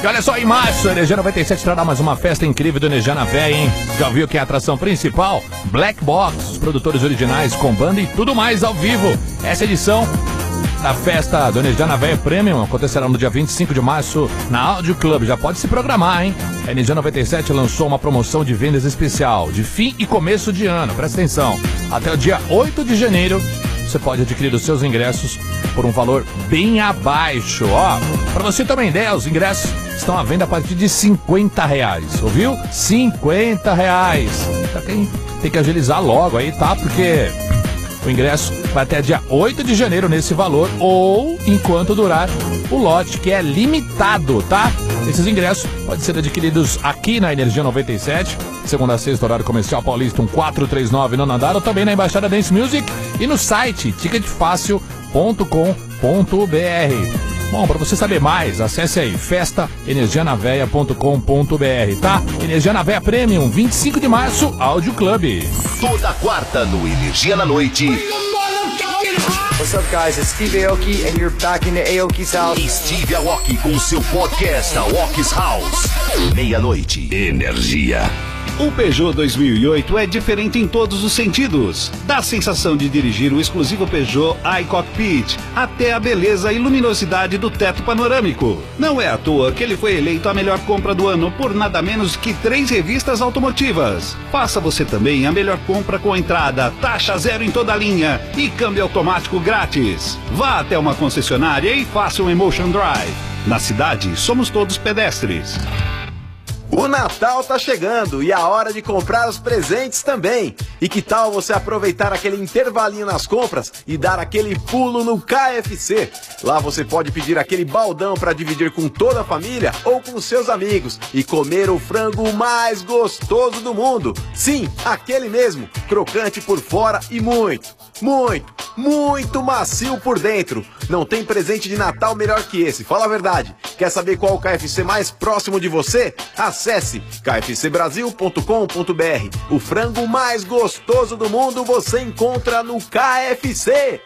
Olha só, em março, a Energia 97 trará mais uma festa incrível do Energia na Véia, hein? Já viu que é a atração principal? Black Box, os produtores originais com banda e tudo mais ao vivo. Essa edição da festa do Energia na Véia Premium acontecerá no dia 25 de março na Audio Club. Já pode se programar, hein? A Energia 97 lançou uma promoção de vendas especial de fim e começo de ano. Presta atenção. Até o dia 8 de janeiro, você pode adquirir os seus ingressos por um valor bem abaixo. Ó, pra você ter uma ideia, os ingressos estão à venda a partir de R$50, ouviu? R$50. Então tem que agilizar logo aí, tá? Porque o ingresso vai até dia 8 de janeiro nesse valor ou enquanto durar o lote, que é limitado, tá? Esses ingressos podem ser adquiridos aqui na Energia 97, segunda a sexta, horário comercial Paulista 1439, nono andar, ou também na Embaixada Dance Music e no site ticketfácil.com.br. Bom, para você saber mais, acesse aí festaenergianaveia.com.br, tá? Energia na Véia Premium, 25 de março, Audio Club. Toda quarta no Energia na Noite. What's up, guys? It's Steve Aoki, and you're back in the Aoki's house. Steve Aoki com o seu podcast Aoki's House. Meia-noite. Energia. O Peugeot 2008 é diferente em todos os sentidos. Dá a sensação de dirigir o exclusivo Peugeot iCockpit, até a beleza e luminosidade do teto panorâmico. Não é à toa que ele foi eleito a melhor compra do ano por nada menos que 3 revistas automotivas. Faça você também a melhor compra com entrada, taxa zero em toda a linha e câmbio automático grátis. Vá até uma concessionária e faça um Emotion Drive. Na cidade, somos todos pedestres. O Natal tá chegando e a hora de comprar os presentes também. E que tal você aproveitar aquele intervalinho nas compras e dar aquele pulo no KFC? Lá você pode pedir aquele baldão para dividir com toda a família ou com seus amigos e comer o frango mais gostoso do mundo. Sim, aquele mesmo, crocante por fora e muito macio por dentro. Não tem presente de Natal melhor que esse, fala a verdade. Quer saber qual o KFC mais próximo de você? Acesse kfcbrasil.com.br. O frango mais gostoso do mundo você encontra no KFC.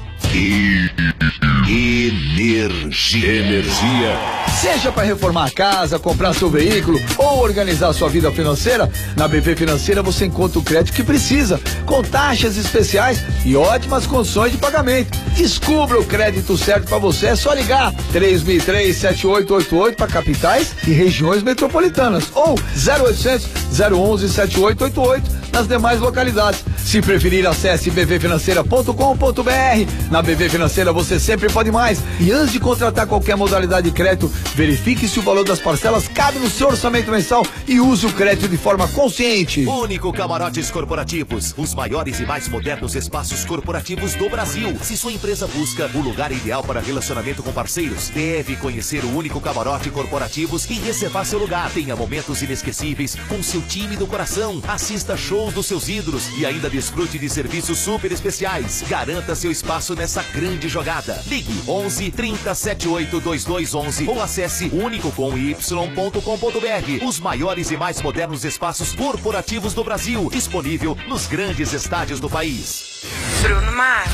Energia. Seja para reformar a casa, comprar seu veículo ou organizar sua vida financeira, na BV Financeira você encontra o crédito que precisa, com taxas especiais e ótimas condições de pagamento. Descubra o crédito certo para você, é só ligar 3003-7888 para capitais e regiões metropolitanas ou 0800 011 7888 nas demais localidades. Se preferir, acesse bvfinanceira.com.br. Na BV Financeira você sempre pode mais. E antes de contratar qualquer modalidade de crédito, verifique se o valor das parcelas cabe no seu orçamento mensal e use o crédito de forma consciente. Único Camarotes Corporativos, os maiores e mais modernos espaços corporativos do Brasil. Se sua empresa busca o lugar ideal para relacionamento com parceiros, deve conhecer o Único Camarote Corporativos e reservar seu lugar. Tenha momentos inesquecíveis com seu time do coração. Assista shows dos seus ídolos e ainda desfrute de serviços super especiais. Garanta seu espaço nessa grande jogada. Ligue 11 30 78 2211 ou acesse unicocomy.com.br. Os maiores e mais modernos espaços corporativos do Brasil, disponível nos grandes estádios do país. Bruno Mars.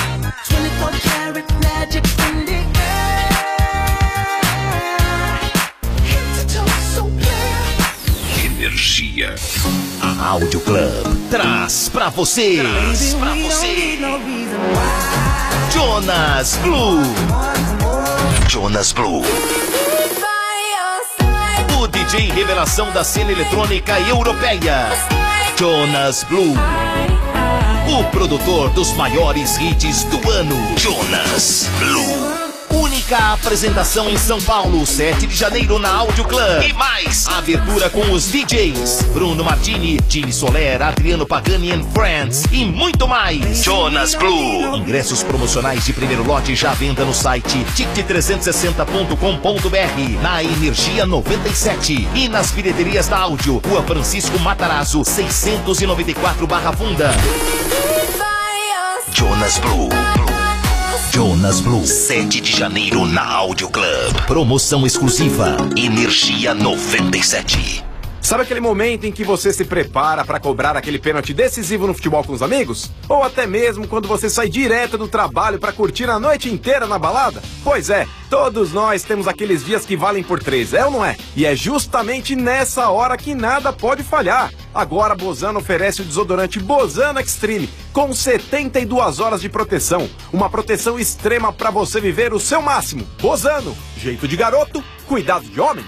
Energia. A Audio Club traz pra você. Jonas Blue. Jonas Blue. O DJ revelação da cena eletrônica europeia. Jonas Blue. O produtor dos maiores hits do ano. Jonas Blue. Única apresentação em São Paulo, 7 de janeiro na Audio Club. E mais, abertura com os DJs Bruno Martini, Jimmy Soler, Adriano Pagani and Friends e muito mais. Jonas Blue. Ingressos promocionais de primeiro lote já à venda no site ticket360.com.br, na Energia 97 e nas bilheterias da Áudio, Rua Francisco Matarazzo, 694 Barra Funda. Jonas Blue. Jonas Blue, 7 de janeiro na Audio Club. Promoção exclusiva Energia 97. Sabe aquele momento em que você se prepara para cobrar aquele pênalti decisivo no futebol com os amigos? Ou até mesmo quando você sai direto do trabalho para curtir a noite inteira na balada? Pois é, todos nós temos aqueles dias que valem por 3, é ou não é? E é justamente nessa hora que nada pode falhar. Agora a Bozano oferece o desodorante Bozano Extreme com 72 horas de proteção. Uma proteção extrema para você viver o seu máximo. Bozano, jeito de garoto, cuidado de homem.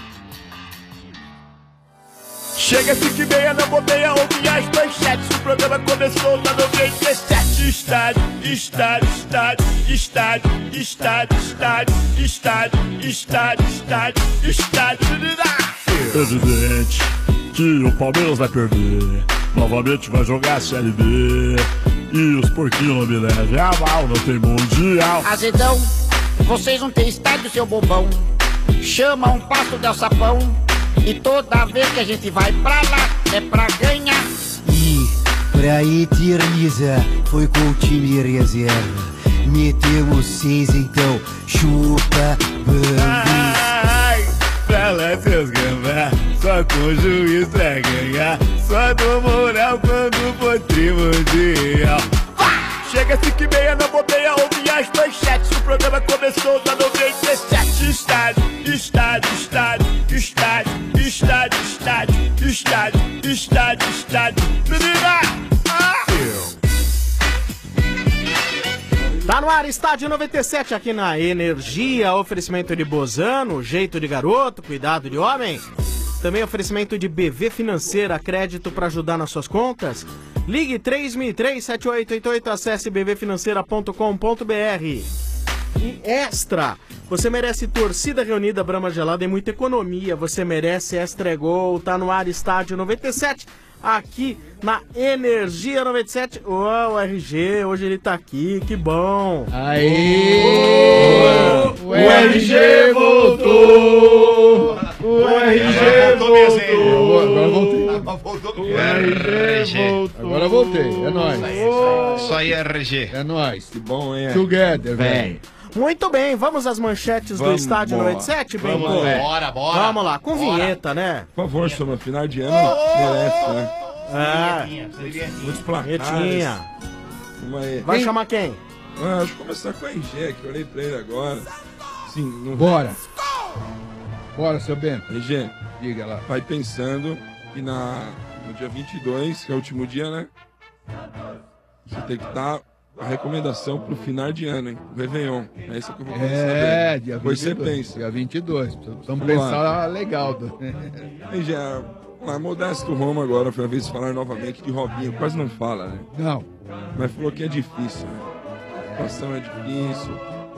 Chega 5h30 na bobeia, ouve as manchetes. O programa começou na 97. Estádio, estádio, estádio, estádio, estádio, estádio, estádio, estádio, estádio, estádio. Evidente que o Palmeiras vai perder. Novamente vai jogar a Série B. E os porquinhos não me levem a mal, não tem mundial. Azedão, vocês não têm estádio, seu bobão. Chama um passo del sapão. E toda vez que a gente vai pra lá, é pra ganhar. E pra Eterniza foi com o time reserva. Metemos 6, então chupa, Bambi. Ai, pra lá seus gambá, só com o juiz pra ganhar. Só do moral quando for primordial. Chega 5h30 na bobeia, ouve as manchetes. O programa começou na 97. Estádio, estádio, estádio, estádio, estádio, estádio, estádio, estádio, estádio. Menina! Tá no ar, Estádio 97 aqui na Energia, oferecimento de Bozano, jeito de garoto, cuidado de homem. Também oferecimento de BV Financeira, crédito para ajudar nas suas contas. Ligue 3003-7888, acesse bvfinanceira.com.br. E extra, você merece torcida reunida, Brahma Gelada e muita economia. Você merece Extra Gol, tá no ar Estádio 97, aqui na Energia 97. O RG, hoje ele tá aqui, que bom. Aê! O RG voltou! O RG voltou! Agora voltei. O RG voltou! Agora voltei, é nóis. Isso aí, RG. É nóis. Que bom, hein? Together, velho. Muito bem, vamos às manchetes do Estádio 97, bem? Bora. Vamos lá, com vinheta, né? Por favor, chama final de ano, merece, né? Muitos placares. Vinhetinha. Vai chamar quem? Acho que começar com a RG, que eu olhei pra ele agora. Sim, não... Bora, seu Bento. RG, diga lá. Vai pensando que no dia 22, que é o último dia, né? Você tem que estar a recomendação pro final de ano, hein? O Réveillon. É isso que eu vou saber. Dia 22. Depois você pensa. Dia 22. Precisamos pensar legal. RG, Modesto Roma agora foi a vez de falar novamente de Robinho. Quase não fala, né? Não. Mas falou que é difícil, né? A situação é difícil.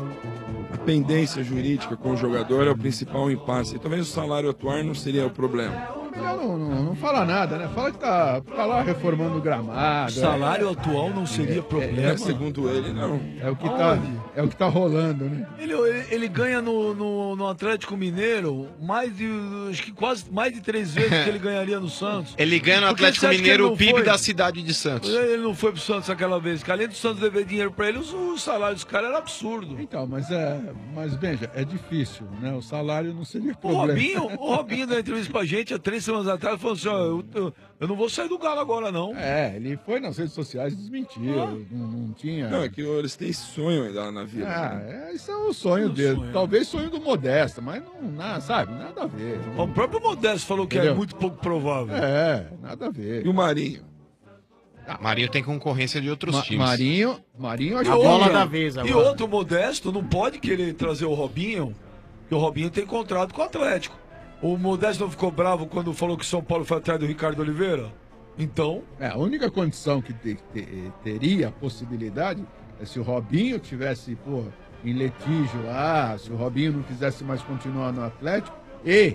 A pendência jurídica com o jogador é o principal impasse. E talvez o salário atual não seria o problema. Não fala nada, né? Fala que tá lá reformando o gramado. O salário atual não seria problema. Segundo ele, não. É o que tá rolando, né? Ele ganha no Atlético Mineiro acho que quase mais de 3 vezes que ele ganharia no Santos. Ele ganha no Atlético Mineiro o PIB da cidade de Santos. Ele não foi pro Santos aquela vez, que além do Santos dever dinheiro pra ele, o salário dos caras era absurdo. Então, mas Benja, é difícil, né? O salário não seria problema. O Robinho deu entrevista pra gente há 3 semanas atrás, falou assim, eu não vou sair do Galo agora, não. Ele foi nas redes sociais, desmentiu, não tinha... Não, é que eles têm esse sonho ainda lá na vida. Esse é o sonho dele. Talvez sonho do Modesto, mas nada a ver. O próprio Modesto falou que é muito pouco provável. Nada a ver. E o Marinho? Marinho tem concorrência de outros times. Marinho a bola da vez agora. E outro Modesto não pode querer trazer o Robinho, porque o Robinho tem contrato com o Atlético. O Modesto não ficou bravo quando falou que São Paulo foi atrás do Ricardo Oliveira? Então... a única condição que teria a possibilidade é se o Robinho tivesse, em litígio lá, se o Robinho não quisesse mais continuar no Atlético e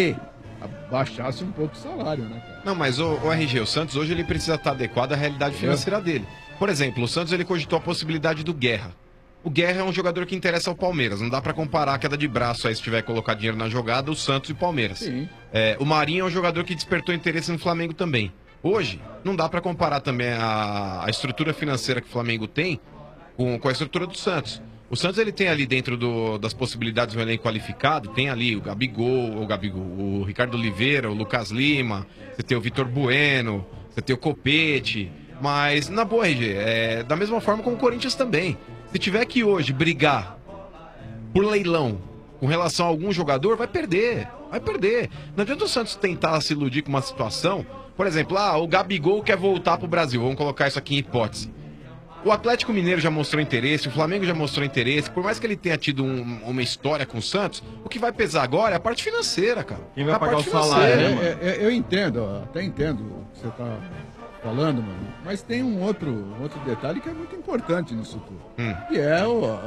baixasse um pouco o salário, né, cara? Não, mas o RG, o Santos hoje ele precisa estar adequado à realidade financeira dele. Por exemplo, o Santos ele cogitou a possibilidade do Guerra. O Guerra é um jogador que interessa ao Palmeiras. Não dá pra comparar a queda de braço aí, se tiver que colocar dinheiro na jogada, o Santos e o Palmeiras. Sim. O Marinho é um jogador que despertou interesse no Flamengo também. Hoje, não dá pra comparar também a estrutura financeira que o Flamengo tem com a estrutura do Santos. O Santos ele tem ali dentro das possibilidades do elenco qualificado, tem ali o Gabigol, o Ricardo Oliveira, o Lucas Lima, você tem o Vitor Bueno, você tem o Copete, mas na boa, RG, da mesma forma como o Corinthians também. Se tiver que hoje brigar por leilão com relação a algum jogador, vai perder. Não adianta o Santos tentar se iludir com uma situação, por exemplo, o Gabigol quer voltar pro Brasil, vamos colocar isso aqui em hipótese. O Atlético Mineiro já mostrou interesse, o Flamengo já mostrou interesse. Por mais que ele tenha tido uma história com o Santos, o que vai pesar agora é a parte financeira, cara. Quem vai pagar o salário? Eu entendo, até entendo o que você está falando, mano. Mas tem um outro detalhe que é muito importante nisso tudo. Que é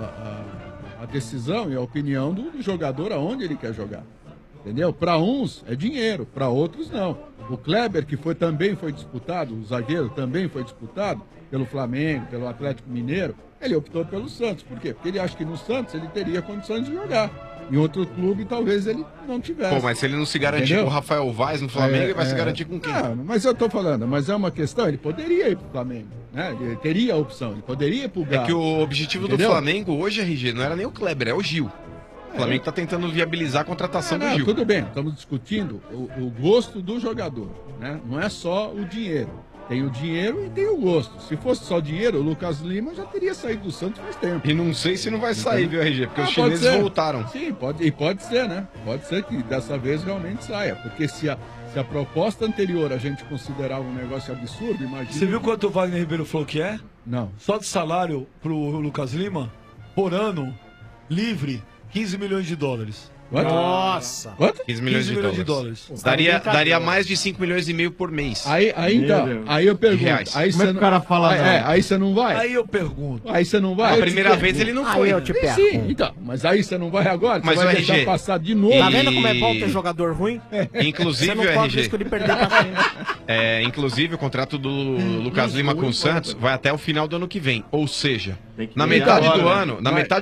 a decisão e a opinião do jogador aonde ele quer jogar. Entendeu? Para uns é dinheiro, para outros não. O Kleber, que também foi disputado, o zagueiro também foi disputado pelo Flamengo, pelo Atlético Mineiro, ele optou pelo Santos. Por quê? Porque ele acha que no Santos ele teria condições de jogar. Em outro clube, talvez ele não tivesse. Pô, mas se ele não se garantir com o Rafael Vaz no Flamengo, ele vai se garantir com quem? Mas eu tô falando, mas é uma questão, ele poderia ir pro Flamengo, né? Ele teria a opção, ele poderia ir pro Galo. É que o objetivo do Flamengo hoje, RG, não era nem o Kleber, é o Gil. O Flamengo tá tentando viabilizar a contratação do Gil. Tudo bem, estamos discutindo o gosto do jogador, né? Não é só o dinheiro. Tem o dinheiro e tem o gosto. Se fosse só dinheiro, o Lucas Lima já teria saído do Santos faz tempo. E não sei se não vai sair, viu, RG? Porque os chineses voltaram. Sim, pode ser, né? Pode ser que dessa vez realmente saia. Porque se a proposta anterior a gente considerava um negócio absurdo, imagina... Você viu quanto o Wagner Ribeiro falou que é? Não. Só de salário pro Lucas Lima, por ano, livre, 15 milhões de dólares. Nossa! Quanto? 15 milhões de dólares. Daria mais de 5 milhões e meio por mês. Aí eu pergunto. Aí como é que o cara fala aí você não vai? Aí eu pergunto. Aí você não vai? A primeira vez ele não foi. Aí eu te pergunto. Sim, então. Mas aí você não vai agora? Mas você vai o deixar RG, passar de novo. Tá vendo como é bom ter jogador ruim? Inclusive, você não o corre o RG. risco de perder pra frente. Inclusive, o contrato do Lucas Lima com o Santos vai até o final do ano que vem. Ou seja, na metade do ano,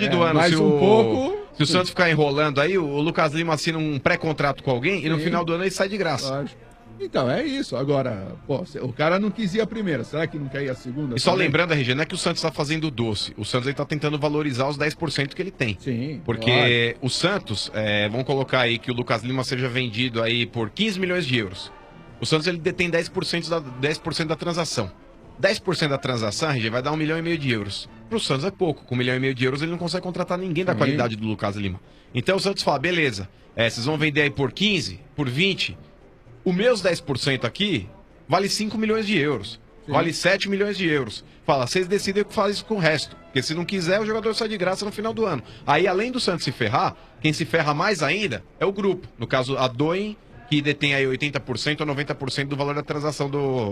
se o Santos ficar enrolando aí, o Lucas Lima assina um pré-contrato com alguém e no final do ano ele sai de graça. Lógico. Então, é isso. Agora, o cara não quis ir a primeira. Será que não quer ir a segunda? E só lembrando, RG, não é que o Santos está fazendo doce. O Santos está tentando valorizar os 10% que ele tem. Sim. Porque o Santos, vamos colocar aí que o Lucas Lima seja vendido aí por 15 milhões de euros. O Santos ele detém 10% da transação. 10% da transação, RG, vai dar 1,5 milhão de euros. Pro Santos é pouco. Com 1,5 milhão de euros ele não consegue contratar ninguém da qualidade do Lucas Lima. Então o Santos fala, beleza, vocês vão vender aí por 15, por 20. Os meus 10% aqui vale 5 milhões de euros. Sim. Vale 7 milhões de euros. Fala, vocês decidem o que faz com o resto. Porque se não quiser, o jogador sai de graça no final do ano. Aí, além do Santos se ferrar, quem se ferra mais ainda é o grupo. No caso, a Doen, que detém aí 80% ou 90% do valor da transação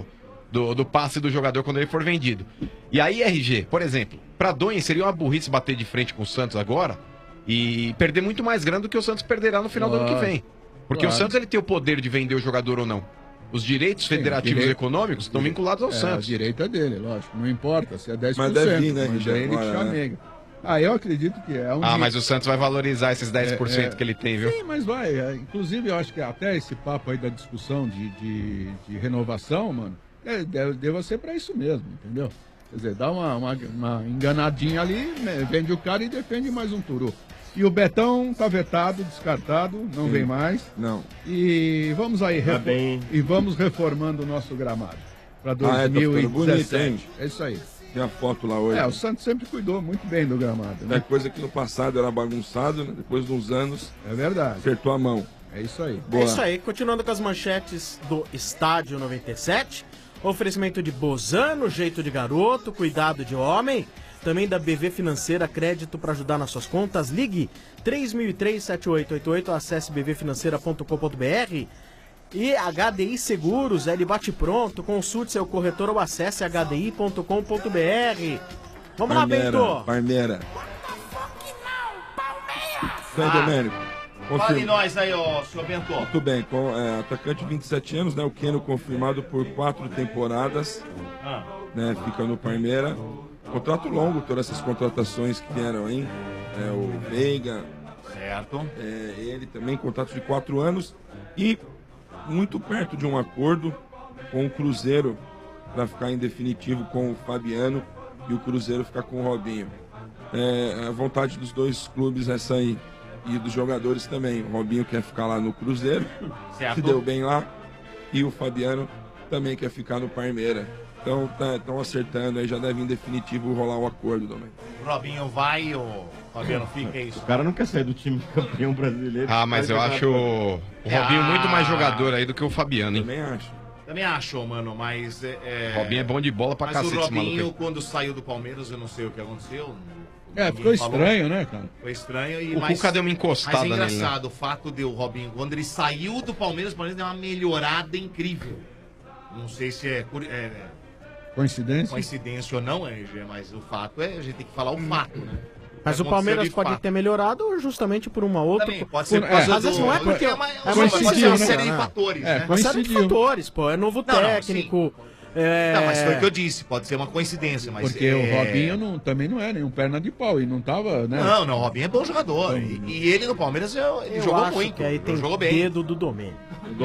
do passe do jogador quando ele for vendido. E aí, RG, por exemplo, pra Doen seria uma burrice bater de frente com o Santos agora e perder muito mais grana do que o Santos perderá no final do ano que vem. Porque o Santos ele tem o poder de vender o jogador ou não. Os direitos federativos e econômicos estão vinculados ao Santos. O direito é dele, lógico. Não importa se é 10%. Mas deve vir, né, mas é ele que chamega. Eu acredito que é mas o Santos vai valorizar esses 10% que ele tem, viu? Sim, mas vai. Inclusive, eu acho que até esse papo aí da discussão de renovação, mano, deva ser pra isso mesmo, entendeu? Quer dizer, dá uma enganadinha ali, vende o cara e defende mais um turu. E o Betão tá vetado, descartado, não vem mais. Não. E vamos aí, e vamos reformando o nosso gramado para 2017. Bonito, é isso aí. Tem a foto lá hoje. O Santos sempre cuidou muito bem do gramado. Né? É coisa que no passado era bagunçado, né? Depois de uns anos. É verdade. Acertou a mão. É isso aí. Boa. É isso aí. Continuando com as manchetes do Estádio 97. Oferecimento de Bozano, jeito de garoto, cuidado de homem. Também da BV Financeira, crédito para ajudar nas suas contas. Ligue 3003-7888, acesse bvfinanceira.com.br. E HDI Seguros, ele bate pronto, consulte seu corretor ou acesse hdi.com.br. Vamos lá, Bento! Parmeira. Zé Domênico. Fale nós aí, senhor Bento. Muito bem, atacante de 27 anos, né? O Keno confirmado por 4 temporadas. Né, fica no Parmeira. Contrato longo, todas essas contratações que vieram aí. O Veiga. Certo. Ele também, contrato de 4 anos. E muito perto de um acordo com o Cruzeiro para ficar em definitivo com o Fabiano e o Cruzeiro ficar com o Robinho. a vontade dos dois clubes é sair. E dos jogadores também. O Robinho quer ficar lá no Cruzeiro, Certo. se deu bem lá. E o Fabiano também quer ficar no Palmeiras. Então estão acertando aí, já deve em definitivo rolar o acordo também. O Robinho vai, o Fabiano fica, é isso? O cara não quer sair do time campeão brasileiro. Ah, mas eu acho o Robinho muito mais jogador aí do que o Fabiano, hein? Também acho. Também acho, mano, mas... O Robinho é bom de bola pra mas cacete, o esse maluco Robinho, aí. quando saiu do Palmeiras, eu não sei o que aconteceu. Ficou Ninguém falou. estranho, né, cara? Foi estranho. E O Cuca deu uma encostada mas é nele, né? engraçado o fato de o Robinho, quando ele saiu do Palmeiras, o Palmeiras deu uma melhorada incrível. Não sei se é Coincidência? ou não, RG, mas o fato é, a gente tem que falar o fato, né? Mas o Aconteceu Palmeiras de pode fato. ter melhorado justamente por uma outra. Também, pode ser por causa às vezes do- não é porque. Pode ser uma série de fatores, né? Uma série de fatores, pô. É novo Não, não, técnico. Não, mas foi o que eu disse, pode ser uma coincidência, mas Porque o Robinho também não é nenhum perna de pau e não tava, né? Não, o Robinho é bom jogador. E ele no Palmeiras ele Eu jogou acho muito. que aí tem jogou bem. dedo do Domênico.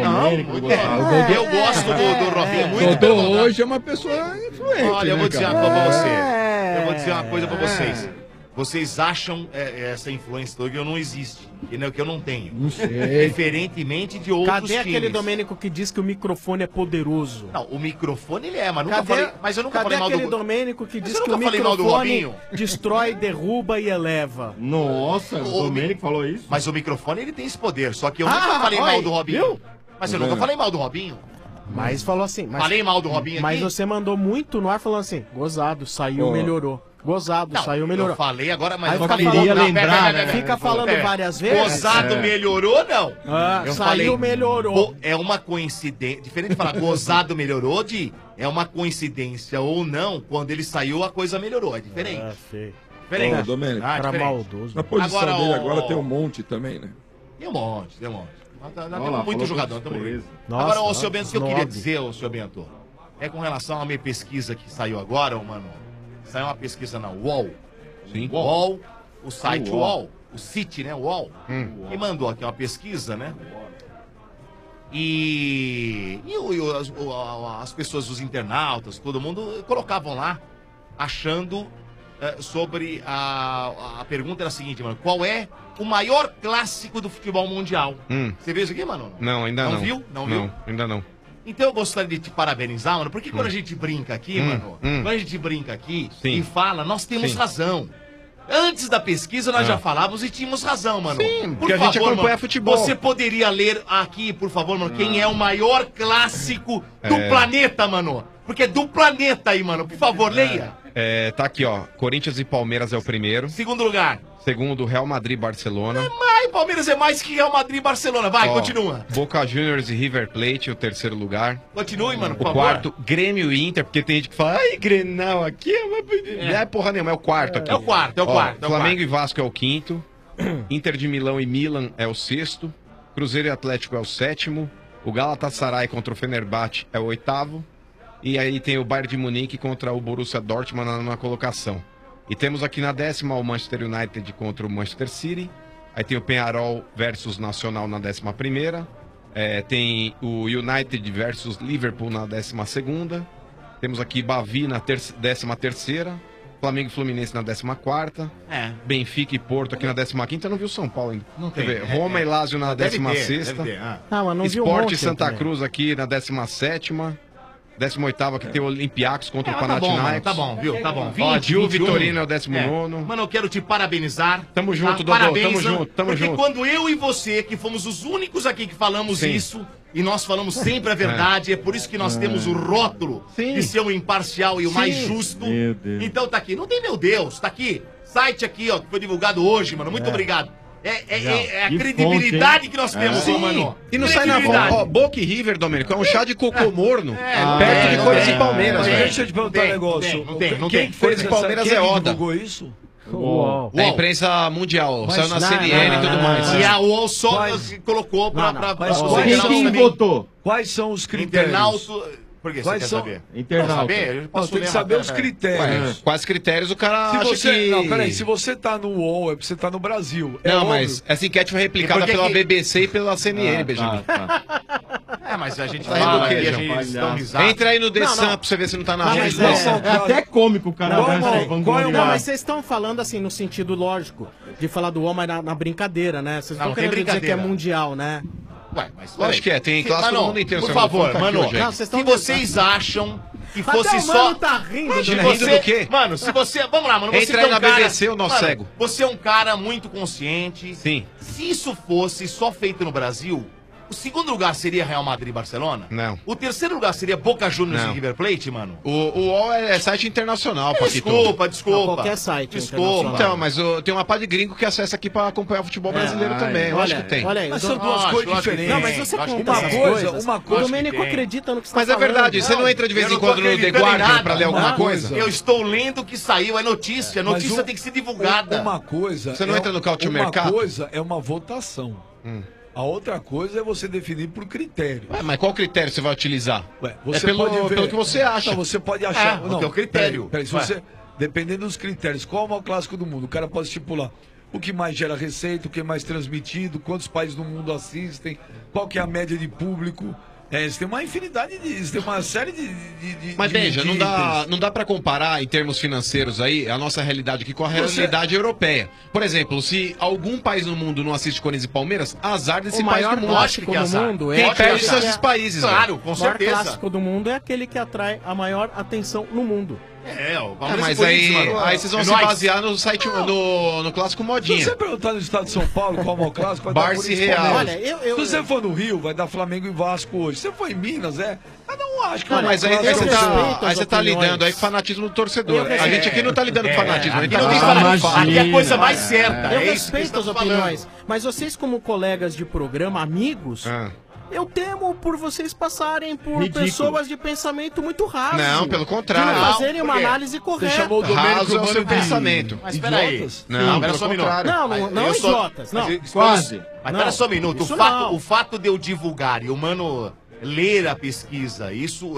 Eu gosto do Robinho muito. Dodô hoje é uma pessoa influente. Olha, eu vou né, dizer uma cara? coisa pra você. Eu vou dizer uma coisa pra vocês. Vocês acham essa influência toda que eu não existe, que eu não tenho. Não sei. Diferentemente de outros Cadê aquele times. Domênico que diz que o microfone é poderoso? Não, o microfone ele é, mas nunca falei, mas eu nunca cadê falei mal aquele do Domênico que Mas diz eu que o nunca falei mal do microfone Robinho. destrói, derruba e eleva? Nossa, o Domênico falou isso? Mas o microfone ele tem esse poder, só que eu Ah, nunca falei olha mal aí, do Robinho. viu? Mas eu nunca falei mal do Robinho. Mas falou assim. Falei mal do Robinho Mas aqui? você mandou muito no ar falando assim: gozado, saiu, melhorou. Gozado, Não, saiu, melhorou. Eu falei agora, mas Aí eu fica falei falando- Não, lembrar, pera, né? Fica falando Pera. várias vezes. Gozado melhorou, não. Eu saiu, melhorou. É uma coincidência. Diferente de falar gozado melhorou, é uma coincidência ou não, quando ele saiu a coisa melhorou. É diferente. Diferente. Ô, Domênico. Cara diferente. maldoso. Na posição Agora, dele ó, agora tem um monte também, né? Tem um monte, tem um monte. Nós Olha temos lá, muito falou jogador. com Tamo... surpresa. Nossa, Agora, ô, seu Bento, o que eu queria snob. dizer, ô, seu Bento, é com relação à minha pesquisa que saiu agora, ô, mano. Saiu uma pesquisa na UOL. Sim. UOL, o site UOL. UOL. O City, né? UOL. E mandou aqui uma pesquisa, né? As pessoas, os internautas, todo mundo colocavam lá, achando sobre a pergunta era a seguinte, mano. Qual é o maior clássico do futebol mundial? Você viu isso aqui, mano? Não, ainda não. Não viu? Não viu? Ainda não. Então eu gostaria de te parabenizar, mano, porque quando a gente brinca aqui, mano, quando a gente brinca aqui e fala, nós temos Sim. razão. Antes da pesquisa nós Ah. já falávamos e tínhamos razão, mano. Sim, porque a gente acompanha futebol. Você poderia ler aqui, por favor, mano, quem é o maior clássico do É. planeta, mano? Porque é do planeta aí, mano. Por favor, leia. Tá aqui, ó. Corinthians e Palmeiras é o primeiro. Segundo lugar. Segundo, Real Madrid e Barcelona. Ai, Palmeiras é mais que Real Madrid e Barcelona. Vai, Ó, continua. Boca Juniors e River Plate, o terceiro lugar. Continue, mano, por O favor. quarto, Grêmio e Inter, porque tem gente que fala, ai, Grenal aqui não é porra nenhuma, é o quarto aqui. É o quarto, é o Ó, quarto, é o Flamengo quarto. e Vasco é o quinto. Inter de Milão e Milan é o sexto. Cruzeiro e Atlético é o sétimo. O Galatasaray contra o Fenerbahçe é o oitavo. E aí tem o Bayern de Munique contra o Borussia Dortmund na nona colocação. E temos aqui na décima o Manchester United contra o Manchester City. Aí tem o Peñarol versus Nacional na 11ª. Tem o United versus Liverpool na 12ª. Temos aqui Bavi na 13ª. Flamengo e Fluminense na 14ª. Benfica e Porto aqui na 15ª. Eu não vi o São Paulo ainda. Não Quer tem. ver? Roma e Lazio na Deve ter, 16ª. deve ter, Ah, mas não vi um Sport monte e Santa também. Cruz aqui na 17ª. 18ª que tem o Olympiacos contra o Tá bom, mano, Panathinaikos. tá bom, viu? Tá bom. Ó, 20, Gil 21. Vitorino é o 19º. Mano, eu quero te parabenizar. Tamo junto, Dodô, Parabéns, tamo mano, junto, tamo porque junto. quando eu e você, que fomos os únicos aqui que falamos Sim. isso, e nós falamos sempre a verdade, é por isso que nós temos o rótulo de ser o imparcial e o Sim. mais justo. Meu Deus. Então tá aqui. Não tem meu Deus, tá aqui. Site aqui, ó, que foi divulgado hoje, mano. Muito obrigado. É a Que credibilidade fonte, hein? que nós temos, ó, mano. E não sai na Credibilidade. Ó, Boca e River, Domênico, é um chá de cocô morno. não perto tem, de não Corinthians tem. e Palmeiras, Mas velho. deixa eu te perguntar um negócio. não tem. Quem fez Corinthians e essa... Palmeiras Quem é que Oda. divulgou isso? Uau. É a imprensa mundial. Mas Saiu na não, CNN e tudo não, mais. E a UOL só Quais- colocou pra... Não, pra, mas pra- quais Quem, pra- quem também. votou? Quais são os critérios? Internauta... Por que você Quais quer são- saber? Internauta. Quer saber? Eu Não, posso tem que ler saber uma- os peraí. critérios. Quais critérios o cara Se acha você, que... não, peraí, se você tá no UOL, é porque você tá no Brasil. É Não, óbvio. mas essa enquete foi replicada E por que pela que- BBC e pela CNN, Benjamin. mas a gente Tá fala rindo do quê, aqui, a João? gente dá risada. Entra aí no The Não, Sun não. pra você ver se não tá na Não, rede. mas É até cômico o cara dessa vangloriar. Não, mas vocês estão falando assim, no sentido lógico, de falar do homem na brincadeira, né? Vocês Não, estão não tem querendo dizer que é brincadeira. mundial, né? Ué, mas Lógico que é, tem clássico Mano, no mundo inteiro. por você não favor, vai colocar aqui mano, hoje, gente. Não, vocês estão se vocês acham que Até fosse o só... mano tá rindo. Imagina, do- rindo do quê? Mano, se você... Vamos lá, mano. Você Entra que é aí um na cara... BBC, o nosso Mano, cego. Você é um cara muito consciente. Sim. Se isso fosse só feito no Brasil, o segundo lugar seria Real Madrid e Barcelona? Não. O terceiro lugar seria Boca Juniors Não. e River Plate, mano? O UOL é site internacional, Paquito. Desculpa. Qualquer site Desculpa. Então, mas tem uma pá de gringo que acessa aqui pra acompanhar o futebol brasileiro também. Eu acho que tem. Olha aí, Mas eu são tô- duas Acho, coisas acho que diferentes. Não, mas você Acho que conta tem. essas Uma coisas. coisa- O Domênico tem. acredita no que você tá Mas é falando. verdade, você não entra de vez Eu em não tô quando no The acreditando em Guardian nada. pra ler alguma coisa? Eu estou lendo o que saiu, é notícia. Mas Notícia tem que ser divulgada. Uma coisa... Você não entra no Cautio Mercado? Uma coisa é uma votação. A outra coisa é você definir por critério. Ué, mas qual critério você vai utilizar? Ué, pelo que você acha. Não, você pode achar. o teu critério. Peraí, se Ué. você, dependendo dos critérios, qual é o maior clássico do mundo? O cara pode estipular o que mais gera receita, o que é mais transmitido, quantos países do mundo assistem, qual que é a média de público. Você tem uma infinidade de... Você tem uma série de Mas de veja, não dá pra comparar em termos financeiros aí a nossa realidade aqui com a realidade europeia. Por exemplo, se algum país no mundo não assiste Corinthians e Palmeiras, azar desse O país maior do mundo. clássico do mundo é... Quem perde aquele são que esses países, Claro, velho. com O maior certeza. clássico do mundo é aquele que atrai a maior atenção no mundo. O É, Palmeiras mas e Corinthians, aí mano. vocês vão É se nóis. basear no site no clássico Se modinha. você perguntar no estado de São Paulo qual é o maior clássico, vai Barça dar Corinthians e Real. Palmeiras. Olha, Se você for no Rio, vai dar Flamengo e Vasco hoje. Se você for em Minas, cada um acha que Não, é o mas aí maior você clássico. tá opiniões. lidando aí com o fanatismo do torcedor. Eu A gente aqui não tá lidando com fanatismo, a gente Aqui tá não tem lidando com fanatismo. fato. Aqui é a coisa mais certa. Eu É isso que respeito as estamos opiniões, falando. mas vocês como colegas de programa, amigos, eu temo por vocês passarem por Ridículo. pessoas de pensamento muito raso. Não, pelo contrário. De não fazerem uma Por quê? análise correta. Você chamou o Domênico Raso é o seu de pensamento. Mas peraí. idiotas? Não, Espera pelo só um minuto. contrário. Não Eu sou- idiotas, não. Mas, Quase. Mas Não, pera só um minuto. isso não. O fato de eu divulgar e o mano ler a pesquisa, isso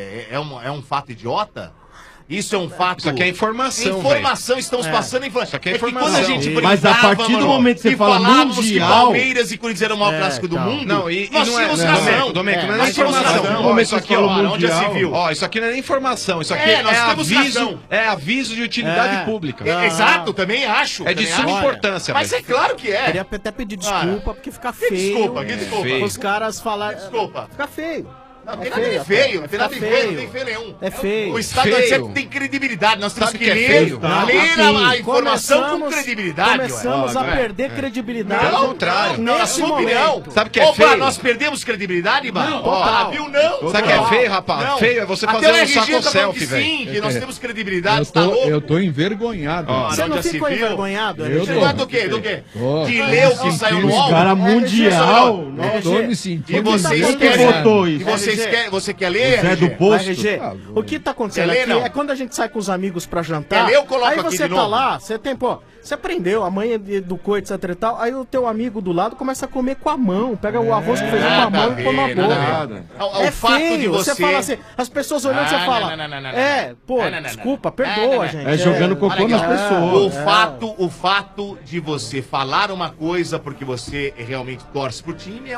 é um fato idiota? Isso é um fato. Isso aqui é informação, Informação, estamos passando informação. Isso aqui é que quando a informação. gente Mas a brincava, partir do mano, momento que você e fala falávamos que mundial- Palmeiras e Corinthians eram o maior clássico do mundo, Não, e nós não é. tínhamos Não, razão. Domênico, não é nós tínhamos informação. razão. Ó, Como isso você aqui, falou ó, onde já se mundial. viu? Ó, isso aqui não é nem informação, isso aqui nós temos aviso, razão. é aviso de utilidade pública. Exato, também acho. É de também suma acho. importância, Mas velho. é claro que é. Queria até pedir desculpa, porque fica Que feio. desculpa, que desculpa. feio. Os caras falarem. Desculpa. Fica feio. Não tem nada de feio, não tem nada de feio, não tem feio nenhum. É feio. O Estado Feio. não tem credibilidade, nós temos Sabe que que é ler, feio? ler a informação com Começamos- credibilidade. Começamos a ué. perder credibilidade. Pelo contrário. Não, na Nesse sua opinião. momento. Sabe o que é Opa, feio? nós perdemos credibilidade, mano? Não, total. Viu, não? Sabe o que é feio, rapaz? Não. Feio é você Até fazer o um RG saco tá falando selfie, que velho. sim, que nós temos credibilidade, Eu você tá louco? eu tô envergonhado. Ó, Você não já se ficou viu? envergonhado? Eu LG? tô. Mas do quê? Do quê? Tô. De ler o que saiu no UOL? Cara mundial. Eu tô me E sentindo vocês Quem que querem? votou E isso? você quer ler? Zé do RG? Posto. RG, o que tá acontecendo Quer ler, aqui não? é quando a gente sai com os amigos pra jantar. Quer ler? Eu coloco aí aqui você de tá novo. lá, você tem, pô, você aprendeu, a mãe educou, etc e tal. Aí o teu amigo do lado começa a comer com a mão. Pega o arroz que fez com a Nada mão a e põe na ver, nada a boca. ver. É O fato feio, de você você- fala assim, as pessoas olhando, você Ah, fala. não. É, pô, Não. desculpa, Não, perdoa, não. gente. É jogando cocô Olha nas aqui, pessoas. O fato de você falar uma coisa porque você realmente torce pro time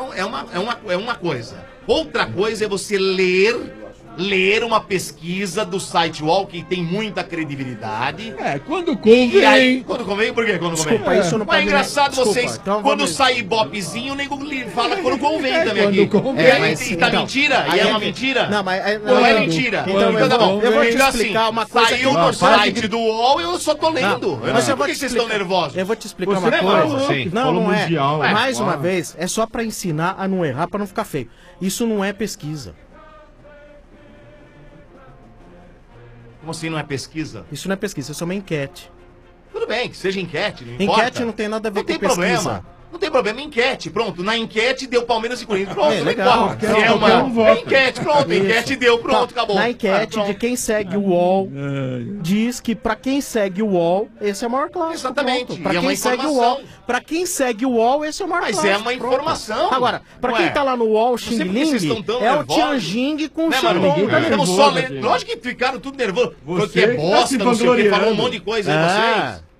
é uma coisa. Outra coisa é você ler uma pesquisa do site UOL que tem muita credibilidade. Quando E aí, convém. quando convém, por quê? Quando convém? Desculpa, isso não Mas é pode- engraçado Desculpa, vocês, então quando vamos- sai ibopezinho, o nego fala quando convém também quando aqui. convém. E aí, mas e tá então, mentira? E aí é uma que- mentira? Não, mas Não é não, mentira. Então, Então tá bom. eu vou te Então, explicar assim, uma coisa saiu que- no Ó, para site do UOL, eu só tô lendo. Eu não Mas sei eu vou por que te vocês estão explicar. nervosos. Eu vou te explicar Você uma falou, coisa. sim. Não, Falou não é. mundial. Mais Uau. uma vez, é só pra ensinar a não errar, pra não ficar feio. Isso não é pesquisa. Como assim não é pesquisa? Isso não é pesquisa, isso é uma enquete. Tudo bem, que seja enquete, não importa. Enquete não tem nada a ver Não com tem pesquisa. problema. Não tem problema, enquete, pronto. Na enquete deu Palmeiras e Corinthians. Pronto, não legal. importa. Se é uma enquete, pronto, Isso. enquete deu, pronto, Tá. acabou. Na enquete Ah, de pronto. quem segue o UOL, diz que pra quem segue o UOL, esse é o maior clássico. Exatamente. Pronto. Pra E é quem uma segue o informação. UOL, pra quem segue o UOL, esse é o maior Mas clássico. é uma Pronto. informação. Agora, pra Ué. quem tá lá no UOL, Não sei por que Xing vocês Ling, estão tão é o nervosos. Tianjing com o Né, mano? Xandong. Nós estamos só nervoso lendo. aqui. Lógico que ficaram tudo nervoso. Você Porque é tá se bosta, não sei o que, falou um vangloriando. monte de coisa aí, vocês.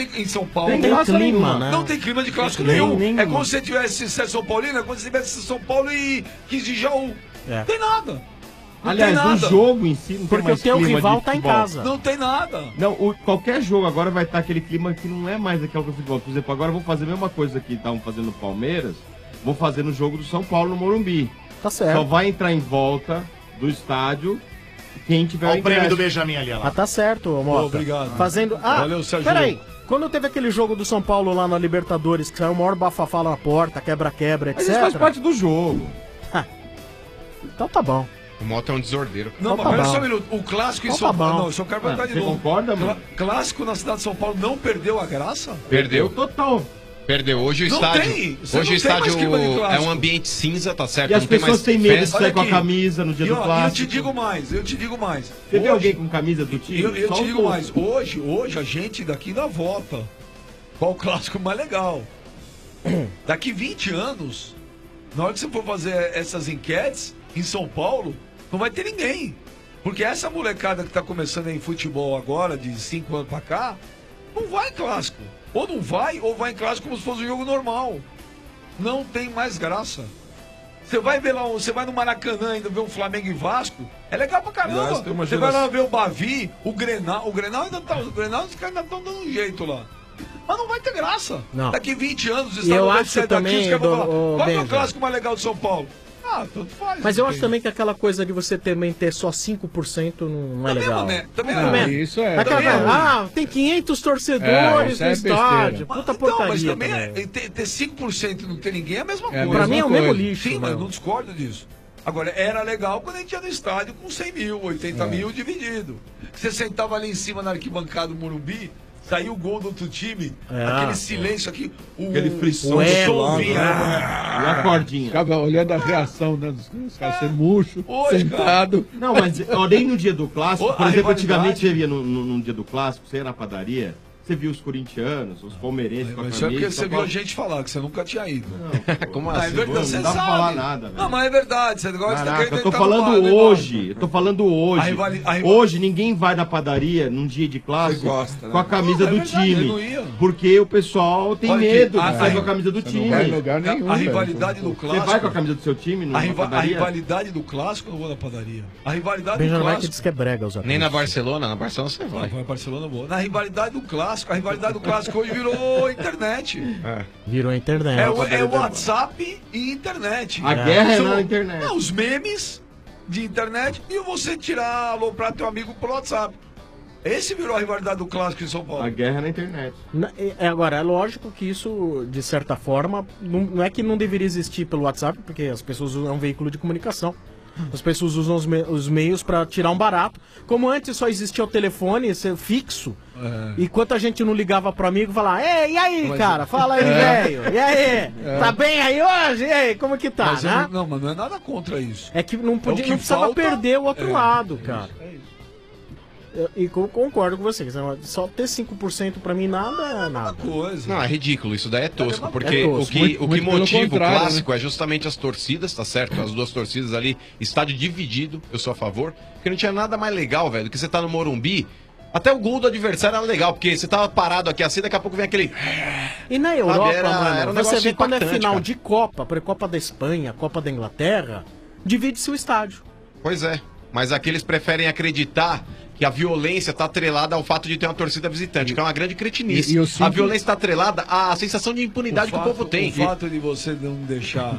tem em São Paulo. Não tem clima, né? Não tem clima de clássico Nem- nenhum. nenhum. É como se você tivesse São Paulino, é como se tivesse São Paulo e 15 de Jaú. Não tem nada. Aliás, tem o nada. jogo em si não tem Porque mais o teu clima rival de tá em futebol. casa. Não tem nada. Não, qualquer jogo agora vai estar aquele clima que não é mais aquele do futebol. Por exemplo, agora eu vou fazer a mesma coisa que estavam fazendo no Palmeiras, vou fazer no jogo do São Paulo no Morumbi. Tá certo. Só vai entrar em volta do estádio quem tiver Olha o prêmio ingresso. do Benjamin ali, ó. Ah, tá certo, Mota. Obrigado. Fazendo... Ah, Valeu, Sérgio. peraí. Quando teve aquele jogo do São Paulo lá na Libertadores, que saiu o maior bafafá na porta, quebra-quebra, Mas etc. isso faz parte do jogo. Então tá bom. O Mota é um desordeiro. Não, Então mas tá olha bom. só um minuto. O clássico em Então São tá Paulo. bom. Não, eu só quero perguntar de Você novo. concorda, mano? Clássico na cidade de São Paulo não perdeu a graça? Perdeu. Total. Perdeu. Hoje o Não estádio. tem. Você Hoje não o tem mais estádio clima de é clássico. um ambiente cinza, tá certo? E as Não tem pessoas mais têm medo de festa. sair com a aqui. camisa no dia E, do ó, clássico. eu te digo mais. Você vê Hoje- alguém com camisa do time? Eu Só te um digo pouco. mais. Hoje a gente daqui ainda vota. Qual o clássico mais legal? Daqui 20 anos, na hora que você for fazer essas enquetes em São Paulo, não vai ter ninguém. Porque essa molecada que tá começando em futebol agora, de 5 anos pra cá, não vai em clássico. Ou não vai, ou vai em clássico como se fosse um jogo normal. Não tem mais graça. Você vai ver lá, você vai no Maracanã ainda ver um Flamengo e Vasco, é legal pra Aliás, caramba. tem uma Você vai lá geração- ver o Bavi, o Grenal ainda tá, os caras ainda estão dando um jeito lá. Mas não vai ter graça. Não. Daqui 20 anos, os E eu Estados acho Unidos daqui, também, os caras vão falar, ô, qual que é o Benja? clássico mais legal de São Paulo? Ah, tanto faz. Mas eu acho entende? também que aquela coisa de você também ter só 5% não é legal. Também Não é. Isso é. Aquela também coisa, é. ah, tem 500 torcedores isso no é estádio. besteira. Puta Então, porcaria mas também também. ter 5% e não ter ninguém é a mesma É a coisa. Pra mim é o mesma mesmo coisa. lixo. Sim, mas meu. eu não discordo disso. Agora, era legal quando a gente ia no estádio com 100 mil, 80 mil dividido. Você sentava ali em cima na arquibancada do Morumbi, saiu o gol do outro time, aquele silêncio aqui, Aquele frisson o do eco, lado, vinha. né? E a cordinha. Ficava olhando a reação, né, dos caras ser murcho, Hoje, sentado. Não, mas ó, nem no dia do clássico, Ô, por a exemplo, rivalidade- antigamente você via no dia do clássico, você ia na padaria, você via os corintianos, os palmeirenses com a Mas isso é camisa. porque você viu a gente falar, que você nunca tinha ido. Como Ah, é assim? verdade, você não dá pra sabe. falar nada, velho. Não, mas é verdade, você gosta Caraca, eu tô entrar no falando bar, né, hoje, eu tô falando hoje. A rivali- Hoje ninguém vai na padaria num dia de clássico Você gosta, né? com a camisa Não, é do verdade, eu time. não ia. Porque o pessoal tem Olha aqui, medo a- de sair a- com a camisa do Não time. vai em lugar nenhum. A velho. rivalidade do Você clássico. vai com a camisa do seu time A, numa a padaria? rivalidade do clássico eu não vou na padaria. A rivalidade do Benjamin Marques clássico. diz que é brega os Nem na Barcelona? Na Barcelona você vai. Vai Barcelona, boa. Na rivalidade do clássico, a rivalidade do clássico hoje virou internet. Virou a internet. É o WhatsApp e internet. A guerra é São- na internet. Não, os memes de internet e você tirar alô pra teu amigo pelo WhatsApp. Esse virou a rivalidade do clássico em São Paulo. A guerra é na internet. Agora, é lógico que isso, de certa forma, não é que não deveria existir pelo WhatsApp, porque as pessoas usam, é um veículo de comunicação. As pessoas usam os meios para tirar um barato. Como antes só existia o telefone fixo, enquanto a gente não ligava pro amigo e falava, ei, e aí, cara? Fala aí, velho. E aí? Tá bem aí hoje? E aí, como que tá, Mas eu né? mas não é nada contra isso. É que não, podia, É o que não precisava falta- perder o outro é, lado, é cara. isso, é isso. E concordo com você. Só ter 5% pra mim nada é nada. Coisa. Não, é ridículo, isso daí é tosco, porque É tosco. o que Muito pelo motiva o contrário, clássico é justamente as torcidas, tá certo? As duas torcidas ali, estádio dividido, eu sou a favor, porque não tinha nada mais legal, velho, do que você tá no Morumbi, até o gol do adversário era legal, porque você tava parado aqui assim, daqui a pouco vem aquele... E na Europa, era mano, um você negócio vê quando é impactante, final cara. de Copa, por Copa da Espanha, Copa da Inglaterra, divide-se o estádio. Pois é, mas aqui eles preferem acreditar que a violência tá atrelada ao fato de ter uma torcida visitante, que é uma grande cretinice. E eu sinto- A violência tá atrelada à sensação de impunidade que o povo tem. O fato de você não deixar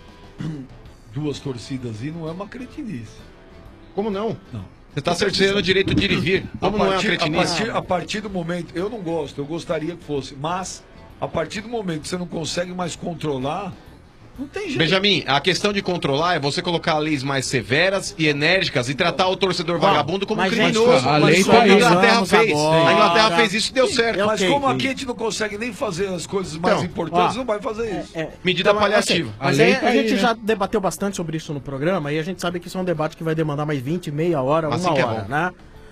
duas torcidas ir não é uma cretinice. Como não? Não. Você tá cerceando o direito de ir e vir. Como não é uma cretinice? A partir do momento, eu não gosto, eu gostaria que fosse, mas a partir do momento que você não consegue mais controlar, não tem jeito. Benjamin, a questão de controlar é você colocar leis mais severas e enérgicas e tratar o torcedor vagabundo como um mas, criminoso. a lei Como tá a aí. Inglaterra Vamos fez. agora. A Inglaterra fez isso e deu certo. Mas Ok, como sim. aqui a gente não consegue nem fazer as coisas mais Então, importantes, ó, não vai fazer isso. Medida Então, paliativa. assim, mas A lei aí tá a gente aí, né? já debateu bastante sobre isso no programa e a gente sabe que isso é um debate que vai demandar mais 20, meia hora, Assim uma que é hora, bom. né?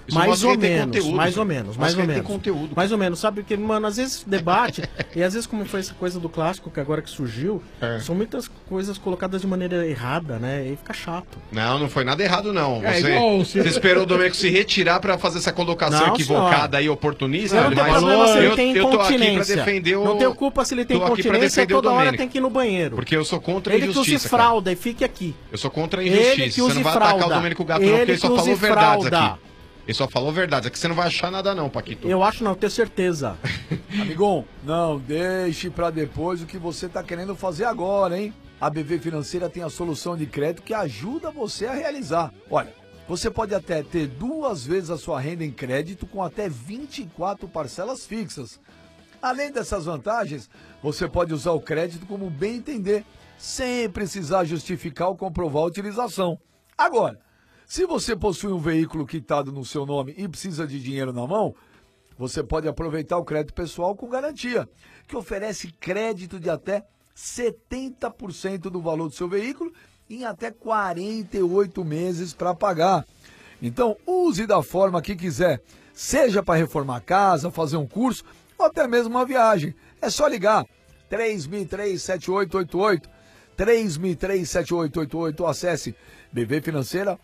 Mais ou menos, conteúdo, mais ou cara. menos, Mostra mais que ou ele tem menos. conteúdo. Mais ou menos, sabe? Porque, mano, às vezes debate, e às vezes como foi essa coisa do clássico que agora que surgiu, são muitas coisas colocadas de maneira errada, né? E aí fica chato. Não foi nada errado, não. É igual Você esperou o Domênico se retirar pra fazer essa colocação Não, equivocada e oportunista? Não tem mas problema se ele tem eu tô aqui pra incontinência. defender o... Não tenho culpa se ele tem tô aqui pra incontinência, defender o toda hora Domênico. tem que ir no banheiro. Porque eu sou contra a Ele que injustiça, use fralda e fique aqui. Eu sou contra a Ele injustiça. que Você use não vai atacar fralda. o Domênico Gato, não, Ele porque ele só que falou use verdades fralda. aqui. Ele só falou verdades. Aqui você não vai achar nada, não, Paquito. Eu acho não, tenho certeza. Amigão, não deixe pra depois o que você tá querendo fazer agora, hein? A BV Financeira tem a solução de crédito que ajuda você a realizar. Olha, você pode até ter 2 vezes a sua renda em crédito com até 24 parcelas fixas. Além dessas vantagens, você pode usar o crédito como bem entender, sem precisar justificar ou comprovar a utilização. Agora, se você possui um veículo quitado no seu nome e precisa de dinheiro na mão, você pode aproveitar o crédito pessoal com garantia, que oferece crédito de até 70% do valor do seu veículo em até 48 meses para pagar. Então, use da forma que quiser, seja para reformar a casa, fazer um curso ou até mesmo uma viagem. É só ligar 3003-7888, 3003-7888 ou acesse bvfinanceira.com.br.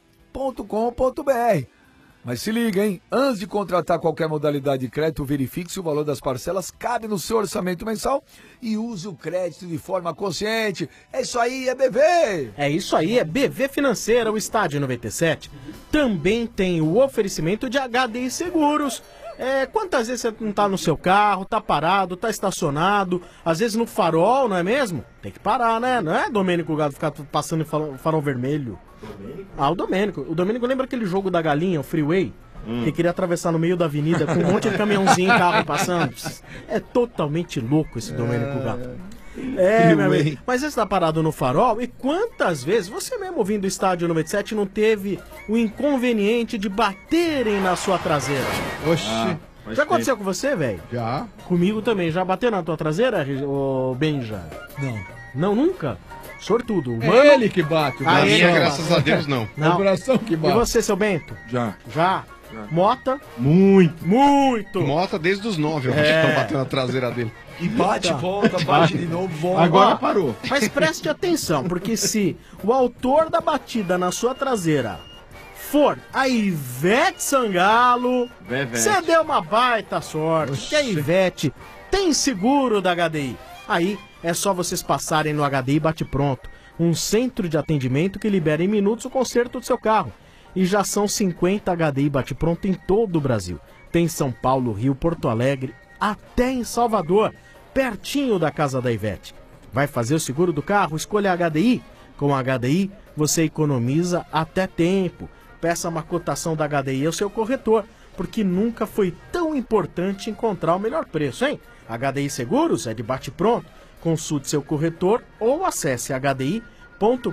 Mas se liga, hein? Antes de contratar qualquer modalidade de crédito, verifique se o valor das parcelas cabe no seu orçamento mensal e use o crédito de forma consciente. É isso aí, é BV! É isso aí, é BV Financeira, o Estádio 97. Também tem o oferecimento de HDI Seguros. Quantas vezes você não tá no seu carro, tá parado, tá estacionado, às vezes no farol, não é mesmo? Tem que parar, né? Não é Domênico Gado ficar passando em farol vermelho. O Domênico. O Domênico lembra aquele jogo da galinha, o Freeway? Que queria atravessar no meio da avenida com um monte de caminhãozinho e carro passando. É totalmente louco esse Domênico Gato. Meu amigo. Mas você está parado no farol e quantas vezes, você mesmo ouvindo o Estádio 97, não teve o inconveniente de baterem na sua traseira? Oxi. Já aconteceu com você, velho? Já. Comigo também. Já bateu na tua traseira, ô Benja? Não. Não, nunca? Sortudo. É ele que bate. A minha, graças a Deus, não. É o coração que bate. E você, seu Bento? Já. Já? Mota? Muito. Muito. Mota desde os 9, eu acho que estão batendo na traseira dele. E bate, volta, bate de novo, volta. Agora parou. Mas preste atenção, porque se o autor da batida na sua traseira for a Ivete Sangalo, você deu uma baita sorte. Que a Ivete tem seguro da HDI. Aí é só vocês passarem no HDI Bate Pronto, um centro de atendimento que libera em minutos o conserto do seu carro. E já são 50 HDI Bate Pronto em todo o Brasil. Tem em São Paulo, Rio, Porto Alegre, até em Salvador, pertinho da casa da Ivete. Vai fazer o seguro do carro? Escolha a HDI. Com a HDI, você economiza até tempo. Peça uma cotação da HDI ao seu corretor, porque nunca foi tão importante encontrar o melhor preço, hein? HDI Seguros é de Bate Pronto. Consulte seu corretor ou acesse hdi.com.br,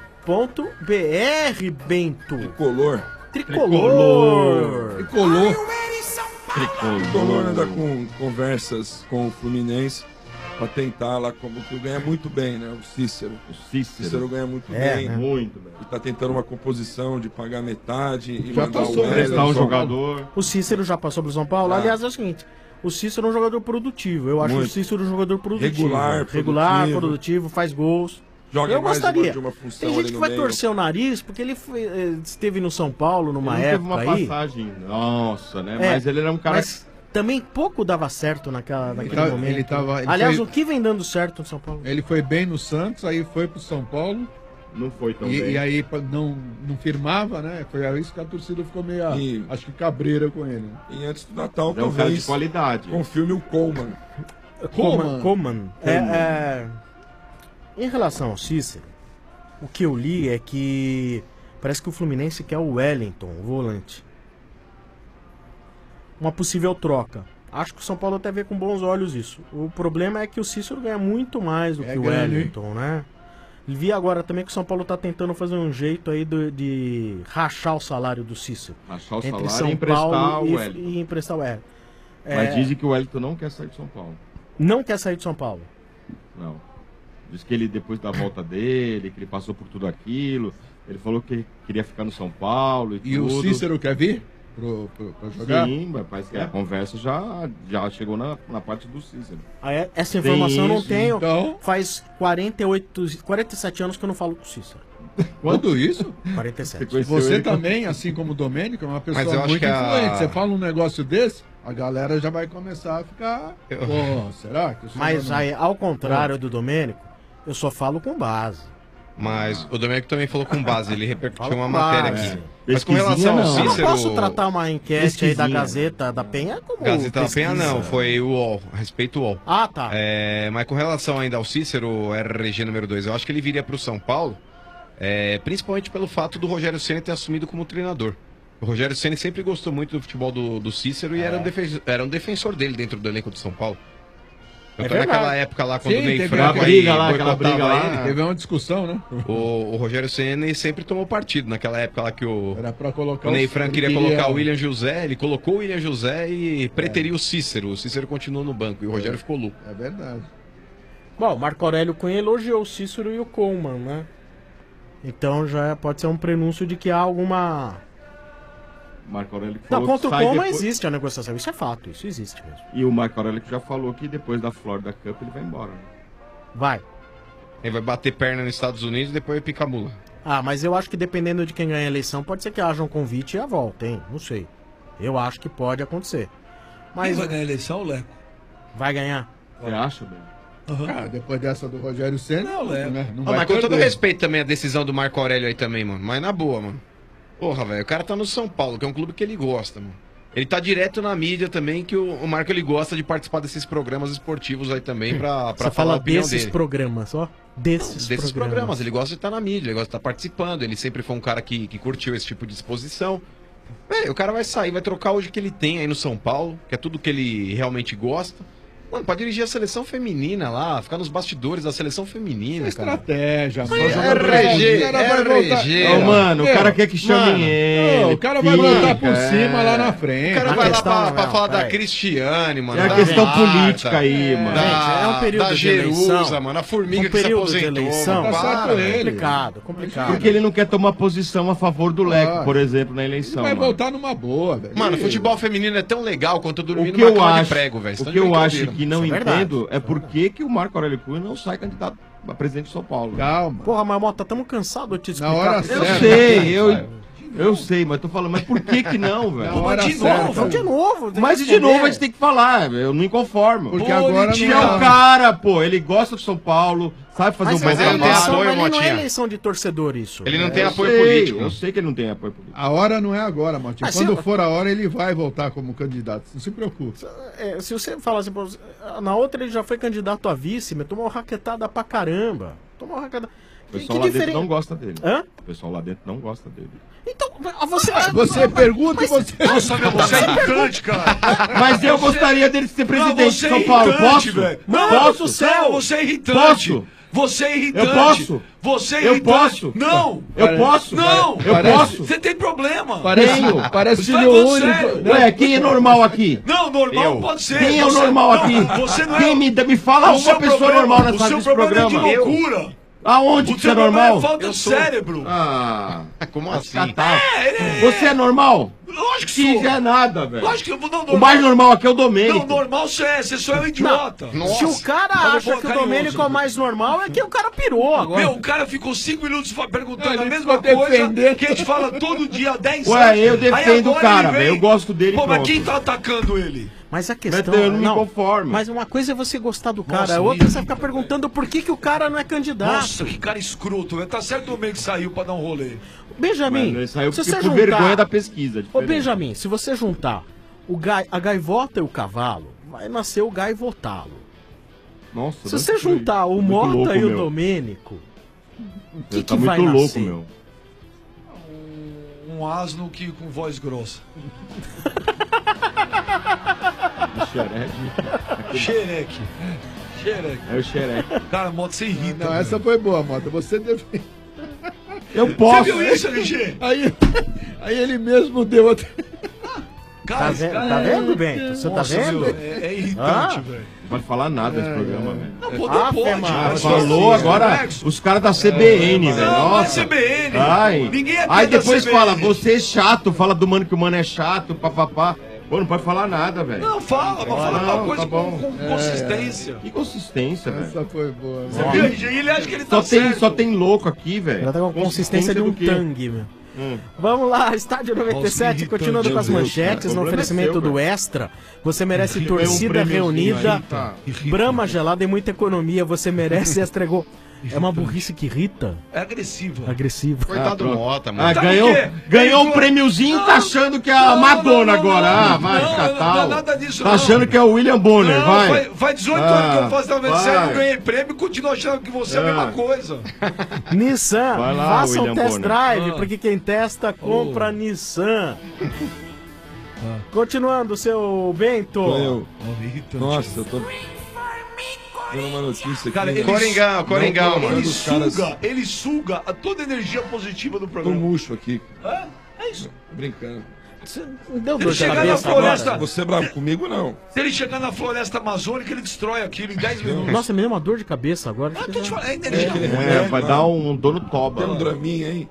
Bento. Tricolor. Tricolor. Tricolor anda com conversas com o Fluminense para tentar lá, como que ganha muito bem, né? O Cícero. O Cícero ganha muito bem. né? Muito bem. E tá tentando uma composição de pagar metade e Já mandar passou, o prestar um jogador. O Cícero já passou pro São Paulo. Já. Aliás, é o seguinte, o Cícero é um jogador produtivo. Eu acho Muito. o Cícero um jogador produtivo. Regular, produtivo, faz gols. Joga Eu mais gostaria. de uma função Tem gente ali que no vai meio. torcer o nariz porque ele esteve no São Paulo numa Ele teve época uma aí. passagem, nossa, né? Mas ele era um cara... Mas também pouco dava certo naquele Ele momento. ele Aliás, foi- o que vem dando certo no São Paulo? Ele foi bem no Santos, aí foi pro São Paulo. Não foi tão e, bem. E aí não firmava, né? Foi isso que a torcida ficou meio, acho que cabreira com ele. E antes do Natal, É um cara de qualidade. Confirme o Coleman. Coman. Em relação ao Cícero, o que eu li é que parece que o Fluminense quer o Wellington, o volante. Uma possível troca. Acho que o São Paulo até vê com bons olhos isso. O problema é que o Cícero ganha muito mais do que o grande, Wellington, né? Vi agora também que o São Paulo tá tentando fazer um jeito aí de rachar o salário do Cícero. Rachar o Entre salário São e emprestar Paulo o Wellington. e emprestar o Wellington. Mas dizem que o Wellington não quer sair de São Paulo. Não quer sair de São Paulo. Não. Diz que ele, depois da volta dele, que ele passou por tudo aquilo, ele falou que queria ficar no São Paulo e E tudo. o Cícero quer vir? pra jogar? Sim, rapaz, a conversa já chegou na parte do Cícero. Essa informação eu não tenho. Então... Faz 47 anos que eu não falo com o Cícero. Quando isso? 47. Você também, assim como o Domênico, é uma pessoa Mas eu acho muito que influente. Você fala um negócio desse, a galera já vai começar a ficar... Pô, será que o senhor Mas não... aí, ao contrário do Domênico, eu só falo com base. Mas o Domênico também falou com base, ele repercutiu uma com matéria base. aqui. Mas com relação ao Cícero... Eu não posso tratar uma enquete aí da Gazeta da Penha como Gazeta da pesquisa. Penha não, foi o UOL, a respeito do UOL. Ah, tá. Mas com relação ainda ao Cícero, RG número 2, eu acho que ele viria para o São Paulo, principalmente pelo fato do Rogério Ceni ter assumido como treinador. O Rogério Ceni sempre gostou muito do futebol do Cícero e era um defensor dele dentro do elenco do São Paulo. Então, naquela época lá, quando o Ney Franco aquela briga lá, teve uma discussão, né? O Rogério Ceni sempre tomou partido. Naquela época lá que Era pra colocar o Ney Franco queria colocar o William José, ele colocou o William José e preteriu o Cícero. O Cícero continuou no banco e o Rogério ficou louco. É verdade. Bom, o Marco Aurélio Cunha elogiou o Cícero e o Koeman, né? Então já pode ser um prenúncio de que há alguma... Marco Aurélio que Não, falou contra o que sai Koeman depois... existe a negociação, isso é fato, isso existe mesmo. E o Marco Aurélio que já falou que depois da Florida Cup ele vai embora. Né? Vai. Ele vai bater perna nos Estados Unidos e depois vai picar mula. Ah, mas eu acho que dependendo de quem ganha a eleição, pode ser que haja um convite e a volta, hein? Não sei. Eu acho que pode acontecer. Mas... Quem vai ganhar a eleição, Leco? Vai ganhar. Você acha, Ben? Depois dessa do Rogério Ceni, né? Não Mas vai com todo perder. respeito também a decisão do Marco Aurélio aí também, mano. Mas na boa, mano. Porra, velho, o cara tá no São Paulo, que é um clube que ele gosta, mano. Ele tá direto na mídia também, que o Marco ele gosta de participar desses programas esportivos aí também pra Você falar a opinião desses dele. programas, ó. Desses programas. Ele gosta de estar na mídia, ele gosta de estar participando. Ele sempre foi um cara que curtiu esse tipo de exposição. O cara vai sair, vai trocar hoje o que ele tem aí no São Paulo, que é tudo que ele realmente gosta. Mano, pra dirigir a seleção feminina lá, ficar nos bastidores da seleção feminina, cara. Estratégia, mano. RG. Ô, mano, o cara quer que chamem ele. O cara vai voltar por cima lá na frente. O cara vai lá pra falar da Cristiane, mano. É a questão política aí, mano. É um período da de Jerusa, eleição. mano. A formiga Um que se período de aposentou. eleição. Mano. Tá certo Para, ele. velho. Complicado. Porque ele não quer tomar posição a favor do Leco, por exemplo, na eleição. Vai mano. voltar numa boa, velho. Mano, futebol feminino é tão legal quanto dormir O que numa eu cama de acho, prego, velho. o que eu acho que não Isso é verdade. entendo é por que o Marco Aurélio Cunha não sai candidato a presidente de São Paulo. Calma. Porra, mas Mota, estamos cansados de te explicar. hora porque- Eu certo. sei, eu sei, mas tô falando, mas por que não, velho? Na hora De certa. novo, de novo. tem Mas que de novo a responder. gente tem que falar, eu não me conformo. Porque agora Se não é o cara, pô, ele gosta do São Paulo, sabe fazer um bom mas ele não tem trabalho. apoio, mas ali não é Motinha. eleição de torcedor isso. Ele não tem Eu apoio sei, político. Eu sei que ele não tem apoio político. A hora não é agora, Motinho. Mas Quando se- for a hora, ele vai voltar como candidato. Não se preocupe. Se você falar assim, pô, na outra ele já foi candidato a vice, mas tomou uma raquetada pra caramba. Tomou uma raquetada. O pessoal lá dentro não gosta dele. Hã? O pessoal lá dentro não gosta dele. Então, você... Você pergunta e você... Nossa, meu, você é irritante, cara. Mas eu gostaria dele ser presidente de você é São Paulo. irritante, Posso? velho. Não, Não, posso? do céu, você é irritante. Posso? Você é irritante. Eu posso? Você é Eu irritante. posso? Não. Eu posso? Não. Eu posso? Você tem problema. Parece Você filho tá falando único. sério. Ué, quem é normal aqui? Não, normal Eu. pode ser. Quem é o Você- normal não, aqui? Você não é... Quem me fala O seu uma pessoa problema- normal nessa O seu desse problema é de programa? loucura. Aonde O que seu você é problema normal? é falta Eu de sou. cérebro. Ah, Como assim? Você é normal? Lógico que Que sou. já é nada, velho. Lógico que eu vou... Não, O mais normal aqui é o Não, Domênico. normal você só é um idiota. Se o cara Mas eu acha vou que o carinhoso. Domênico é o mais normal, é que o cara pirou agora. Meu, o cara ficou 5 minutos perguntando Ele a mesma ficou coisa defendendo. que a gente fala todo dia há 10 Ué, anos. eu Aí defendo o agora cara, ele vem- velho. Eu gosto dele, Pô, mas pronto. quem tá atacando ele? Mas a questão... Eu não me conformo. Mas uma coisa é você gostar do cara, Nossa, a outra é você horrível. ficar perguntando por que o cara não é candidato. Nossa, que cara escroto, velho. Tá certo o homem que saiu pra dar um rolê. Benjamin, Mano, ele saiu se por você juntar... vergonha da pesquisa. Ô diferente. Benjamin, se você juntar a gaivota e o cavalo, vai nascer o gaivotalo. Nossa, Se você juntar o Muito Mota louco, e o meu. Domênico, o que, Você tá que vai muito louco, nascer? meu. Um asno que, com voz grossa. Xereque. Xereque. É o xereque. Cara, moto, você irrita. Não, velho. essa foi boa, Mota. Você deve... Eu posso. Você viu isso, LG? Aí ele mesmo deu outra... Tá vendo, Bento? Você tá vendo? É irritante, velho. Não pode falar nada nesse programa, velho. Não, pode. Falou agora os caras da CBN, velho. Nossa. Não é CBN. Ai. Ninguém aqui Aí é da depois CBN. fala, você é chato, fala do mano que o mano é chato, papapá. Pô, não pode falar nada, velho. Não, fala, mas fala uma coisa com consistência. Que consistência, velho. Essa foi boa. Você viu? E ele acha que ele tá certo. Só tem louco aqui, velho. Ela tá com a consistência de um tangue, meu. Vamos lá, Estádio 97, continuando com as manchetes, no oferecimento do Extra. Você merece torcida reunida, Brahma gelada e muita economia. Você merece Extra Gol. É uma burrice que irrita. É agressiva. Agressiva. Coitado do Mota, mano. Ganhou um prêmiozinho, tá achando que é a Madonna agora. Vai, catar. Não é nada disso, Tá achando que é o William Bonner, vai. Faz 18 anos que eu faço 97, eu ganhei prêmio e continuo achando que você é a mesma coisa. Nissan, Vai lá, faça um William test Bonner. drive, porque quem testa, compra Nissan. Continuando, seu Bento. Nossa, eu tô... Tem uma notícia aqui. Cara, ele Coringão, mano. Ele suga toda a energia positiva do Tô programa. murcho aqui. É isso. Tô brincando. Deu Ele dor de chegar na cabeça floresta. agora? Você é bravo comigo, não. Se ele chegar na floresta amazônica, ele destrói aquilo em 10 minutos. Nossa, me deu uma dor de cabeça agora. Ah, tô te falando, é energia. Vai dar um dor no toba. Tem um draminha aí.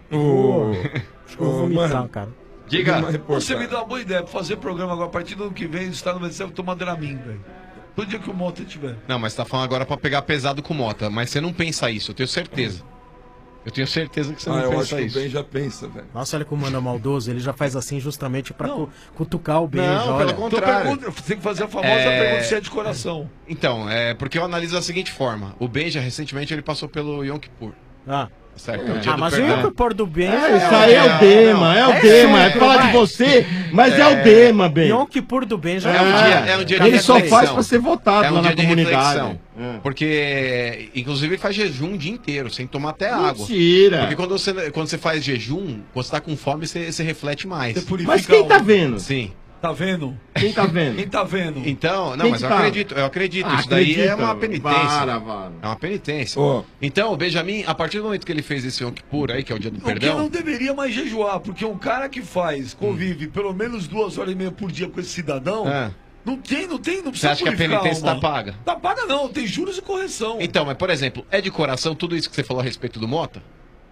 Acho que eu vou vomitar, mano. cara. Diga. Você me dá uma boa ideia pra fazer programa agora. A partir do ano que vem, está no Brasil, eu vou tomar Dramin, velho. Todo dia que o Mota tiver. Não, mas tá falando agora pra pegar pesado com o Mota. Mas você não pensa isso, eu tenho certeza. Eu tenho certeza que você não eu acho pensa que o isso. Ben já pensa, velho. Nossa, olha como o mano é maldoso. Ele já faz assim justamente pra cutucar o beijo. Não, olha. pelo contrário. Você tem que fazer a famosa pergunta se é de coração. Então, porque eu analiso da seguinte forma. O Benja, recentemente, ele passou pelo Yom Kippur. Certo? É o dia do mas o perdão. Yom Kippur do bem. Isso aí é o Dema, é o Dema. É falar de você, mas é o Dema, bem. Yom Kippur do bem já É um dia de Ele só reflexão. faz pra ser votado É um lá dia na de comunidade. reflexão. Porque, inclusive, ele faz jejum o dia inteiro, sem tomar até água. Mentira. Porque quando você faz jejum, quando você tá com fome, você reflete mais. Você purifica Mas quem tá algo. vendo? Sim. Tá vendo? Quem tá vendo? Quem tá vendo? Então, não, Quem mas que eu tá? acredito. Ah, Isso daí é acredita. uma penitência. Vara. É uma penitência. Ó. Então, o Benjamin, a partir do momento que ele fez esse Yom Kippur aí, que é o dia do O que perdão. não deveria mais jejuar, porque um cara que convive pelo menos 2 horas e meia por dia com esse cidadão, não precisa Você acha que a purificar penitência alma. tá paga? Tá paga não, tem juros e correção. Então, mas por exemplo, é de coração tudo isso que você falou a respeito do Mota?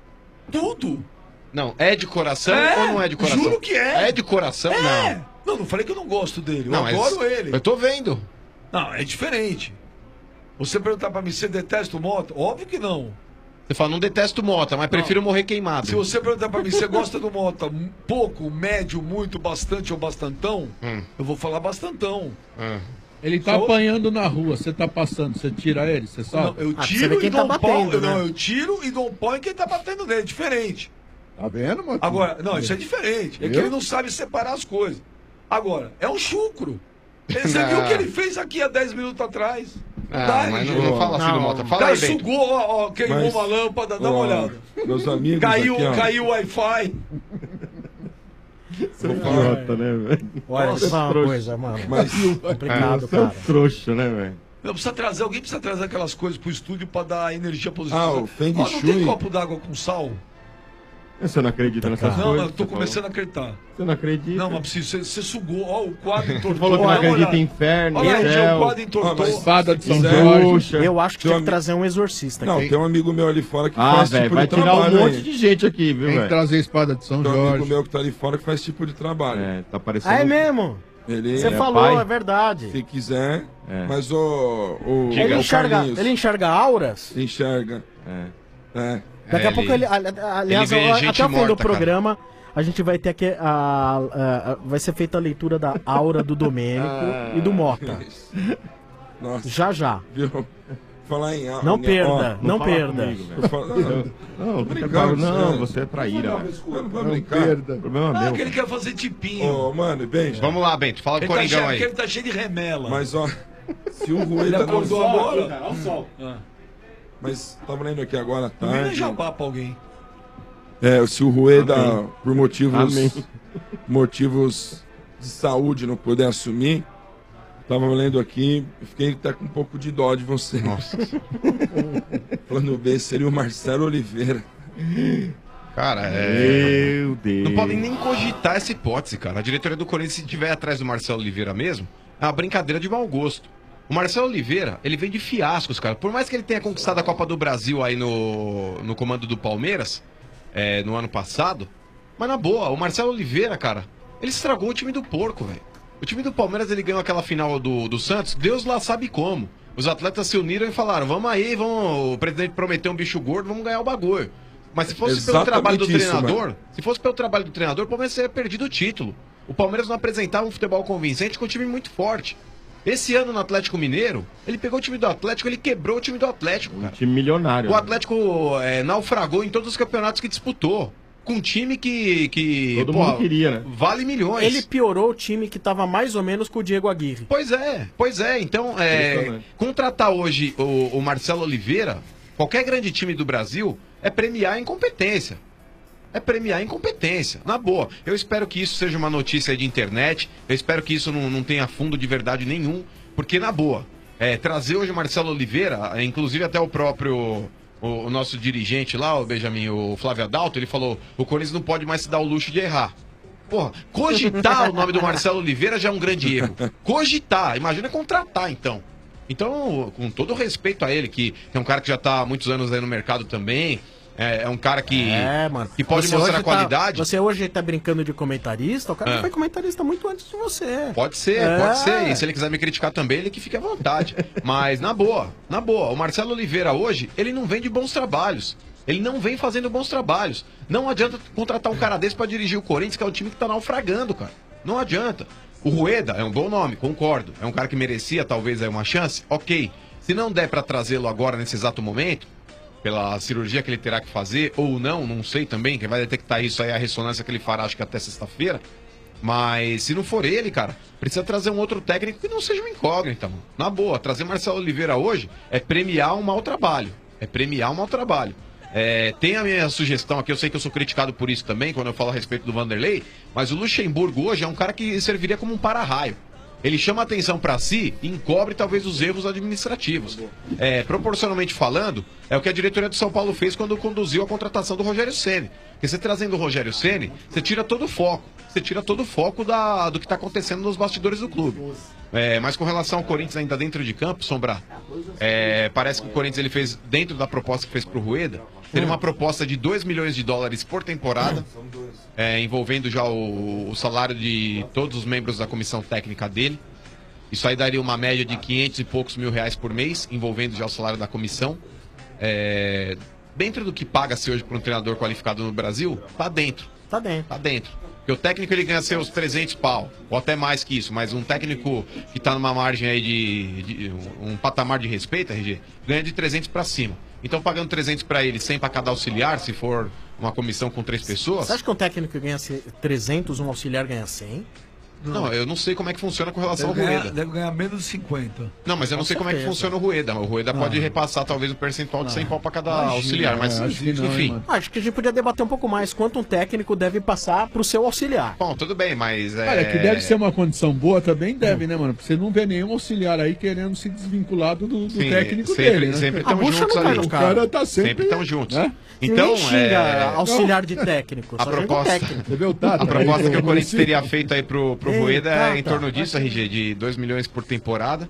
Tudo. Não, é de coração ou não é de coração? Juro que é. É de coração? Não. Não falei que eu não gosto dele, eu Não, mas adoro ele. Eu tô vendo. Não, é diferente. Você perguntar pra mim, você detesta o Mota? Óbvio que não. Você fala, não detesto Mota, mas prefiro morrer queimado. Se você perguntar pra mim, você gosta do Mota pouco, médio, muito, bastante ou bastantão, eu vou falar bastantão. Ele tá apanhando na rua, você tá passando, você tira ele, você sabe? Não, eu tiro e dou um pau. Não, eu tiro e dou um pau em quem tá batendo nele, é diferente. Tá vendo, mano? Agora, não, isso é diferente. É que ele não sabe separar as coisas. Agora, é um chucro. Você viu o que ele fez aqui há 10 minutos atrás? Mas não fala assim do Mota. O Fala cara aí, Bento. sugou, queimou uma lâmpada, dá uma olhada. Meus amigos Caiu o Wi-Fi. Idiota, né, velho? Olha, Nossa, só uma trouxa. coisa, mano. Mas complicado, você é um cara. trouxa, né, velho? Alguém precisa trazer aquelas coisas pro estúdio pra dar energia positiva. Ah, o Feng Não Shui. tem copo d'água com sal? Você não acredita nessas Não, coisas? mas eu tô que você começando a acreditar. Você não acredita? Não, mas preciso. Você sugou. Ó, o quadro entortou. Você falou que não acredita em inferno, Olha lá, em o céu. quadro entortou. Espada de São Jorge. Eu acho que Seu tinha que trazer um exorcista Não, aqui. tem um amigo meu ali fora que Ah, faz velho, tipo vai de tirar um trabalho monte aí. de gente aqui, viu, Tem que velho? trazer a espada de São Tem um amigo Jorge. meu que tá ali fora que faz tipo de trabalho. É, tá parecendo... Ah, é mesmo? Ele Você é falou, pai? é verdade. Se quiser, É. mas o Ele Carlinhos enxerga auras? enxerga. É. Daqui a pouco ele. Aliás, ele vê gente até o fim do morta, cara. programa, a gente vai ter aqui. Vai ser feita a leitura da aura do Domênico e do Mota. Nossa, Já. viu? Falar em Não perda, não fala perda. comigo, velho. Eu falo- Não, brincando, não, sério. você é traíra, velho. Eu não vou Não brincar. perda. O problema é Ah, meu. que ele quer fazer tipinho. Ô, mano, Benja. Vamos lá, Bento. Fala do Ele tá, Coringão cheio, aí. ele tá cheio de remela. Mas ó, se o Ele Rueda não. acordou agora. Olha o sol. Mas tava lendo aqui agora à Não vem tarde. jabá pra alguém. Se o Rueda, Amém. por motivos Amém. de saúde, não puder assumir, tava lendo aqui, eu fiquei até com um pouco de dó de você. Nossa. Plano B seria o Marcelo Oliveira. Cara, Meu Deus. Não podem nem cogitar essa hipótese, cara. A diretoria do Corinthians, se estiver atrás do Marcelo Oliveira mesmo, é uma brincadeira de mau gosto. O Marcelo Oliveira, ele vem de fiascos, cara. Por mais que ele tenha conquistado a Copa do Brasil aí no comando do Palmeiras, no ano passado, mas na boa, o Marcelo Oliveira, cara, ele estragou o time do porco, velho. O time do Palmeiras, ele ganhou aquela final do Santos, Deus lá sabe como. Os atletas se uniram e falaram, vamos aí, o presidente prometeu um bicho gordo, vamos ganhar o bagulho. Mas se fosse pelo trabalho do treinador, o Palmeiras teria perdido o título. O Palmeiras não apresentava um futebol convincente com um time muito forte. Esse ano no Atlético Mineiro, ele pegou o time do Atlético, ele quebrou o time do Atlético, cara. Time milionário. O Atlético naufragou em todos os campeonatos que disputou. Com um time que todo mundo queria, né? Vale milhões. Ele piorou o time que tava mais ou menos com o Diego Aguirre. Pois é. Então, contratar hoje o Marcelo Oliveira, qualquer grande time do Brasil, é premiar a incompetência. Na boa. Eu espero que isso seja uma notícia aí de internet. Eu espero que isso não tenha fundo de verdade nenhum. Porque, na boa, trazer hoje o Marcelo Oliveira, inclusive até o próprio... O nosso dirigente lá, o Benjamin, o Flávio Adalto, ele falou, o Corinthians não pode mais se dar o luxo de errar. Porra, cogitar o nome do Marcelo Oliveira já é um grande erro. Cogitar, imagina contratar então. Então, com todo respeito a ele, que é um cara que já está há muitos anos aí no mercado também, é um cara que pode mostrar a qualidade. Você hoje tá brincando de comentarista, o cara foi comentarista muito antes de você. Pode ser. E se ele quiser me criticar também, ele que fique à vontade. Mas, na boa, o Marcelo Oliveira hoje, ele não vem de bons trabalhos. Ele não vem fazendo bons trabalhos. Não adianta contratar um cara desse pra dirigir o Corinthians, que é um time que tá naufragando, cara. Não adianta. O Rueda é um bom nome, concordo. É um cara que merecia, talvez, aí uma chance. Ok. Se não der pra trazê-lo agora, nesse exato momento, pela cirurgia que ele terá que fazer, ou não sei também, quem vai detectar isso aí é a ressonância que ele fará, acho que até sexta-feira. Mas se não for ele, cara, precisa trazer um outro técnico que não seja uma incógnita, mano. Na boa, trazer Marcelo Oliveira hoje é premiar um mau trabalho. Tem a minha sugestão aqui, eu sei que eu sou criticado por isso também, quando eu falo a respeito do Vanderlei, mas o Luxemburgo hoje é um cara que serviria como um para-raio. Ele chama a atenção para si e encobre talvez os erros administrativos. Proporcionalmente falando, é o que a diretoria do São Paulo fez quando conduziu a contratação do Rogério Ceni. Porque você trazendo o Rogério Ceni, você tira todo o foco. Do que está acontecendo nos bastidores do clube. Mas com relação ao Corinthians ainda dentro de campo, Sombra, parece que o Corinthians ele fez, dentro da proposta que fez para o Rueda, teria uma proposta de $2 milhões por temporada, envolvendo já o salário de todos os membros da comissão técnica dele. Isso aí daria uma média de 500 e poucos mil reais por mês, envolvendo já o salário da comissão. Dentro do que paga-se hoje para um treinador qualificado no Brasil, tá dentro. Porque o técnico ele ganha seus 300 pau, ou até mais que isso, mas um técnico que tá numa margem aí de um patamar de respeito, RG, ganha de 300 para cima. Então pagando 300 para ele, 100 para cada auxiliar, se for uma comissão com 3 pessoas... Você acha que um técnico ganha 300, um auxiliar ganha 100? Não, eu não sei como é que funciona com relação ao Rueda. Deve ganhar menos de 50. Não, mas eu não sei como é que funciona o Rueda. O Rueda pode repassar talvez um percentual de 100 pau pra cada auxiliar, mas enfim. Acho que a gente podia debater um pouco mais quanto um técnico deve passar pro seu auxiliar. Bom, tudo bem, mas... Olha, que deve ser uma condição boa também, deve, né, mano? Porque você não vê nenhum auxiliar aí querendo se desvincular do técnico dele, né? Sempre estão juntos ali. O cara tá sempre estão juntos. Né? Então, xinga auxiliar de técnico. A proposta que o Corinthians teria feito aí pro Rueda é em torno disso, RG, de 2 milhões por temporada.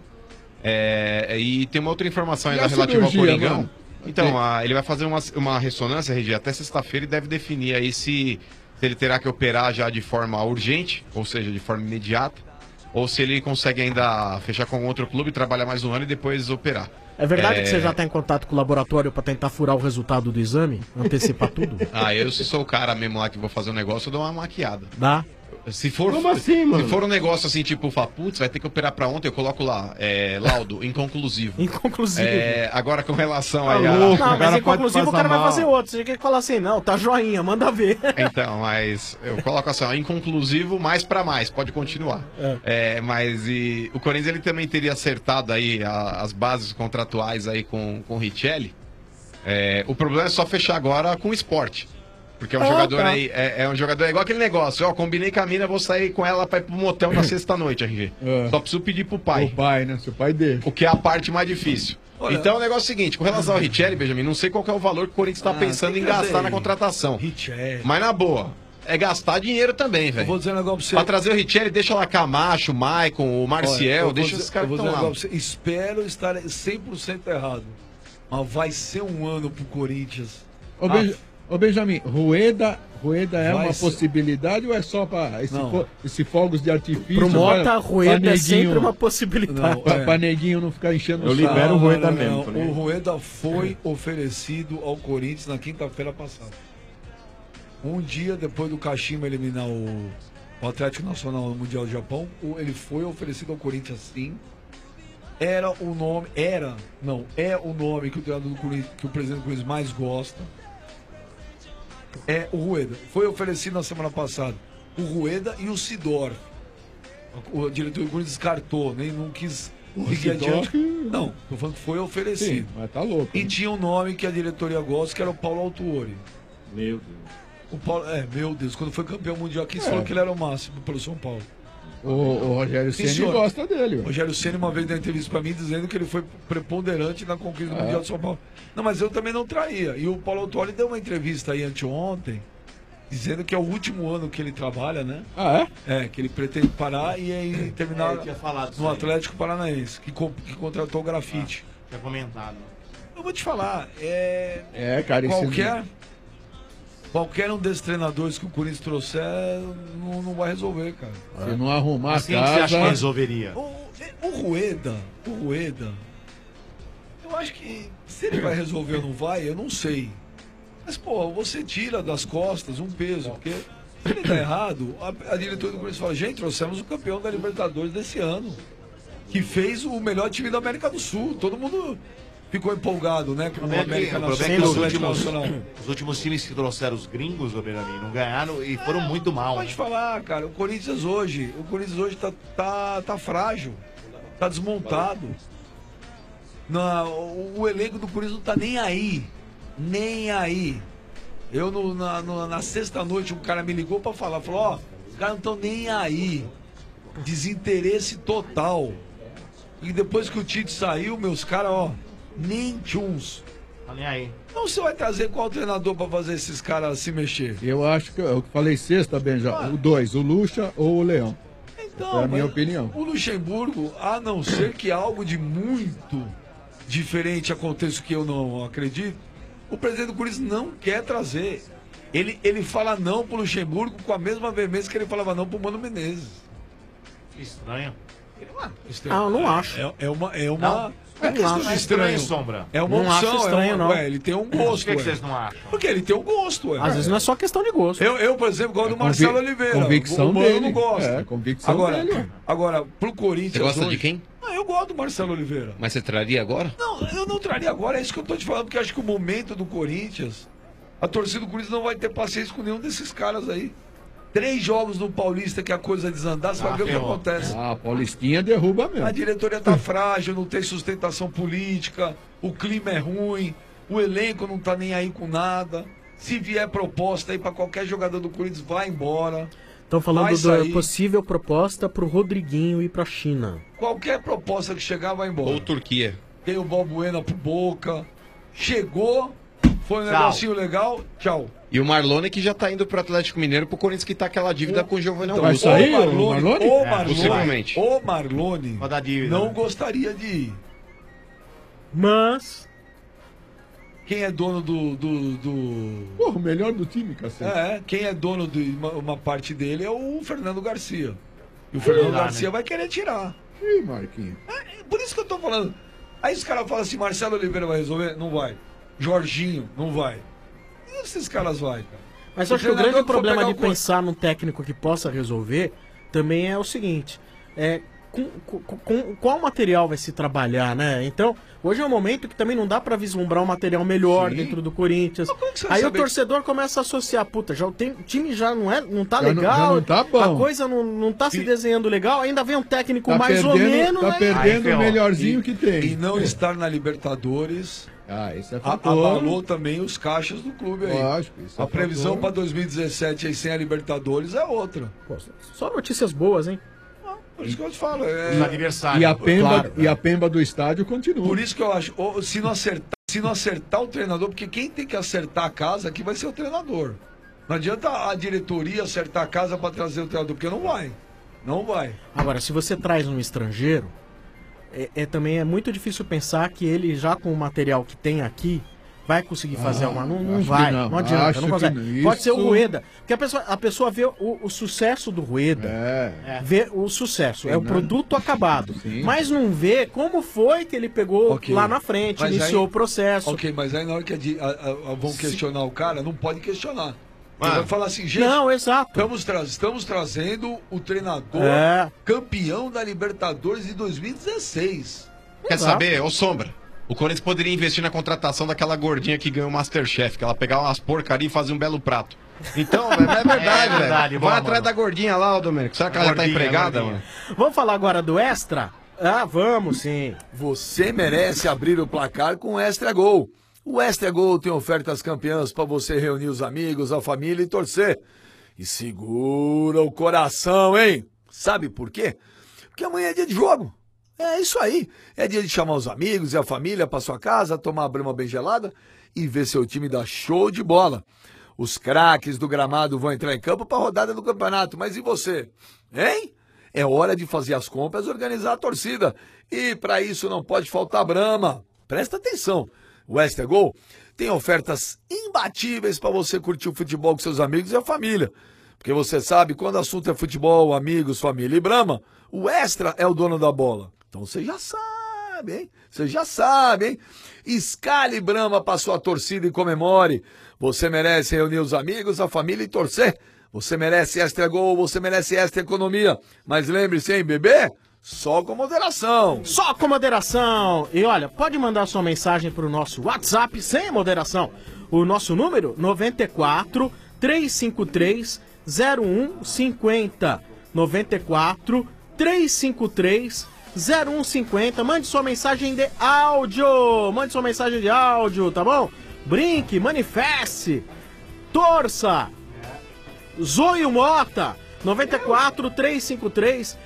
E tem uma outra informação ainda relativa ao Coringão. Mano? Então, ele vai fazer uma ressonância, RG, até sexta-feira e deve definir aí se ele terá que operar já de forma urgente, ou seja, de forma imediata, ou se ele consegue ainda fechar com outro clube, trabalhar mais um ano e depois operar. É verdade que você já está em contato com o laboratório para tentar furar o resultado do exame? Antecipar tudo? Eu se sou o cara mesmo lá que vou fazer um negócio, eu dou uma maquiada. Dá? Se for, como assim, mano? Se for um negócio assim, tipo, putz, vai ter que operar pra ontem, eu coloco lá, laudo, inconclusivo. Inconclusivo. Agora com relação aí a... Não, mas inconclusivo o cara vai fazer outro. Você quer falar assim, não, tá joinha, manda ver. Então, mas eu coloco assim, inconclusivo, mais pra mais, pode continuar. Mas o Corinthians ele também teria acertado aí as bases contratuais aí com o Richelli. O problema é só fechar agora com o Sport. Porque é um jogador aí, é um jogador igual aquele negócio, combinei com a mina, vou sair com ela pra ir pro motel na sexta-noite, RG. Só preciso pedir pro pai. O pai, né? Seu pai deixa. O que é a parte mais difícil. Então o negócio é o seguinte, com relação ao Richelli, Benjamin, não sei qual que é o valor que o Corinthians está pensando em gastar na contratação. Richelli. Mas na boa, é gastar dinheiro também, velho. Eu vou dizer um negócio pra você. Pra trazer o Richelli, deixa lá Camacho, o Maicon, o Marcial, deixa esses caras que eu vou estão dizer um lá. negócio pra você. Espero estar 100% errado. Mas vai ser um ano pro Corinthians. Ô Benjamin, Rueda é Vai uma ser. possibilidade ou é só para esse fogos de artifício? Pro Mota, pra Rueda é neguinho- sempre uma possibilidade. Pra neguinho não ficar enchendo Eu o saco. libero o Rueda mesmo. O Rueda foi oferecido ao Corinthians na quinta-feira passada. Um dia depois do Kashima eliminar o Atlético Nacional no Mundial do Japão, ele foi oferecido ao Corinthians sim. É o nome que o treinador do Corinthians, que o presidente do Corinthians mais gosta. É o Rueda. Foi oferecido na semana passada o Rueda e o Sidor. O diretor do Corinthians descartou, nem não quis seguir adiante. Não, tô falando que foi oferecido. Sim, mas tá louco. E tinha um nome que a diretoria gosta, que era o Paulo Autuori. Meu Deus. O Paulo, meu Deus, quando foi campeão mundial aqui, falou que ele era o máximo pelo São Paulo. O Rogério Sim, Ceni senhor. gosta dele. O Rogério Ceni uma vez deu uma entrevista pra mim dizendo que ele foi preponderante na conquista do Mundial de São Paulo. Não, mas eu também não traía. E o Paulo Autuori deu uma entrevista aí anteontem, dizendo que é o último ano que ele trabalha, né? Ah, é? É, que ele pretende parar e aí terminar eu tinha falado isso no aí. Atlético Paranaense, que contratou o Grafite. Tinha comentado. Eu vou te falar, cara, esse- qualquer um desses treinadores que o Corinthians trouxer não vai resolver, cara. Se não arrumar Assim a casa... você acha que resolveria? O Rueda, eu acho que se ele vai resolver ou não vai, eu não sei. Mas, pô, você tira das costas um peso, porque se ele tá errado, a diretoria do Corinthians fala, gente, trouxemos o campeão da Libertadores desse ano, que fez o melhor time da América do Sul. Todo mundo ficou empolgado, né, com o América Nacional. Os últimos times que trouxeram os gringos, ô Benjamin, não ganharam e foram muito mal. Pode falar, cara, o Corinthians hoje tá frágil, tá desmontado. O elenco do Corinthians não tá nem aí. Nem aí. Eu na sexta-noite um cara me ligou pra falar, falou, ó, os caras não estão nem aí. Desinteresse total. E depois que o Tite saiu, meus caras, ó, nem tchuns. Tá nem aí. Então você vai trazer qual treinador pra fazer esses caras se mexer? Eu acho que eu falei sexta, Benja, o 2, o Lucha ou o Leão. Então, é a minha mas opinião. O Luxemburgo, a não ser que algo de muito diferente aconteça, que eu não acredito, o presidente do Corinthians não quer trazer. Ele fala não pro Luxemburgo com a mesma veemência que ele falava não pro Mano Menezes. Estranho. Ah, eu não acho. É uma Não questão acho de estranho, Sombra. É uma Não opção, acho estranho, não. Ué, ele tem um gosto. Por que ué. vocês não acham? Porque ele tem um gosto, ué. Às vezes não é só questão de gosto. Eu por exemplo, gosto do Marcelo Oliveira. convicção o Mano dele. não gosta. É, convicção agora, dele, ué. agora, pro Corinthians. Você gosta hoje- de quem? Ah, eu gosto do Marcelo Oliveira. Mas você traria agora? Não, eu não traria agora, é isso que eu tô te falando, porque eu acho que o momento do Corinthians, a torcida do Corinthians não vai ter paciência com nenhum desses caras aí. 3 jogos no Paulista que a coisa desandar, você vai ver o que acontece. Ah, a Paulistinha derruba mesmo. A diretoria tá frágil, não tem sustentação política, o clima é ruim, o elenco não tá nem aí com nada. Se vier proposta aí pra qualquer jogador do Corinthians, vai embora. Estão falando Vai da sair. possível proposta pro Rodriguinho ir pra China. Qualquer proposta que chegar, vai embora. Ou Turquia. Tem o Balbuena pro Boca. Chegou, foi um Tchau. negocinho legal, tchau. E o Marlone que já tá indo pro Atlético Mineiro, pro Corinthians que tá aquela dívida com o Giovanni Então, Augusto. o Marlone, Possivelmente. o Marlone Vai dar dívida, não né? gostaria de ir. Mas quem é dono do... Porra, o melhor do time, cacete. Quem é dono de uma parte dele é o Fernando Garcia. E o Fernando Dá, Garcia né? vai querer tirar. Ih, Marquinhos. Por isso que eu tô falando. Aí os caras falam assim, Marcelo Oliveira vai resolver? Não vai. Jorginho, não vai. E esses caras vai, cara? Mas eu acho que o grande treinador que for problema pegar de o pensar num técnico que possa resolver também é o seguinte: com qual material vai se trabalhar, né? Então, hoje é um momento que também não dá pra vislumbrar um material melhor dentro do Corinthians. você vai Aí o saber? torcedor começa a associar, puta, já o time já não tá Já não- legal, já não tá bom. a coisa não tá se desenhando legal, ainda vem um técnico Tá mais ou perdendo- menos. tá aí- perdendo o melhorzinho E- que tem. E não estar na Libertadores. Isso é fator. Abalou também os caixas do clube aí. Lógico, isso é A previsão fator. para 2017 aí sem a Libertadores é outra. Só notícias boas, hein? Por isso que eu te falo. Os adversários. E a pemba do estádio continua. Por isso que eu acho, se não acertar o treinador, porque quem tem que acertar a casa aqui vai ser o treinador. Não adianta a diretoria acertar a casa para trazer o treinador, porque não vai. Não vai. Agora, se você traz um estrangeiro, também é muito difícil pensar que ele, já com o material que tem aqui, vai conseguir fazer uma. Não vai, não adianta, não consegue. Pode ser o Rueda. Porque a pessoa vê o sucesso do Rueda. Vê o sucesso, é o produto acabado. Sim. Mas não vê como foi que ele pegou lá na frente, Mas iniciou aí- o processo. Ok, mas aí na hora que vão questionar o cara, não pode questionar. Você vai falar assim, gente. Não, exato. Estamos trazendo o treinador campeão da Libertadores de 2016. Quer saber? Ô Sombra, o Corinthians poderia investir na contratação daquela gordinha que ganhou o Masterchef, que ela pegava umas porcarias e fazia um belo prato. Então, é verdade, velho. Vai atrás da gordinha lá, ô Domênico. Será que ela já tá empregada, mano? Vamos falar agora do Extra? Ah, vamos sim. Você merece abrir o placar com o Extra Gol. O Extra Gol tem ofertas campeãs para você reunir os amigos, a família e torcer. E segura o coração, hein? Sabe por quê? Porque amanhã é dia de jogo. É isso aí. É dia de chamar os amigos e a família para sua casa, tomar a brama bem gelada e ver seu time dar show de bola. Os craques do gramado vão entrar em campo para a rodada do campeonato. Mas e você? Hein? É hora de fazer as compras e organizar a torcida. E para isso não pode faltar brama. Presta atenção. O Extra Gol tem ofertas imbatíveis para você curtir o futebol com seus amigos e a família. Porque você sabe, quando o assunto é futebol, amigos, família e brama, o Extra é o dono da bola. Então você já sabe, hein? Você já sabe, hein? Escale brama para sua torcida e comemore. Você merece reunir os amigos, a família e torcer. Você merece Extra Gol, você merece Extra Economia. Mas lembre-se, hein, bebê? Só com moderação. Só com moderação. E olha, pode mandar sua mensagem pro nosso WhatsApp sem moderação. O nosso número 94 353 0150. 94 353 0150. Mande sua mensagem de áudio. Mande sua mensagem de áudio, tá bom? Brinque, manifeste, torça. Zóio Mota 94 353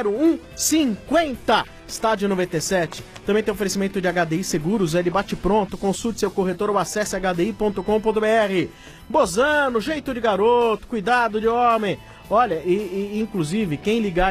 0150. Estádio 97. Também tem oferecimento de HDI Seguros, ele bate pronto. Consulte seu corretor ou acesse hdi.com.br. Bozano, jeito de garoto, cuidado de homem. Olha, inclusive, quem ligar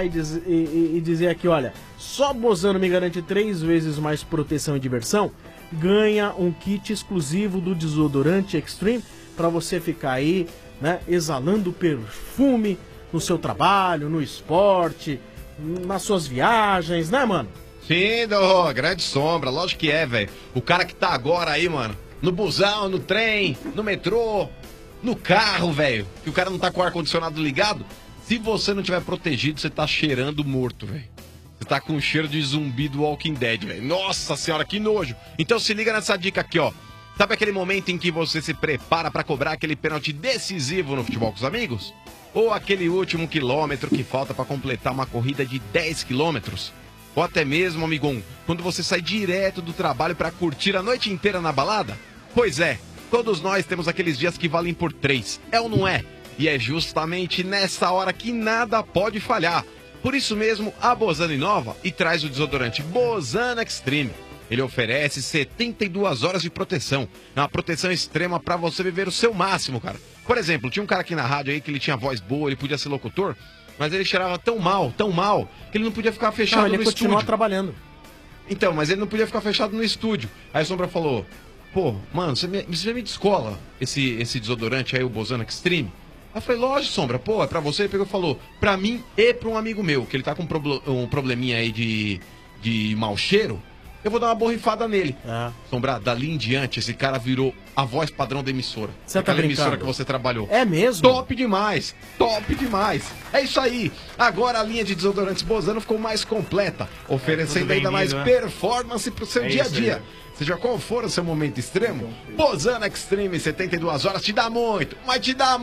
e dizer aqui, olha, só Bozano me garante 3 vezes mais proteção e diversão, ganha um kit exclusivo do desodorante Extreme para você ficar aí, né, exalando perfume no seu trabalho, no esporte, nas suas viagens, né, mano? Sim, grande Sombra, lógico que é, velho. O cara que tá agora aí, mano, no busão, no trem, no metrô, no carro, velho, que o cara não tá com o ar-condicionado ligado, se você não tiver protegido, você tá cheirando morto, velho. Você tá com um cheiro de zumbi do Walking Dead, velho. Nossa senhora, que nojo. Então se liga nessa dica aqui, ó. Sabe aquele momento em que você se prepara pra cobrar aquele pênalti decisivo no futebol com os amigos? Ou aquele último quilômetro que falta pra completar uma corrida de 10 quilômetros? Ou até mesmo, amigão, quando você sai direto do trabalho pra curtir a noite inteira na balada? Pois é, todos nós temos aqueles dias que valem por 3, é ou não é? E é justamente nessa hora que nada pode falhar. Por isso mesmo, a Bozano inova e traz o desodorante Bozano Extreme. Ele oferece 72 horas de proteção. É uma proteção extrema pra você viver o seu máximo, cara. Por exemplo, tinha um cara aqui na rádio aí que ele tinha voz boa, ele podia ser locutor, mas ele cheirava tão mal, que ele não podia ficar fechado no estúdio. Ele continua trabalhando. Então, mas ele não podia ficar fechado no estúdio. Aí a Sombra falou, pô, mano, você me descola esse desodorante aí, o Bozano Extreme? Aí eu falei, lógico, Sombra, pô, é pra você. Ele pegou e falou, pra mim e pra um amigo meu, que ele tá com um probleminha aí de mau cheiro, eu vou dar uma borrifada nele. Sombra, dali em diante, esse cara virou a voz padrão da emissora. Você tá brincando? Emissora que você trabalhou. É mesmo? Top demais, top demais. É isso aí. Agora a linha de desodorantes Bozano ficou mais completa, oferecendo ainda mais performance pro seu dia a dia. Seja qual for o seu momento extremo, Bozano Extreme 72 horas te dá muito, mas te dá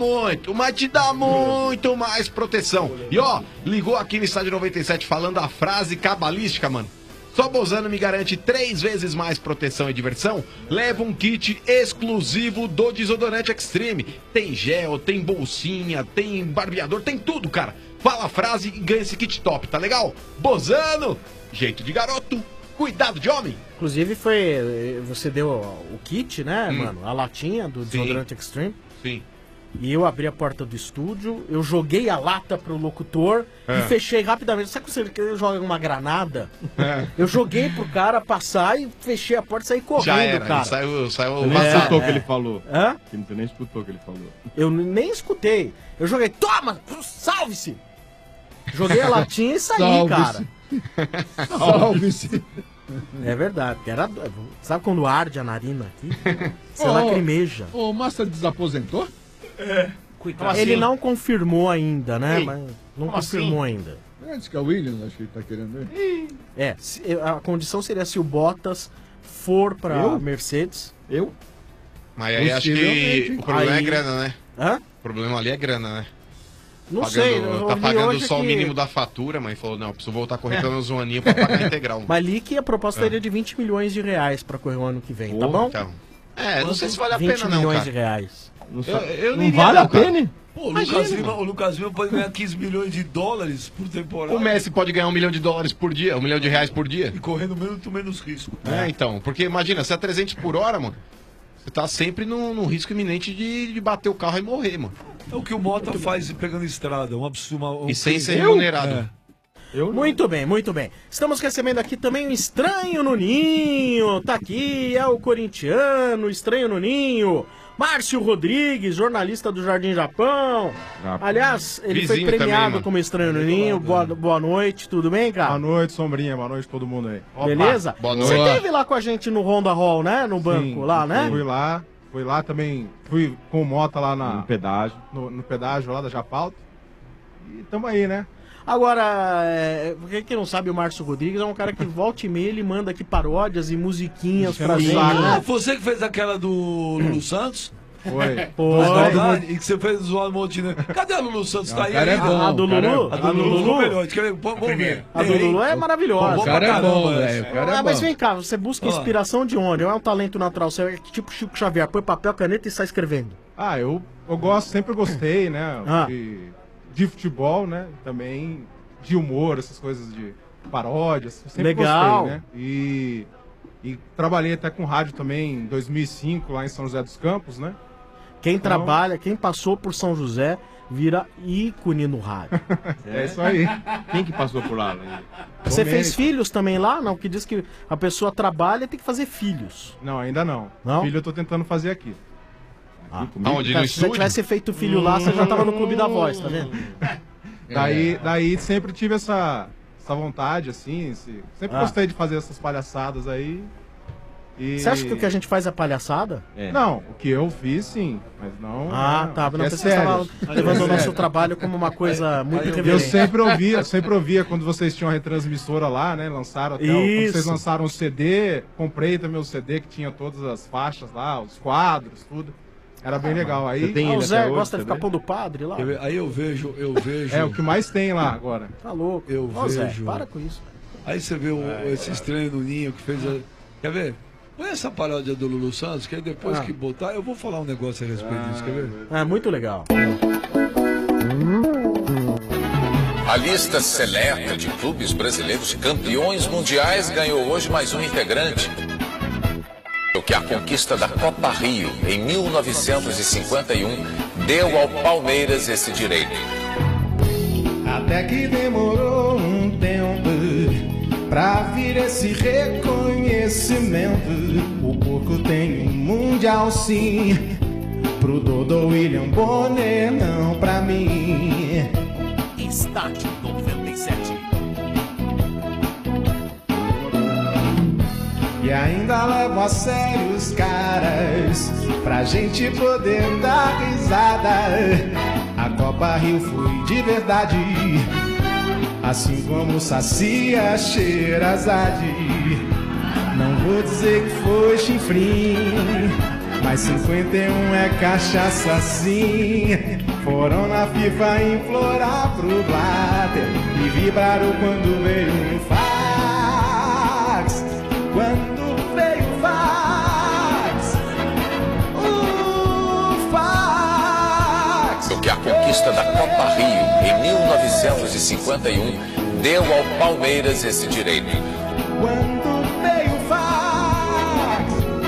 muito mais proteção. E ó, ligou aqui no Estádio 97 falando a frase cabalística, mano. Só Bozano me garante 3 vezes mais proteção e diversão. Leva um kit exclusivo do desodorante Extreme. Tem gel, tem bolsinha, tem barbeador, tem tudo, cara. fala a frase e ganha esse kit top, tá legal? Bozano, jeito de garoto, cuidado de homem. Inclusive você deu o kit, né, mano? A latinha do desodorante Extreme. Sim. E eu abri a porta do estúdio, eu joguei a lata pro locutor e fechei rapidamente. Sabe quando você joga uma granada? Eu joguei pro cara passar e fechei a porta e saí correndo, Já era, cara. saiu Você nem escutou o que ele falou. Hã? Você nem escutou o que ele falou. Eu nem escutei. Eu joguei, toma, salve-se! Joguei a latinha e saí, cara. Salve-se. É verdade. Sabe quando arde a narina aqui? Você lacrimeja. O Massa desaposentou? Coitado. Ele não confirmou ainda, né? Mas não confirmou ainda. Diz que é o Williams, acho que ele tá querendo ir. A condição seria se o Bottas for pra Mercedes. Mas aí acho que o problema é grana, né? Hã? O problema ali é grana, né? Não sei. Tá pagando só o mínimo da fatura, mas falou, não, preciso voltar a correr pelo menos um aninho pra pagar integral. Mas li que a proposta seria de 20 milhões de reais pra correr o ano que vem, tá bom? Então. Não sei se vale a 20 pena não, milhões cara. de reais. Não vale a pena? Pô, o Lucas Lima pode ganhar 15 milhões de dólares por temporada. O Messi pode ganhar $1 milhão por dia, $1 milhão por dia. E correndo menos risco. Então, porque imagina, se é 300 por hora, mano, você tá sempre num risco iminente de bater o carro e morrer, mano. É o que o Mota faz pegando estrada, um absurdo. E sem ser remunerado. Muito bem, muito bem. Estamos recebendo aqui também um estranho no ninho. Tá aqui, é o corintiano, estranho no ninho. Márcio Rodrigues, jornalista do Jardim Japão. Aliás, ele foi premiado também, como estranho no ninho. Boa noite, tudo bem, cara? Boa noite, Sombrinha. Boa noite todo mundo aí. Beleza? Boa noite. Você esteve lá com a gente no Honda Hall, né? No banco lá, né? Fui lá também. Fui com o Mota lá no pedágio. No pedágio lá da Japauta. E tamo aí, né? Agora, quem não sabe, o Márcio Rodrigues é um cara que volta e meia, ele manda aqui paródias e musiquinhas pra gente, né? Você que fez aquela do Lulu Santos? Foi. E que você fez do Zoado Montenegro. Cadê a Lulu Santos? Tá aí cara ainda? é bom, A do Lulu? A do Lulu ficou melhor. Vamos ver. A do Lulu é maravilhosa. O cara é bom, velho. O cara é Mas bom. vem cá, você busca inspiração de onde? É um talento natural, você é tipo Chico Xavier, põe papel, caneta e sai escrevendo. Eu gosto, sempre gostei, né? De futebol, né? Também de humor, essas coisas de paródias. Sempre Legal. gostei, né? E trabalhei até com rádio também em 2005, lá em São José dos Campos, né? Quem quem passou por São José, vira ícone no rádio. É isso aí. Quem que passou por lá? Você fez filhos também lá? Não, que diz que a pessoa trabalha e tem que fazer filhos. Não, ainda não. Não? Filho eu tô tentando fazer aqui. Onde? No Se você tivesse feito filho lá, você já tava no Clube da Voz, tá vendo? Daí sempre tive essa vontade, assim. Sempre gostei de fazer essas palhaçadas aí. Você acha que o que a gente faz é palhaçada? Não, o que eu fiz, sim. Mas não. Tá. Não, é você sério. estava levando o nosso trabalho como uma coisa muito Eu irreverente. sempre ouvia quando vocês tinham a retransmissora lá, né? Lançaram até. Quando vocês lançaram o CD, comprei também o CD que tinha todas as faixas lá, os quadros, tudo. Era bem legal. Aí O Zé gosta de ficar pondo padre lá? Aí eu vejo. É o que mais tem lá agora. Tá louco. Eu vejo. Zé, para com isso. Aí você vê esse estranho no ninho que fez a... Quer ver? Põe essa paródia do Lulu Santos, que aí depois que botar, eu vou falar um negócio a respeito disso, quer ver? É muito legal. A lista seleta de clubes brasileiros campeões mundiais ganhou hoje mais um integrante. O que a conquista da Copa Rio, em 1951, deu ao Palmeiras esse direito. Até que demorou um tempo pra vir esse reconhecimento. O porco tem um mundial sim, pro Dodô William Bonner, não pra mim. Estádio 97. E ainda levo a sério os caras, pra gente poder dar risada. A Copa Rio foi de verdade, assim como Sacia Sherazade. Não vou dizer que foi chifrinho, mas 51 é cachaça sim. Foram na FIFA implorar pro Blatter e vibraram quando veio o fax. Quando veio o fax, O que a conquista conquista da Copa Rio em 1951 deu ao Palmeiras esse direito. Quando veio o fax,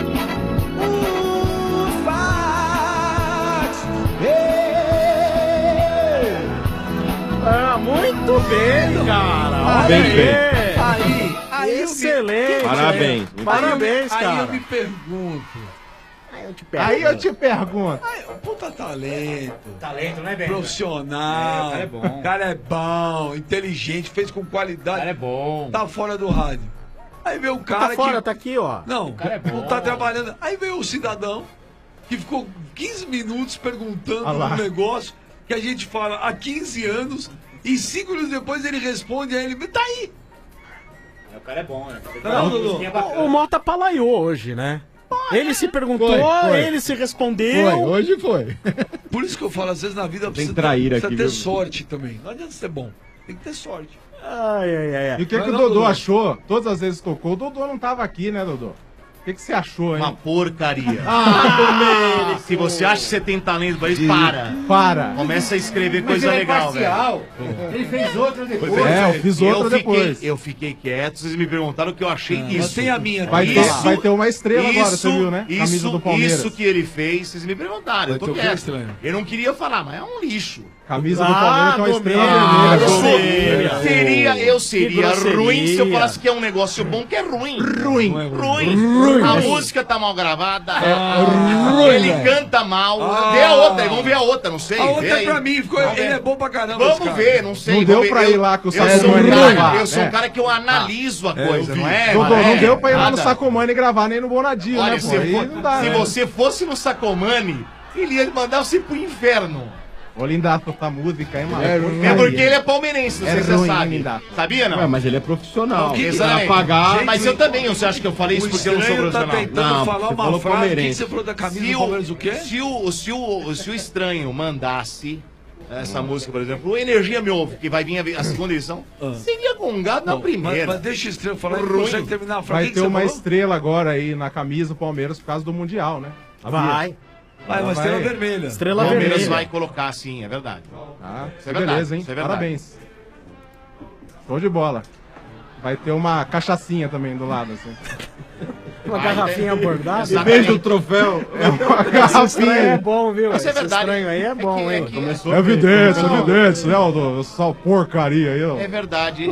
muito bem, cara. Bem Olha feito. Aí excelente. Parabéns. Parabéns, Aí cara. eu me pergunto. Aí eu te pergunto. Puta talento. Talento, não é bem? Profissional. O cara é bom. O cara é bom, inteligente, fez com qualidade. O cara é bom. Tá fora do rádio. Aí veio o cara Tá fora, que... tá aqui, ó. Não, O cara é bom. não tá trabalhando. Aí veio o cidadão que ficou 15 minutos perguntando Ah lá. um negócio que a gente fala há 15 anos e 5 minutos depois ele responde, aí ele... Tá aí! O cara é bom, né? Não, Dudu. O Mota palaiou hoje, né? Ele se perguntou, Foi. ele se respondeu. Hoje foi. Por isso que eu falo, às vezes na vida precisa, traíra precisa aqui, ter viu? sorte também. Não adianta ser bom, tem que ter sorte. E o que, Mas que o não, Dodô Dudu. achou? Todas as vezes tocou, o Dodô não tava aqui, né, Dodô? O que, que você achou, hein? Uma porcaria. Ah, Se você acha que você tem talento pra isso, para. Para. Começa a escrever Mas coisa ele é legal, parcial. velho. Ele fez outra depois. É, eu fiz outra depois. Eu fiquei quieto, vocês me perguntaram o que eu achei disso. Mas tem a minha. Vai ter uma estrela agora, você viu, né? Isso, Camisa do Palmeiras. Isso que ele fez, vocês me perguntaram. Eu tô ter o quê, quieto. estranho? Eu não queria falar, mas é um lixo. Camisa do Palmeiras tem uma estrela vermelha. Eu seria ruim se eu falasse que é um negócio bom que é ruim. Ruim. A música tá mal gravada. Ele canta mal. Vê a outra, vamos ver a outra, não sei. A outra Vê é aí. pra mim, ficou, Vamos ele ver. é bom pra caramba. Vamos esse cara. ver, não sei. Não deu vamos ver. pra ir lá com o Eu sou um Sacomani cara, gravar. eu sou um cara que eu analiso a coisa, não é? Dodô, Não é não deu pra ir lá no nada. Sacomani gravar nem no Bonadio, Olha, né, pô? Aí não dá, se né? você fosse no Sacomani, ele ia mandar você pro inferno. Ô, Lindato, essa música aí, mano. É porque ele é palmeirense, não sei se você ruim, sabe. Lindato. Sabia, não? Ué, mas ele é profissional. Exatamente. Pagar. Mas eu também, você acha que eu falei isso O porque eu não sou estranho tá profissional? tentando Não, falar você uma falou frase. O que palmeirense. você falou da camisa do Palmeiras, o quê? Se o estranho mandasse essa música, por exemplo, o Energia Me Ouve, que vai vir a segunda edição, seria gongado na primeira. Mas deixa o estranho falar, ele Ruim. consegue terminar a frase. Vai O que ter você uma falou? estrela agora aí na camisa do Palmeiras por causa do Mundial, né? Vai. Vai, uma estrela vermelha. Estrela O Palmeiras vermelha. vai colocar sim, é verdade. Ah, Isso é verdade, beleza, hein? isso é verdade. Parabéns. Show de bola. Vai ter uma cachaçinha também do lado, assim. Uma garrafinha bordada. Exatamente. Em vez do troféu, é uma Esse estranho é garrafinha. bom, viu? Isso é Esse verdade. estranho aí é bom, hein? É evidente, né, Aldo? Essa porcaria aí, ó. É verdade,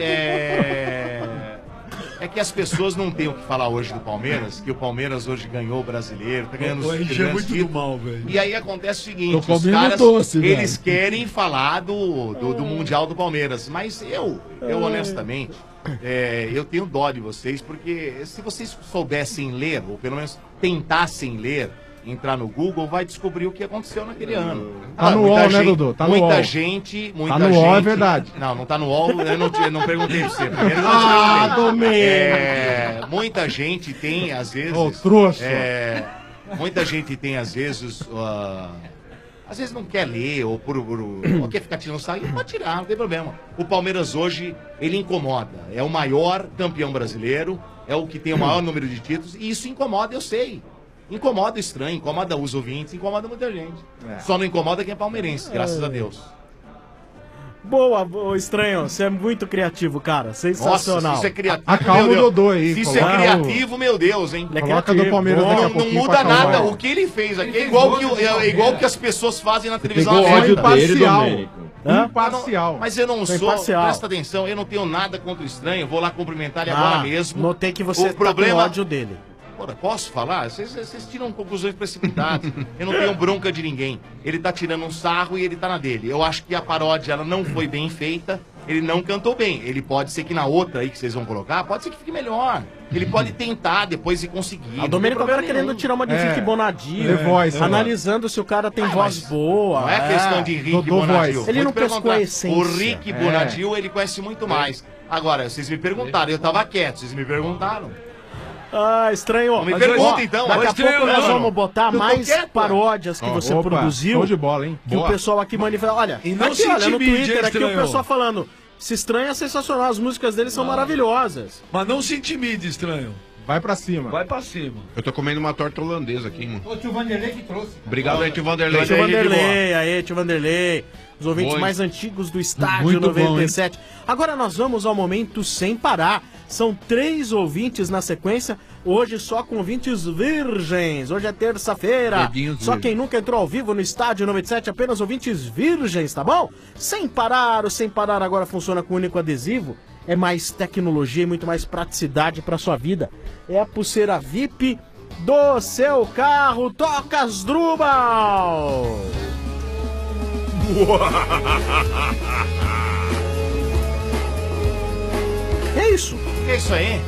é que as pessoas não têm o que falar hoje do Palmeiras, que o Palmeiras hoje ganhou o brasileiro, tá ganhando O os RG é grandes muito do títulos. mal, velho. E aí acontece o seguinte, Tô os comendo caras, doce, velho. eles querem falar do Mundial do Palmeiras, mas eu honestamente, eu tenho dó de vocês, porque se vocês soubessem ler, ou pelo menos tentassem ler, entrar no Google, vai descobrir o que aconteceu naquele ano. Tá no muita UOL, né, gente- Dudu? Tá no muita UOL. gente, Tá no UOL, é verdade. Não, não tá no UOL, eu não perguntei pra você. Primeiro, eu não Ah, te perguntei. Domênico. Muita gente tem, às vezes... Ô, trouxa. Muita gente tem, às vezes não quer ler, ou ou quer ficar tirando sarro, pode tirar, não tem problema. O Palmeiras hoje, ele incomoda. É o maior campeão brasileiro, é o que tem o maior número de títulos, e isso incomoda, eu sei. Incomoda o estranho, incomoda os ouvintes, incomoda muita gente. Só não incomoda quem é palmeirense, graças a Deus. Boa, ô, estranho. Você é muito criativo, cara. Sensacional. Nossa, se isso é criativo, Acalma meu o Deus. Dodô aí, Se isso é coloca criativo, meu Deus, hein? Ele é Coloca criativo. do Palmeiras daqui a Não pouquinho muda pra acalmar nada. ele. O que ele fez aqui é igual que as pessoas fazem na televisão Pegou aberta. ódio dele, Imparcial. Domênico. Imparcial. Mas eu não Sou sou, imparcial. presta atenção, eu não tenho nada contra o estranho, vou lá cumprimentar ele agora mesmo. Notei que você O problema- tá com ódio dele. Ora, posso falar? Vocês tiram conclusões precipitadas. Eu não tenho bronca de ninguém. Ele tá tirando um sarro e ele tá na dele. Eu acho que a paródia ela não foi bem feita. Ele não cantou bem. Ele pode ser que na outra aí que vocês vão colocar, pode ser que fique melhor. Ele pode tentar depois e conseguir. A Domênico agora querendo tirar uma de Henrique Bonadio, The Voice, analisando se o cara tem voz mas boa. Não é questão de Henrique Dodô Bonadio. Voice. Ele Vou não te pescou perguntar. a essência. O Rick Bonadio, ele conhece muito mais. Agora, vocês me perguntaram, eu tava quieto, vocês me perguntaram. Ah, estranho. Não me Mas, pergunta, ó, então. Daqui Mas a pouco estranho, nós não. vamos botar Eu tô mais quieto. paródias que você Opa, produziu. show de bola, hein? Que o pessoal aqui manifesta. Olha, E não aqui, se olha, no intimide, Twitter hein, aqui o estranho? pessoal falando. Se estranho é sensacional, as músicas dele são maravilhosas. Mas não se intimide, estranho. Vai pra cima. Vai pra cima. Eu tô comendo uma torta holandesa aqui, mano. O tio Vanderlei que trouxe. Obrigado aí, tio Vanderlei. Tio Vanderlei, aí, tio Vanderlei. Os ouvintes Oi. mais antigos do Estádio Muito bom, 97. Agora nós vamos ao momento sem parar. São 3 ouvintes na sequência. Hoje só com ouvintes virgens. Hoje é terça-feira. Dedinhos Só virgens. quem nunca entrou ao vivo no Estádio 97, apenas ouvintes virgens, tá bom? Sem parar, o Sem Parar agora funciona com único adesivo. É mais tecnologia e muito mais praticidade pra sua vida. É a pulseira VIP do seu carro. Toca as Drubal! Que é isso? Que é isso aí?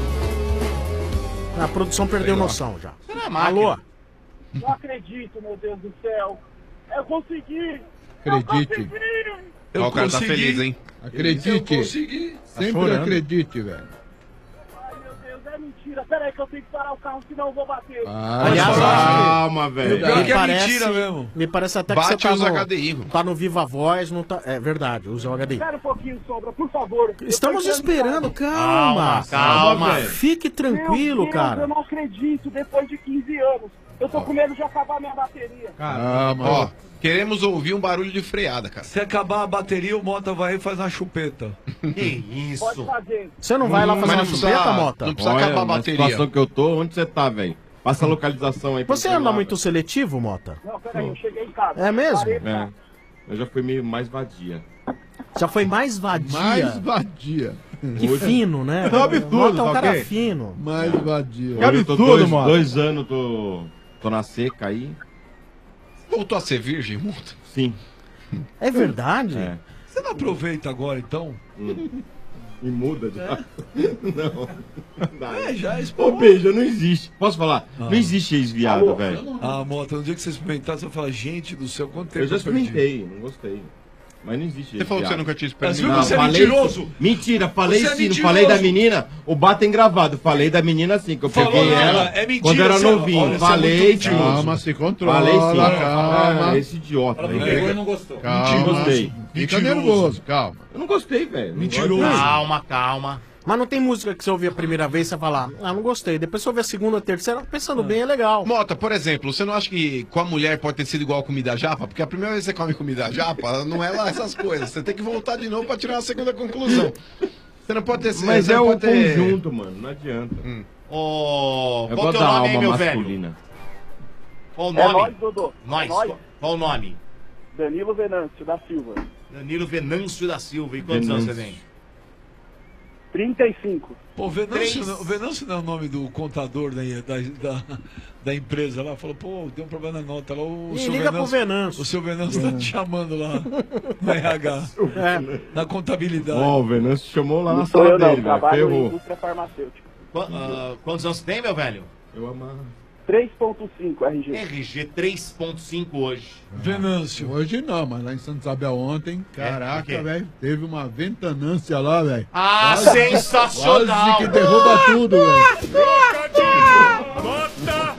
A produção perdeu noção já. Será a máquina? Alô? Não acredito, meu Deus do céu. Eu consegui. Acredite. Ó, o cara tá feliz, hein? Acredite. Eu consegui. Sempre chorando. acredite, velho. Ai, meu Deus, é mentira. Pera aí que eu tenho que parar o carro, senão eu vou bater. Aliás, Calma, velho. Pior que é parece- mentira mesmo. Me parece até Bate que você tá usa no, HDI. tá no Viva Voz, não tá... É verdade, usa o HDI. Espera um pouquinho, Sombra, por favor. Estamos Eu tô entrando em esperando, casa. calma. Calma. Fique tranquilo, Meu Deus, cara. Eu não acredito, depois de 15 anos. Eu tô com medo de acabar minha bateria. Ó, queremos ouvir um barulho de freada, cara. Se acabar a bateria, o Mota vai e faz uma chupeta. Que isso? Pode fazer. Você não vai lá fazer Mas uma não precisa- chupeta, Mota? Não precisa acabar a na bateria. situação que eu tô, onde você tá, velho? Passa a localização aí. pra Você eu anda lá, muito seletivo, Mota? Não, peraí, eu cheguei em casa. É mesmo? Parei pra- velho. É. Eu já fui meio mais vadia. Já foi mais vadia. Mais vadia. Que fino, né? É um absurdo, Mota é um tá cara ok? fino. Mais vadia. Que Hoje eu tô absurdo, mano. 2 anos, tô na seca aí. Voltou a ser virgem, multa? Sim. É verdade? É. Você não aproveita agora, então? E muda de Não. É, já Ô, beijo, não existe. Posso falar? Não existe ex-viado, velho. Ah, Mota, no dia que você experimentar, você vai falar, gente do céu, quanto tempo Eu já perdi? experimentei, não gostei. Mas não existe Você falou que você nunca tinha Mas experimentado. viu que você é falei- mentiroso? Mentira, falei Você é sim, não mentiroso. falei da menina. O batem gravado, falei da menina assim, que eu Falou peguei nada, ela é mentira, quando era você- novinho. olha, você é falei, muito mentiroso. Calma, se controla. falei sim. Calma. Esse idiota. Ela aí. pegou e não gostou. Calma. Não gostei. Fica nervoso, calma. Eu não gostei, velho. Não Mentiroso. gosto. Calma, calma. Mas não tem música que você ouvir a primeira vez e você falar, ah, não gostei. Depois você ouvir a segunda, a terceira, pensando bem, é legal. Mota, por exemplo, você não acha que com a mulher pode ter sido igual a comida japa? Porque a primeira vez que você come comida japa, não é lá essas coisas. Você tem que voltar de novo pra tirar a segunda conclusão. Você não pode ter... Mas você é não o pode ter- conjunto, mano. Não adianta. Ô, Eu qual gosto teu da nome, hein, alma meu velho? masculina. Qual o É nome? nóis, Dodô. Nós. É nóis. Qual o nome? Danilo Venâncio, da Silva. Danilo Venâncio da Silva. E quantos anos você tem? 35. Pô, Venâncio não é o nome do contador da empresa lá. Falou, pô, deu um problema na nota lá. O E seu liga pro Venâncio. O seu Venâncio tá te chamando lá no RH. Na contabilidade. Ó, o Venâncio chamou lá Não na sou sala eu, não. dele, velho. Trabalho em Ferrou. indústria farmacêutica. Quantos anos você tem, meu velho? Eu amo. 3.5 RG. RG 3.5 hoje. Venâncio. Hoje não, mas lá em Santa Isabel ontem, o quê? caraca, velho, teve uma ventanância lá, velho. Ah, Quase- sensacional! Quase que derruba tudo, velho. Nota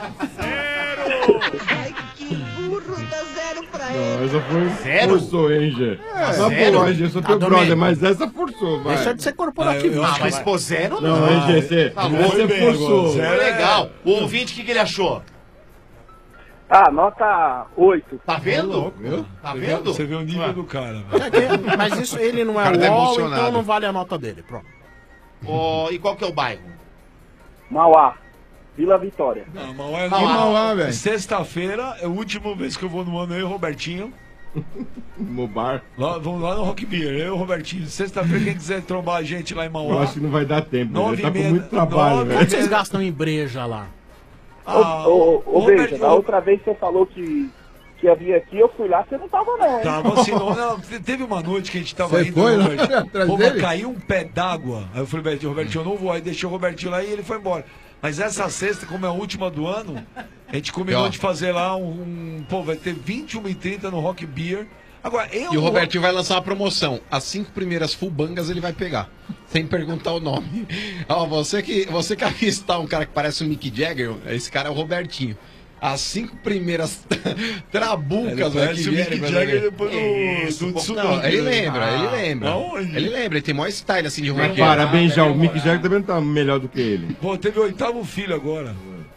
Não, essa foi. Zero? Forçou, hein, Gê? Na zero? boa, hein, Gê? Sou teu Ah, brother, Domênico. mas essa forçou, vai. Deixa de ser corporativo. Ah, mas pô, zero não. Não, hein, Gê? Você Tá bom, você bem forçou. agora, zero. Legal. O ouvinte, o que ele achou? Ah, nota 8. Tá vendo? Tá vendo? Você vê o nível do cara. Mas isso, ele não O é cara tá UOL, emocionado. então não vale a nota dele. Pronto. E qual que é o bairro? Mauá. Vila Vitória. Não, Mauá é Mauá, velho. Sexta-feira é a última vez que eu vou no ano, eu e o Robertinho. No bar. Lá, vamos lá no Rock Beer, eu e o Robertinho. Sexta-feira, quem quiser trombar a gente lá em Eu Mauá. acho que não vai dar tempo, velho. Ele tá com 9h30, muito trabalho, 9h30. velho. Quanto vocês gastam em breja lá? Ô, Beija, da outra vez você falou que ia vir aqui, eu fui lá, você não tava não, hein? Tava assim, não, teve uma noite que a gente tava Você indo, foi lá Robertinho. atrás Pô, dele? caiu um pé d'água. Aí eu falei, Robertinho, eu não vou. Aí deixei o Robertinho lá e ele foi embora. Mas essa sexta, como é a última do ano, a gente combinou de fazer lá pô, vai ter 21h30 no Rock Beer. Agora, E o Robertinho vai lançar uma promoção. As 5 primeiras fubangas ele vai pegar. Sem perguntar o nome. Ó, você que avistar um cara que parece o Mick Jagger, esse cara é o Robertinho. As 5 primeiras trabucas, Ele velho, que conhece o Mick vieram, Jagger velho. depois do Isso, Não, ele lembra, ele lembra, ele tem maior style assim de roqueiro. Parabéns já, o Mick Jagger também não tá melhor do que ele. Pô, teve o 8º filho agora.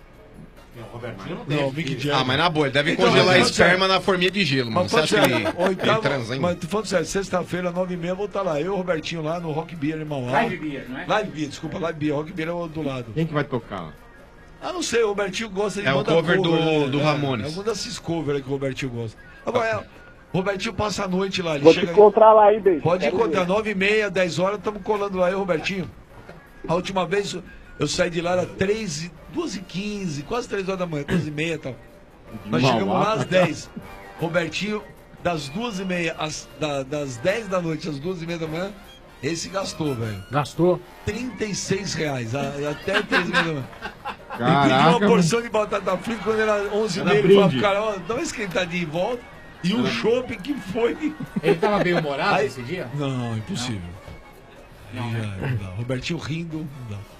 Não, o Mick Jagger. Ah, mas na boa, ele deve Então, congelar mas, esperma na forminha de gelo, mano. Mas Você acha que ele, oitavo, transa ainda? mas tô falando sério, sexta-feira, 9h30, vou estar lá. Eu e o Robertinho lá no Rock Beer, irmão. Live Beer, não é? Live Beer, desculpa, Live Beer. Rock Beer é o do lado. Quem que vai tocar? Ah, não sei, o Robertinho gosta de É o banda cover do né? Ramones. É algum desses covers aí que o Robertinho gosta. Agora, o Robertinho passa a noite lá. Ele Vou te chega encontrar lá aí, beijo. Pode Quero encontrar, ver. 9h30, 10 horas, estamos colando lá, eu, Robertinho. A última vez eu saí de lá, era 2h15, quase 3 horas da manhã, 2h30 e tal. Nós Mauá, chegamos lá às pra cá. 10. Robertinho, das 2h30, das 10 da noite às 2h30 da manhã, esse gastou, velho. Gastou? R$36, até 3h30 da manhã. E Caraca, pediu uma mano. porção de batata frita quando era 11h30. Era Ele falou, brinde. cara, ó, dá uma esquentadinha em volta. E um shopping que foi. Ele tava bem humorado Aí- esse dia? Não, impossível. Não. Não dá. Robertinho rindo, não dá.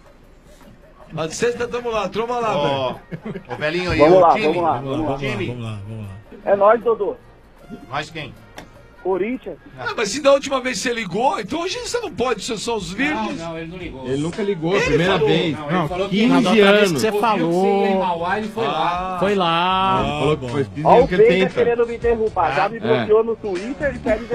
Mas sexta, tamo lá, troma lá, Ó, velho. ô, velhinho aí, Vamos o lá, time. vamos lá, Vamos lá, time. vamos lá, vamos lá. É nóis, Dodô. Mais quem? Corinthians. Ah, mas se da última vez você ligou, então hoje você não pode, vocês são os virgens. Não, ele não ligou. Ele nunca ligou, Ele primeira falou. vez. Não, Não, ele falou que 15 Na outra vez que anos. você Ouviu que falou. você ia em Mauá, ele foi lá. Foi lá. Ele falou que foi 15 Ó, o anos que ele Beija tenta. querendo me derrubar. Já me bloqueou no Twitter e pede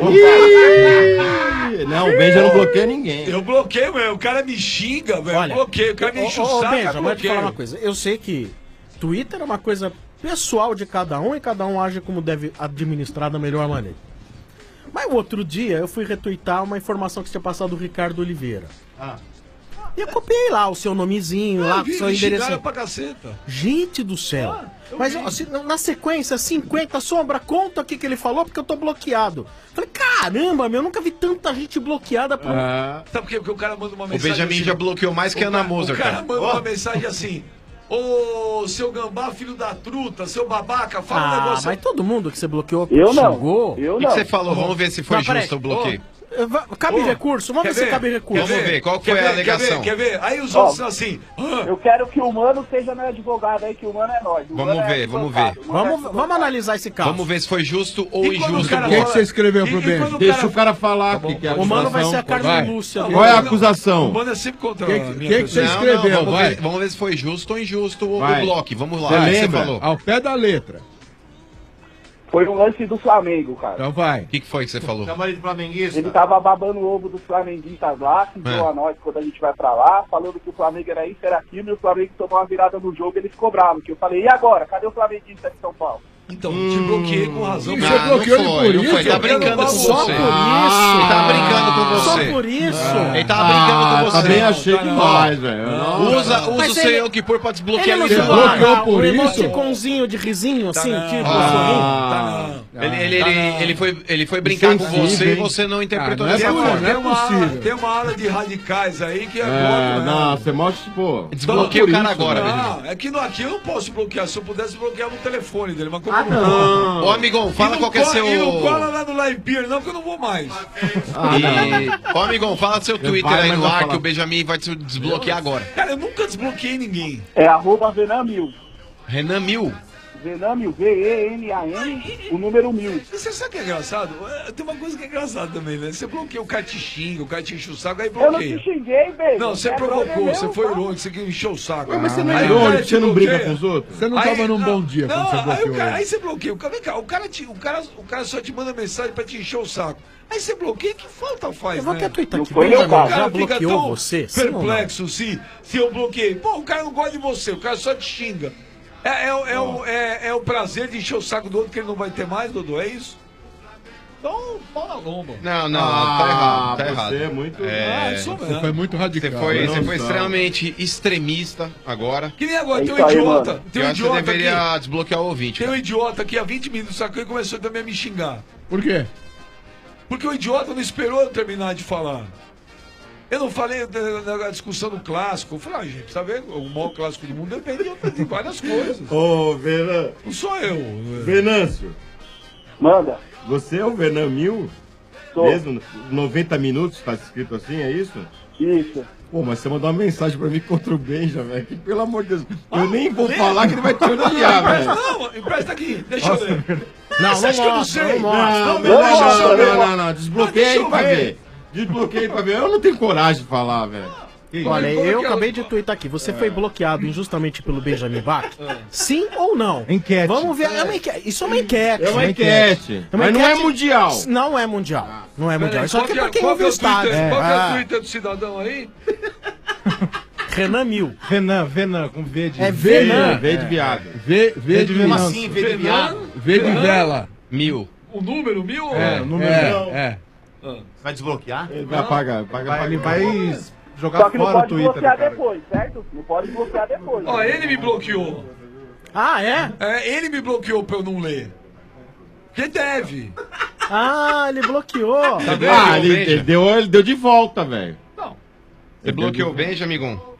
Ih, não, o Ben já não bloqueia ninguém. Eu bloqueio, velho. O cara me xinga, velho. Olha, Bloqueio. O cara me enche o saco, Benja, eu mas te falar uma bloqueio. coisa. Eu sei que Twitter é uma coisa pessoal de cada um e cada um age como deve administrar da melhor maneira. Mas o outro dia eu fui retweetar uma informação que tinha passado do Ricardo Oliveira. Ah. E eu copiei lá o seu nomezinho, lá, o seu Me xingaram endereço. pra caceta. Gente do céu. Mas ó, na sequência, 50, Sombra, conta o que ele falou, porque eu tô bloqueado. Falei, caramba, meu, eu nunca vi tanta gente bloqueada por... Sabe por quê? Porque o cara manda uma O mensagem Benjamin assim, já bloqueou mais que a Ana O Moser, cara cara. manda uma mensagem assim: ô, seu gambá, filho da truta, seu babaca, fala um negócio. mas todo mundo que você bloqueou Eu não. xingou. Eu O que não. você falou? Vamos ver se foi Não, peraí. justo o bloqueio. Cabe Ô, recurso? Vamos quer ver se ver? cabe recurso. Vamos ver, qual foi a alegação? Quer ver? Aí os Ó, outros são assim: Eu quero que o Mano seja meu advogado aí, que o Mano é nós. O Vamos Mano é ver, vamos advogado. ver. O Mano é Vamos analisar esse caso. Vamos ver se foi justo ou E quando o injusto. cara O que, que fala- você escreveu pro E Ben? quando Deixa o cara falar Tá o que, que é a O Mano vai ser a acusação. Carmen Vai. Lúcia. Qual é a O acusação? Mano é sempre contra Que- a minha que você pessoa. escreveu? vamos, vai. ver, vamos ver se foi justo ou injusto o Vai. bloco. Vamos lá. Você o que lembra? você falou? Ao pé da letra. Foi um lance do Flamengo, cara. Então vai. O que foi que você falou? Chama ele de flamenguista. Ele tava babando o ovo dos flamenguistas lá, xingou a nós quando a gente vai pra lá, falando que o Flamengo era isso, era aquilo, e o Flamengo tomou uma virada no jogo, ele ficou bravo. Que eu falei, e agora? Cadê o flamenguista de São Paulo? Então, te bloqueei com razão. E você bloqueou ele por não foi, isso? tá brincando com Só você. por isso. Ele tá brincando com Só você. por isso. Ele tava brincando com você. Também achei Não, demais, velho. Não. Usa Mas o ele- seu que por pra desbloquear Ele não ele. te bloqueou bloqueou por por isso? emoticonzinho de risinho, assim, tipo, sorrindo. Ele foi brincar com Insensível, você e hein? você não interpretou não é dessa possível, forma. não é possível. Tem uma ala de radicais aí que é É, contra, né? não, você mostra, pô. Desbloqueia o cara agora, Não, velho. é que aqui eu não posso bloquear. Se eu pudesse, bloquear no telefone dele. Mas como Ah, eu não posso. não. Ô, amigão, fala qual que é seu... E não cola lá no Live Beer, não, que eu não vou mais. Ô, amigão, fala seu Twitter Vai, aí mas no vai ar falar. que o Benjamin vai te desbloquear agora. Cara, eu nunca desbloqueei ninguém. É @Venamil. Renan Mil. Venamil, VENAM, o número 1000. Você sabe o que é engraçado? Tem uma coisa que é engraçada também, né? Você bloqueia, o cara te xinga, o cara te enche o saco, aí Eu não bloqueia. te xinguei, velho. Não, você É brother provocou, mesmo, você foi fala. irônico, você quer encher o saco. Ué, mas você não é Aí o irônico, cara te você não briga bloqueia. com os outros? Você não tava num bom dia quando você bloqueou aí, ele. você bloqueia. Vem cá, o cara só te manda mensagem pra te encher o saco. Aí você bloqueia, que falta faz, Eu vou né? até twittar Não aqui. foi meu Benjamin, caso. já cara fica bloqueou tão você? Sim ou não? perplexo se eu bloqueei. Pô, o cara não gosta de você, o cara só te xinga. É o prazer de encher o saco do outro que ele não vai ter mais, Dodô, é isso? Então, pau na lomba. Não, tá errado, tá errado. Você é muito... Isso Você mesmo. foi muito radical. Você né? foi extremamente extremista agora. Que nem agora, É tem um isso aí, idiota. mano. Tem um Eu acho que idiota deveria aqui. desbloquear o ouvinte. Tem um cara. idiota aqui há 20 minutos sacou e começou também a me xingar. Por quê? Porque o idiota não esperou eu terminar de falar. Eu não falei na discussão do clássico. Eu falei, gente, tá vendo? O maior clássico do mundo depende de várias coisas. Ô, Venan... Não sou eu. Venâncio, Manda. você é o Venan Mil? Sou. Mesmo? 90 minutos, tá escrito assim, é isso? Isso. Pô, mas você mandou uma mensagem pra mim contra o Benja, velho. Que pelo amor de Deus. Eu nem vou falar que ele vai te odiar, velho. Não, empresta aqui, deixa eu ler. Não, Você acha que eu não sei? Não. Desbloqueia aí pra ver. Desbloqueia aí pra ver. Eu não tenho coragem de falar, velho. Olha, eu acabei de twittar aqui. Você foi bloqueado injustamente pelo Benjamin Bach? Sim ou não? Enquete. Vamos ver. É uma enquete. Isso é uma enquete. É uma enquete. Mas não é mundial. Não é mundial. Não é mundial. Só que é pra quem qual ouve o estádio. Qual que é o Twitter do cidadão aí? Renan Mil. Venan, com V de... É Venan. V de viado. V de Como venâncio. assim, V de viado? V de vela. 1000. O número 1000? O número É. Você vai desbloquear? Ele vai apagar. Ele vai jogar Só que não fora o pode Twitter. bloquear cara. depois, certo? Não pode bloquear depois. Ó, ele me bloqueou. Ah, é? Ele me bloqueou pra eu não ler. Porque deve. Ah, ele bloqueou. Tá vendo? Ele deu de volta, velho. Não. Você bloqueou o Benja, amigão?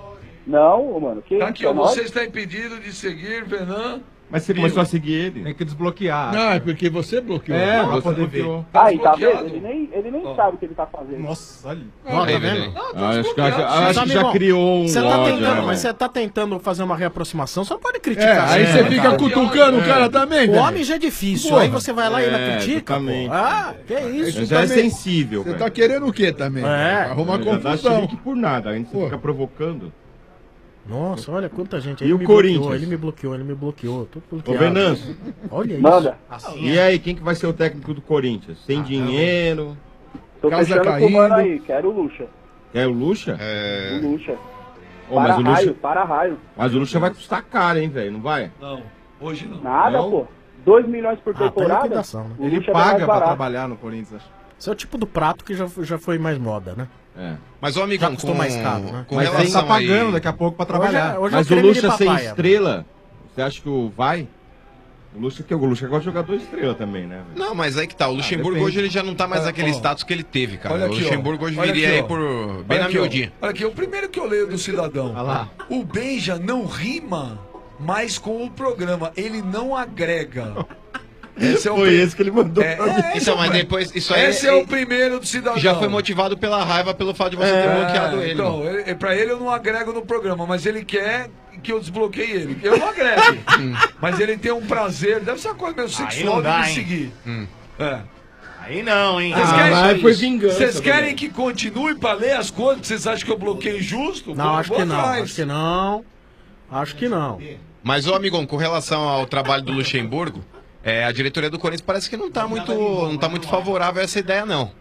Não, mano. Que Tá aqui, ó. é nóis? Você está impedido de seguir Venan. Mas você começou a seguir ele? Tem que desbloquear. Não, é porque você bloqueou. É, pra você poder bloqueou. ver. Aí, tá desbloqueado. vendo? Ele nem sabe o que ele tá fazendo. Nossa, olha. Ó, tá vendo? Acho que já criou um Você tá ódio, tentando, né, mas velho? você tá tentando fazer uma reaproximação, você não pode criticar. Aí assim, você né, fica cara? cutucando o cara também, O velho. homem já é difícil, Porra. aí você vai lá e ainda critica, pô. exatamente. Ah, que isso. Já é também- sensível, Você velho. tá querendo o quê também? É. Arrumar Já dá confusão. chilique por nada, a gente fica provocando. Nossa, olha quanta gente. E Ele o me Corinthians? bloqueou, ele me bloqueou. Tudo Ô, bloqueado. Venâncio. Olha isso. Manda. E aí, quem que vai ser o técnico do Corinthians? Sem dinheiro? Tô Casa fechando com o caindo. mano aí. Quero o Lucha. É o Lucha? O Lucha. Ô, mas o Lucha... Para raio. Mas o Lucha vai custar caro, hein, velho? Não vai? Não, hoje não. Nada, Não? pô. 2 milhões por Ah, tá temporada. liquidação, né? O Ele Lucha é mais paga pra barato. trabalhar no Corinthians, acho. Esse é o tipo do prato que já foi mais moda, né? É. Mas, ô, amigão, Já custou mais caro, né? com Mas ele relação tá pagando aí... daqui a pouco pra trabalhar. Hoje Mas é o creme Lucha de sem papaya. estrela, você acha que vai? O Lucha gosta de jogador estrela também, né? velho? Não, mas aí que tá. O Luxemburgo depende. hoje ele já não tá mais naquele status que ele teve, cara. Olha O aqui, ó. Luxemburgo hoje Olha viria aqui, aí ó. por bem Olha na aqui, ó. miudinha. Olha aqui, o primeiro que eu leio do cidadão. Olha lá. O Benja não rima mais com o programa. Ele não agrega. Esse é o Foi esse que ele mandou pra mim. Então, mas depois... Isso aí Esse é o primeiro do cidadão. já foi motivado pela raiva, pelo fato de você ter bloqueado ele. Então, mano. pra ele eu não agrego no programa, mas ele quer que eu desbloqueie ele. Eu não agrego. Mas ele tem um prazer, deve ser uma coisa meio sexual não dá, de me hein? seguir. É. Aí não, hein? Vocês querem, mas foi vingança. vocês querem velho. que continue pra ler as coisas? Vocês acham que eu bloqueei justo? Não, acho Vou que não. atrás. Acho que não. Acho que não. Mas, ô, amigão, com relação ao trabalho do Luxemburgo, a diretoria do Corinthians parece que não tá muito favorável a essa ideia, não.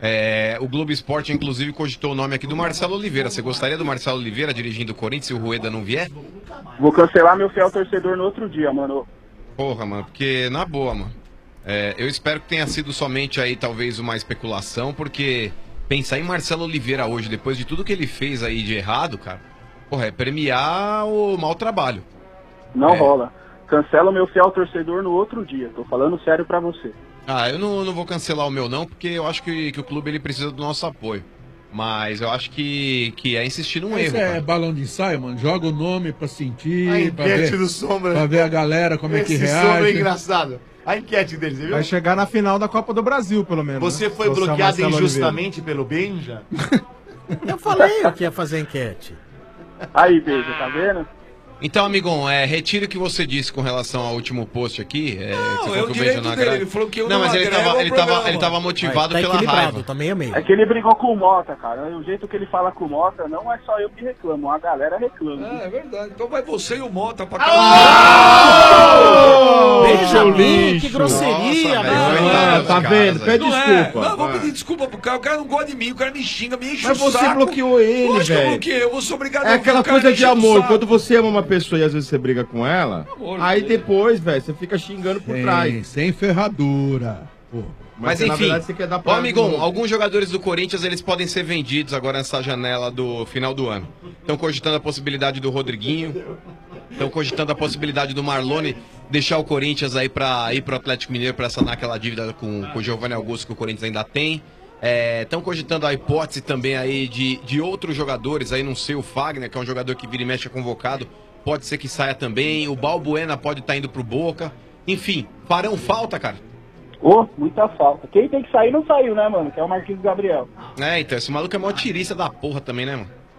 O Globo Esporte, inclusive, cogitou o nome aqui do Marcelo Oliveira. Você gostaria do Marcelo Oliveira dirigindo o Corinthians se o Rueda não vier? Vou cancelar meu fiel torcedor no outro dia, mano. Porra, mano, porque na boa, mano. Eu espero que tenha sido somente aí, talvez, uma especulação, porque pensar em Marcelo Oliveira hoje, depois de tudo que ele fez aí de errado, cara, porra, é premiar o mau trabalho. Não rola. Cancela meu fiel torcedor no outro dia. Tô falando sério pra você. Ah, eu não vou cancelar o meu não, porque eu acho que o clube ele precisa do nosso apoio. Mas eu acho que é insistir num Esse erro, é cara. balão de ensaio, mano. Joga o nome pra sentir, A pra enquete ver, do Sombra. pra ver a galera como é que Esse Sombra é reage. engraçado. A enquete deles, você viu? Vai chegar na final da Copa do Brasil, pelo menos. Você né? foi Se é o bloqueado Marcelo injustamente pelo Benja? Eu falei que ia fazer enquete. Aí, beijo, tá vendo? Então, amigão, retire o que você disse com relação ao último post aqui. Você falou é o que direito Benja não dele, agrada. ele falou que eu não, não mas ele agrego tava, ao ele, tava, programa. ele tava motivado Tá pela equilibrado, raiva. também é meio. É que ele brigou com o Mota, cara. O jeito que ele fala com o Mota, não é só eu que reclamo, a galera reclama. É verdade. Então vai você e o Mota pra Benjamin, que grosseria, velho. Tá vendo? Pede desculpa. Não, vou pedir desculpa pro cara. O cara não gosta de mim, o cara me xinga, me enche Mas o você saco. bloqueou ele, Lógico que eu velho. bloqueei, eu vou ser obrigado É ouvir aquela o cara coisa me de encher o amor. saco. Quando você ama uma pessoa e às vezes você briga com ela, Amor, aí Deus. depois, velho, você fica xingando por trás. Sem ferradura. Pô. Mas na enfim, verdade, você quer dar ó, pra- amigão, alguns jogadores do Corinthians eles podem ser vendidos agora nessa janela do final do ano. Estão cogitando a possibilidade do Rodriguinho, estão cogitando a possibilidade do Marlone deixar o Corinthians aí pra ir pro Atlético Mineiro pra sanar aquela dívida com o Giovanni Augusto que o Corinthians ainda tem. Estão cogitando a hipótese também aí de outros jogadores, aí não sei, o Fagner, que é um jogador que vira e mexe é convocado, pode ser que saia também, o Balbuena pode estar indo pro Boca. Enfim, farão falta, cara. Ô, muita falta. Quem tem que sair não saiu, né, mano? Que é o Marquinhos Gabriel. Então, esse maluco é mó tirista da porra também, né, mano?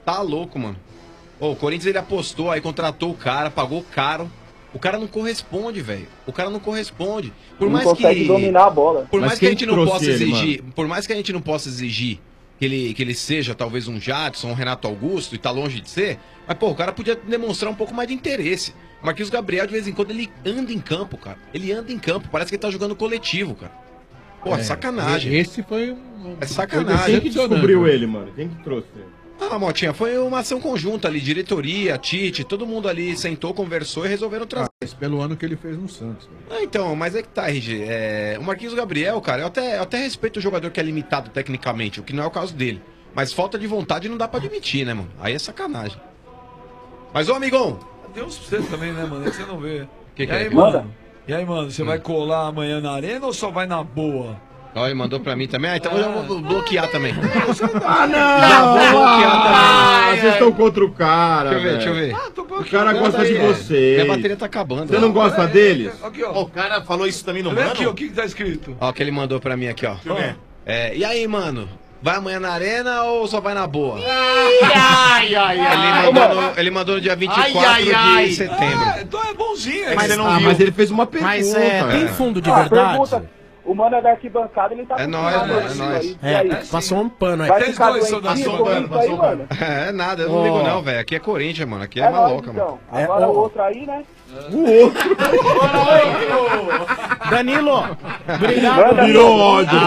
Tá louco, mano. Ô, o Corinthians ele apostou, aí contratou o cara, pagou caro. O cara não corresponde, velho. O cara não corresponde. Por Não mais consegue que dominar a bola. Por Mas mais que a quem gente não trouxe possa ele, exigir, por mais que a gente não possa exigir que ele seja talvez um Jadson, um Renato Augusto, e tá longe de ser, mas pô, o cara podia demonstrar um pouco mais de interesse. O Marquinhos Gabriel, de vez em quando, ele anda em campo, cara. Ele anda em campo, parece que ele tá jogando coletivo, cara. Pô, sacanagem. Esse foi É sacanagem. Quem que descobriu ele, mano? Quem que trouxe ele? Ah, Motinha, foi uma ação conjunta ali, diretoria, Tite, todo mundo ali sentou, conversou e resolveram trazer. Mas pelo ano que ele fez no Santos. Ah, então, mas é que tá, RG. O Marquinhos Gabriel, cara, eu até respeito o jogador que é limitado tecnicamente, o que não é o caso dele. Mas falta de vontade não dá pra admitir, né, mano? Aí é sacanagem. Mas, ô, amigão. Deus pra você também, né, mano? Você não vê. Que e é? aí, Manda. mano? E aí, mano, você vai colar amanhã na arena ou só vai na boa? Ó, ele mandou pra mim também. Ah, então eu vou bloquear também. Ah, não! Já vou bloquear também. Vocês estão contra o cara, Deixa eu ver, velho. deixa eu ver. O cara gosta de vocês. Minha bateria tá acabando. Você não gosta deles? Aqui, ó. O cara falou isso também no Olha Mano? aqui, ó, o que tá escrito? Ó, que ele mandou pra mim aqui, ó. Deixa eu ver. E aí, mano? Vai amanhã na arena ou só vai na boa? Ele mandou no dia 24 de setembro. Então é bonzinho. Mas ele fez uma pergunta. Mas tem fundo de Ah, verdade? pergunta. O mano é da arquibancada, ele tá É com nóis, nada mano, é aí, nóis. e aí? Passou um pano aí. Vai Vocês ficar dois são da doentinho sua com banda, isso aí, mano? É nada, eu não ligo não, velho. Aqui é Corinthians, mano. Aqui é, É nóis, maloca, então. mano. Agora o outro aí, né? O outro. Danilo, obrigado. Virou ódio.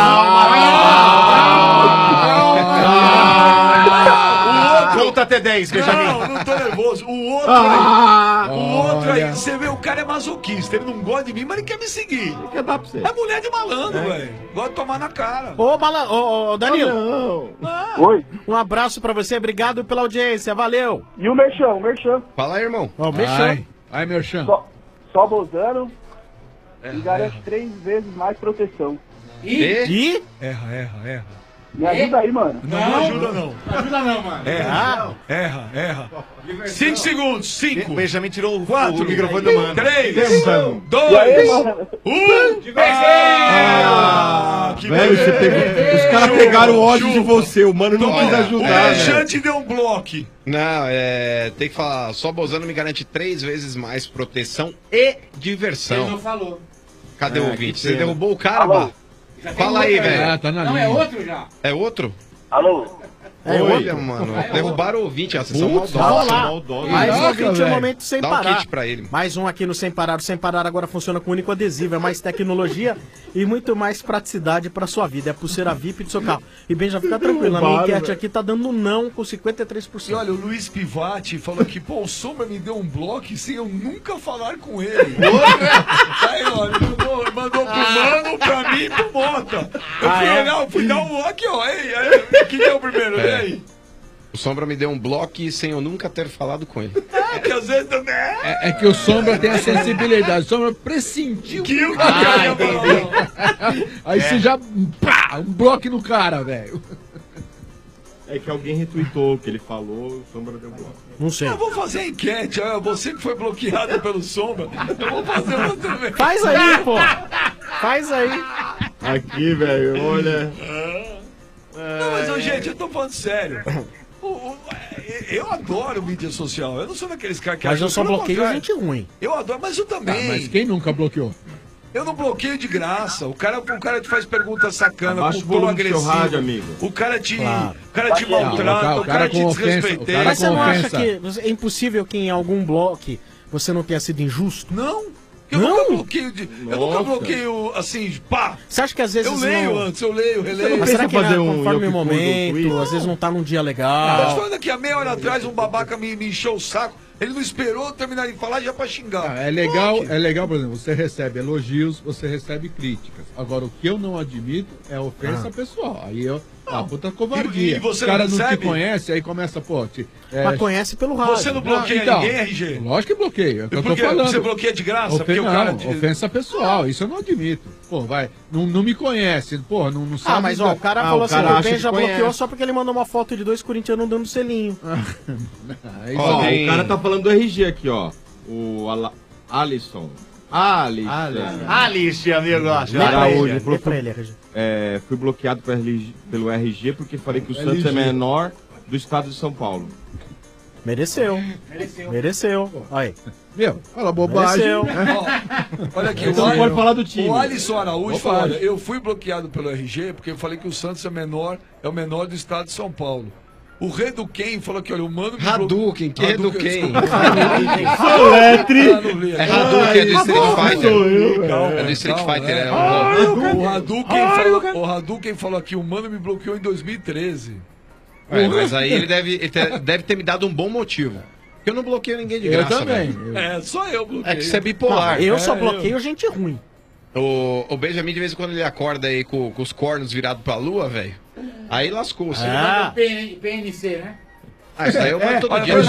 Conta até 10, Benjamin. Não tô nervoso. O outro aí, você vê, o cara é masoquista. Ele não gosta de mim, mas ele quer me seguir. Ele quer dar pra você. É mulher de malandro, velho. Gosta de tomar na cara. Ô, Danilo. Oi. Um abraço pra você, obrigado pela audiência, valeu. E o Merchan, o Merchan. Fala aí, irmão. Ó, o Merchan. Aí, Merchan. Só Bozano e garante 3 vezes mais proteção. E? Erra. Me ajuda aí, mano. Não ajuda, não. Ajuda não, mano. Erra. 5 segundos. 5. Benjamin tirou o 4, microfone do Mano. 3, Tempão. 2, 1. Velho, você pegou. Os caras pegaram ódio de você. O mano não quis ajudar, Já velho. te deu um bloco. Não, tem que falar. Só Bozano me garante 3 vezes mais proteção e diversão. Ele não falou. Cadê o É, ouvinte? que Você pena. derrubou o cara, Alô? Bá? Fala aí, velho. Tá na Não, linha. é outro já. É outro? Alô? Olha, mano. Derrubaram o ouvinte, ó. Vocês são Vamos maldosos. lá. Mais um Caraca, ouvinte no velho. momento sem Dá um parar. kit pra ele. Mais um aqui no Sem Parar. O Sem Parar agora funciona com único adesivo. É mais tecnologia e muito mais praticidade pra sua vida. É a pulseira VIP do seu carro. E bem, já fica tranquilo. A minha Derrubaram, enquete velho. aqui tá dando não com E 53%. olha, o Luiz Pivati falou que, pô, o Sombra me deu um bloco sem eu nunca falar com ele. Aí, ó, ele mandou pro Mano, pra mim e pro Mota. Eu fui olhar, eu fui dar um aqui, ó. Aí, quem deu o primeiro? E aí? O Sombra me deu um bloco sem eu nunca ter falado com ele. É que às vezes também É que o Sombra tem a sensibilidade. O Sombra pressentiu que o cara cara ia falar. Aí você já. Pá, um bloco no cara, velho. É que alguém retweetou o que ele falou, o Sombra deu bloco. Não sei. Eu vou fazer a enquete, ó, você que foi bloqueado pelo Sombra, eu vou fazer uma também. Faz aí, pô. Faz aí. Aqui, velho, olha. Não, mas, ô, gente, eu tô falando sério. Eu adoro mídia social. Eu não sou daqueles caras que Mas eu acham- só pelo bloqueio contrário. gente ruim. Eu adoro, mas eu também. Mas quem nunca bloqueou? Eu não bloqueio de graça. O cara te faz pergunta sacana, Abaixa com o tom volume do seu agressivo. rádio, amigo. O cara te, Claro. o cara te maltrata, o cara te com ofensa, desrespeiteia. o cara Mas você com não acha ofensa. que é impossível que em algum bloco você não tenha sido injusto? Não. Eu Não? nunca bloqueio eu nunca bloqueio assim, pá. Você acha que às vezes Eu leio não... antes, eu leio, releio. Mas será que fazer não, um conforme eu o que cuido do momento, Twitter? às vezes não tá num dia Eu tô legal? falando aqui, há meia hora atrás, um babaca me encheu o saco. Ele não esperou eu terminar de falar já pra xingar. É legal, por exemplo, você recebe elogios, você recebe críticas. Agora, o que eu não admito é ofensa pessoal. Aí eu. Puta covardia. E você o cara não não te recebe? conhece, aí começa, pô. Mas conhece pelo rádio. Você não bloqueia Então, ninguém, RG? Lógico que bloqueia. É o que eu tô Porque falando. você bloqueia de graça? Porque o Não, cara ofensa pessoal, isso eu não admito. Pô, vai, não me conhece, pô, não sabe. Ah, mas ó, o cara falou assim, cara o acha Ben que já bloqueou conhece. só porque ele mandou uma foto de 2 corintianos dando selinho. Ó, tem- o cara tá falando do RG aqui, ó. O Alisson. Alice, amigo. Araújo falou Lê pra ele, RG. fui bloqueado pelo RG porque falei que o Santos é menor do estado de São Paulo. Mereceu. Aí. Meu, fala bobagem. Mereceu. Olha aqui, Então pode falar do time. O Alisson Araújo Bobagem. falou, olha, eu fui bloqueado pelo RG porque eu falei que o Santos é o menor do estado de São Paulo. O Reduquem falou que, olha, o mano... Hadouken, que Reduquem? Soletre. É Hadouken, é do Street Fighter. É do Street Fighter. O Hadouken falou aqui, o mano me bloqueou em 2013. Mas aí ele deve ter me dado um bom motivo. Porque eu não bloqueio ninguém de graça, velho. Só eu bloqueei. É que você é bipolar. Eu só bloqueio gente ruim. O Benjamin, de vez em quando, ele acorda aí com os cornos virados pra lua, velho. Aí lascou. Você Ah. PNC, né? isso aí eu mando todo dia.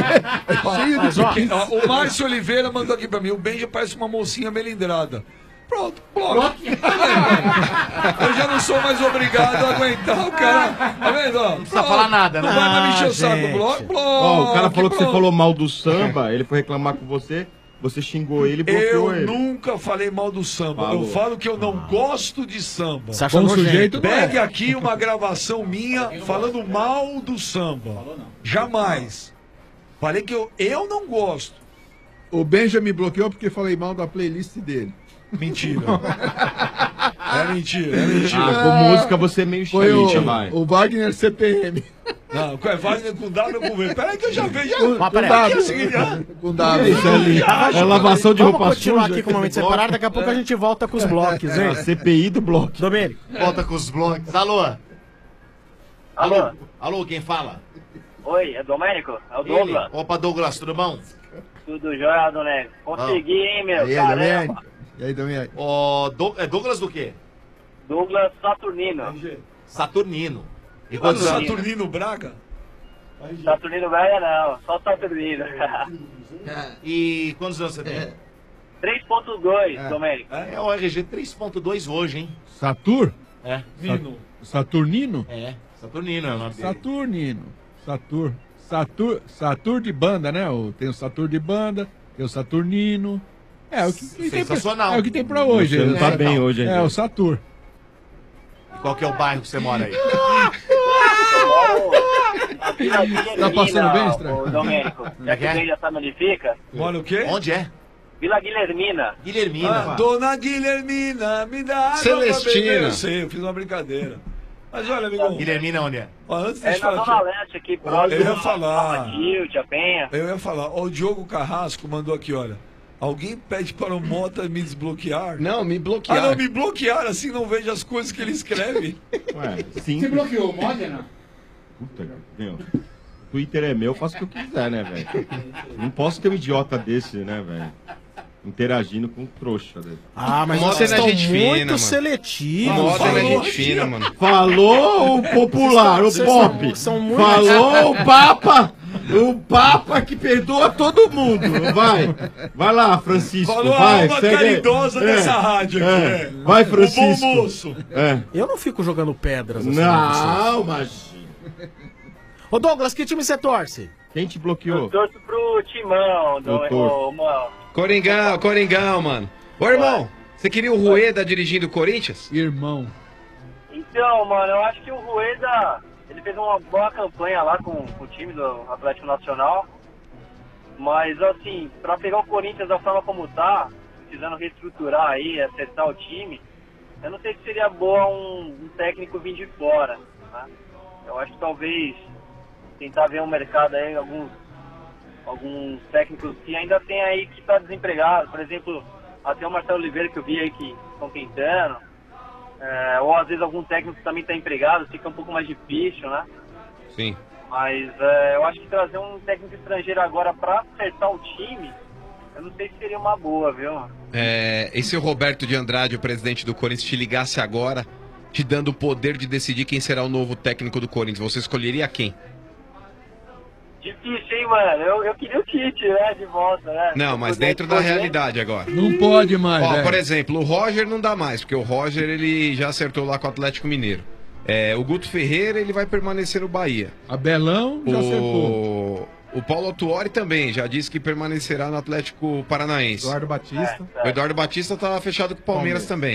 O Márcio Oliveira mandou aqui pra mim, o Benja parece uma mocinha melindrada. Pronto, bloco. Eu já não sou mais obrigado a aguentar o cara. Tá vendo? Não precisa falar nada, né? Não vai mais me encher o saco. Bloco. Ó, o cara falou que você falou mal do samba, ele foi reclamar com você, você xingou ele e bloqueou ele. Eu nunca falei mal do samba. Falou. Eu falo que eu não gosto de samba. Você acha nojento? Pegue aqui uma gravação minha falando mal do samba. Jamais. Falei que eu não gosto. O Benja me bloqueou porque falei mal da playlist dele. Mentira. É mentira. Com música você é meio Foi xixi, vai. o Wagner CPM. Não, é Wagner com W ou com V? Peraí que eu já vejo. Mas peraí. Aqui é o seguinte, Com W. Isso ali. É lavação de roupa Vamos continuar suja. aqui com o momento separado, daqui a pouco a gente volta com os blocos, hein? A CPI do bloco. Domênico. Volta com os blocos. Alô? Alô, quem fala? Oi, é Domênico? É o Douglas. Opa, Douglas, tudo bom? Tudo jóia, Domênico? Consegui, hein, meu? E aí, Caramba. Domênico? E aí, Domênico? É Douglas do quê? Douglas Saturnino. Saturnino. E Quando quantos anos? Saturnino Braga? Saturnino Braga não, só Saturnino. E quantos anos você tem? 3.2, Domênico. É o RG 3.2 hoje, hein? Satur? É. Saturnino? É, Saturnino é o nome dele. Saturnino. Satur de banda, né? Tem o Satur de banda, tem o Saturnino. É o que Sensacional. É o que tem pra hoje. Você não tá bem hoje, hein? É o Satur. E qual que é o bairro que você mora aí? Tá passando bem, Estranho? Ô, Domênico, já que o já sabe onde fica? Mora o quê? Onde é? Vila Guilhermina. Guilhermina. Dona Guilhermina, me dá água Celestina. pra beber. Eu sei, eu fiz uma brincadeira. Mas olha, amigo. Guilhermina onde é? Ó, antes É de na falar Zona aqui, Leste aqui, próximo. eu ia falar. Tia Penha. Eu ia falar. Ó, o Diogo Carrasco mandou aqui, olha. Alguém pede para o Mota me desbloquear? Não, me bloquear. Ah, não, me bloquear, assim não vejo as coisas que ele escreve. Ué, sim. Você bloqueou o Modena? Puta, meu. Twitter é meu, eu faço o que eu quiser, né, velho? Não posso ter um idiota desse, né, velho? Interagindo com um trouxa dele. Ah, mas Modena vocês é estão gente fina, muito mano. seletivos. Modena é gente fina, mano. Falou o popular, o Vocês pop. são muito- Falou o Papa. O Papa que perdoa todo mundo. Vai lá, Francisco. Falou a vai, alma segue. caridosa dessa rádio aqui, né? Vai, O bom Francisco. moço. É. Eu não fico jogando pedras assim. Não, mas Ô Douglas, que time você torce? quem te bloqueou? Eu torço pro Timão, Doutor. mano. Coringão, mano. Ô, irmão, você queria o Rueda dirigindo o Corinthians? Irmão. Então, mano, eu acho que o Rueda, ele fez uma boa campanha lá com o time do Atlético Nacional. Mas, assim, pra pegar o Corinthians da forma como tá, precisando reestruturar aí, acertar o time, eu não sei se seria boa um técnico vir de fora, né? Eu acho que talvez tentar ver um mercado aí, alguns técnicos que ainda tem aí que tá desempregado. Por exemplo, até o Marcelo Oliveira que eu vi aí que estão tentando. Ou às vezes algum técnico também está empregado, fica um pouco mais difícil, né? Sim. Mas eu acho que trazer um técnico estrangeiro agora para acertar o time, eu não sei se seria uma boa, viu? E se o Roberto de Andrade, o presidente do Corinthians, te ligasse agora, te dando o poder de decidir quem será o novo técnico do Corinthians, você escolheria quem? Difícil, hein, mano? Eu queria o Tite, né, de volta, né? Não, mas dentro da realidade agora. Não pode mais, Ó, velho. por exemplo, o Roger não dá mais, porque o Roger ele já acertou lá com o Atlético Mineiro. O Guto Ferreira ele vai permanecer no Bahia. Abelão já acertou. O Paulo Autuori também já disse que permanecerá no Atlético Paranaense. Eduardo Batista. O Eduardo Batista tá fechado com o Palmeiras também.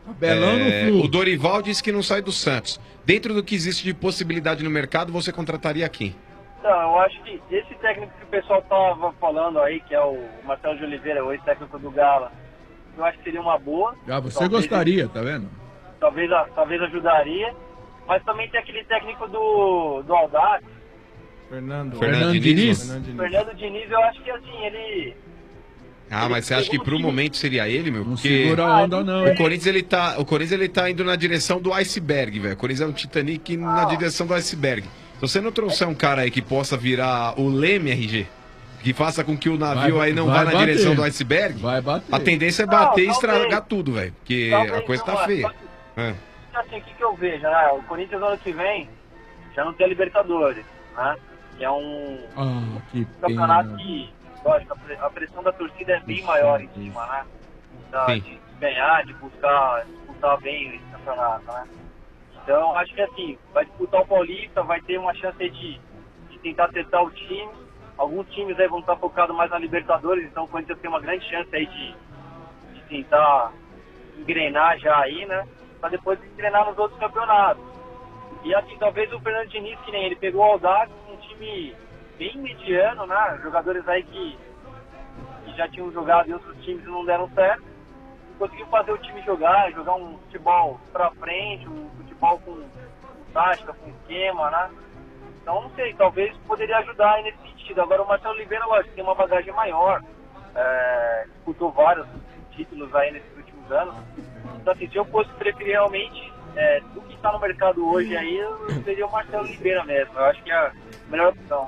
Abelão no Flu. O Dorival disse que não sai do Santos. Dentro do que existe de possibilidade no mercado, você contrataria quem? Não, eu acho que esse técnico que o pessoal tava falando aí, que é o Marcelo de Oliveira, o ex-técnico do Gala, eu acho que seria uma boa. Ah, você gostaria, tá vendo? Talvez ajudaria. Mas também tem aquele técnico do Audax. Fernando Diniz. Fernando Diniz, eu acho que assim, ele... Ah, mas você acha que pro momento seria ele, meu? Não Porque segura a onda, não. o Corinthians ele tá indo na direção do iceberg, velho. O Corinthians é um Titanic na direção do iceberg. Se você não trouxer um cara aí que possa virar o Leme RG, que faça com que o navio aí não vá na direção do iceberg, a tendência é bater e estragar tudo, velho. Porque a coisa tá feia. Assim, o que eu vejo, né? O Corinthians ano que vem já não tem a Libertadores, né? Que é um campeonato que, lógico, a pressão da torcida é bem maior em cima, né? De ganhar, de buscar disputar bem esse campeonato, né? Então, acho que assim, vai disputar o Paulista, vai ter uma chance aí de tentar testar o time. Alguns times aí vão estar focados mais na Libertadores, então o Corinthians tem uma grande chance aí de tentar engrenar já aí, né? Pra depois engrenar nos outros campeonatos. E assim, talvez o Fernando Diniz, que nem ele pegou o Audax, um time bem mediano, né? Jogadores aí que já tinham jogado em outros times e não deram certo. Conseguiu fazer o time jogar um futebol pra frente, um futebol com tática, com esquema, né? Então, não sei, talvez poderia ajudar aí nesse sentido. Agora, o Marcelo Oliveira, lógico, tem uma bagagem maior, disputou vários títulos aí nesses últimos anos. Então, assim, se eu fosse preferir realmente do que está no mercado hoje aí, seria o Marcelo Oliveira mesmo. Eu acho que é a melhor opção.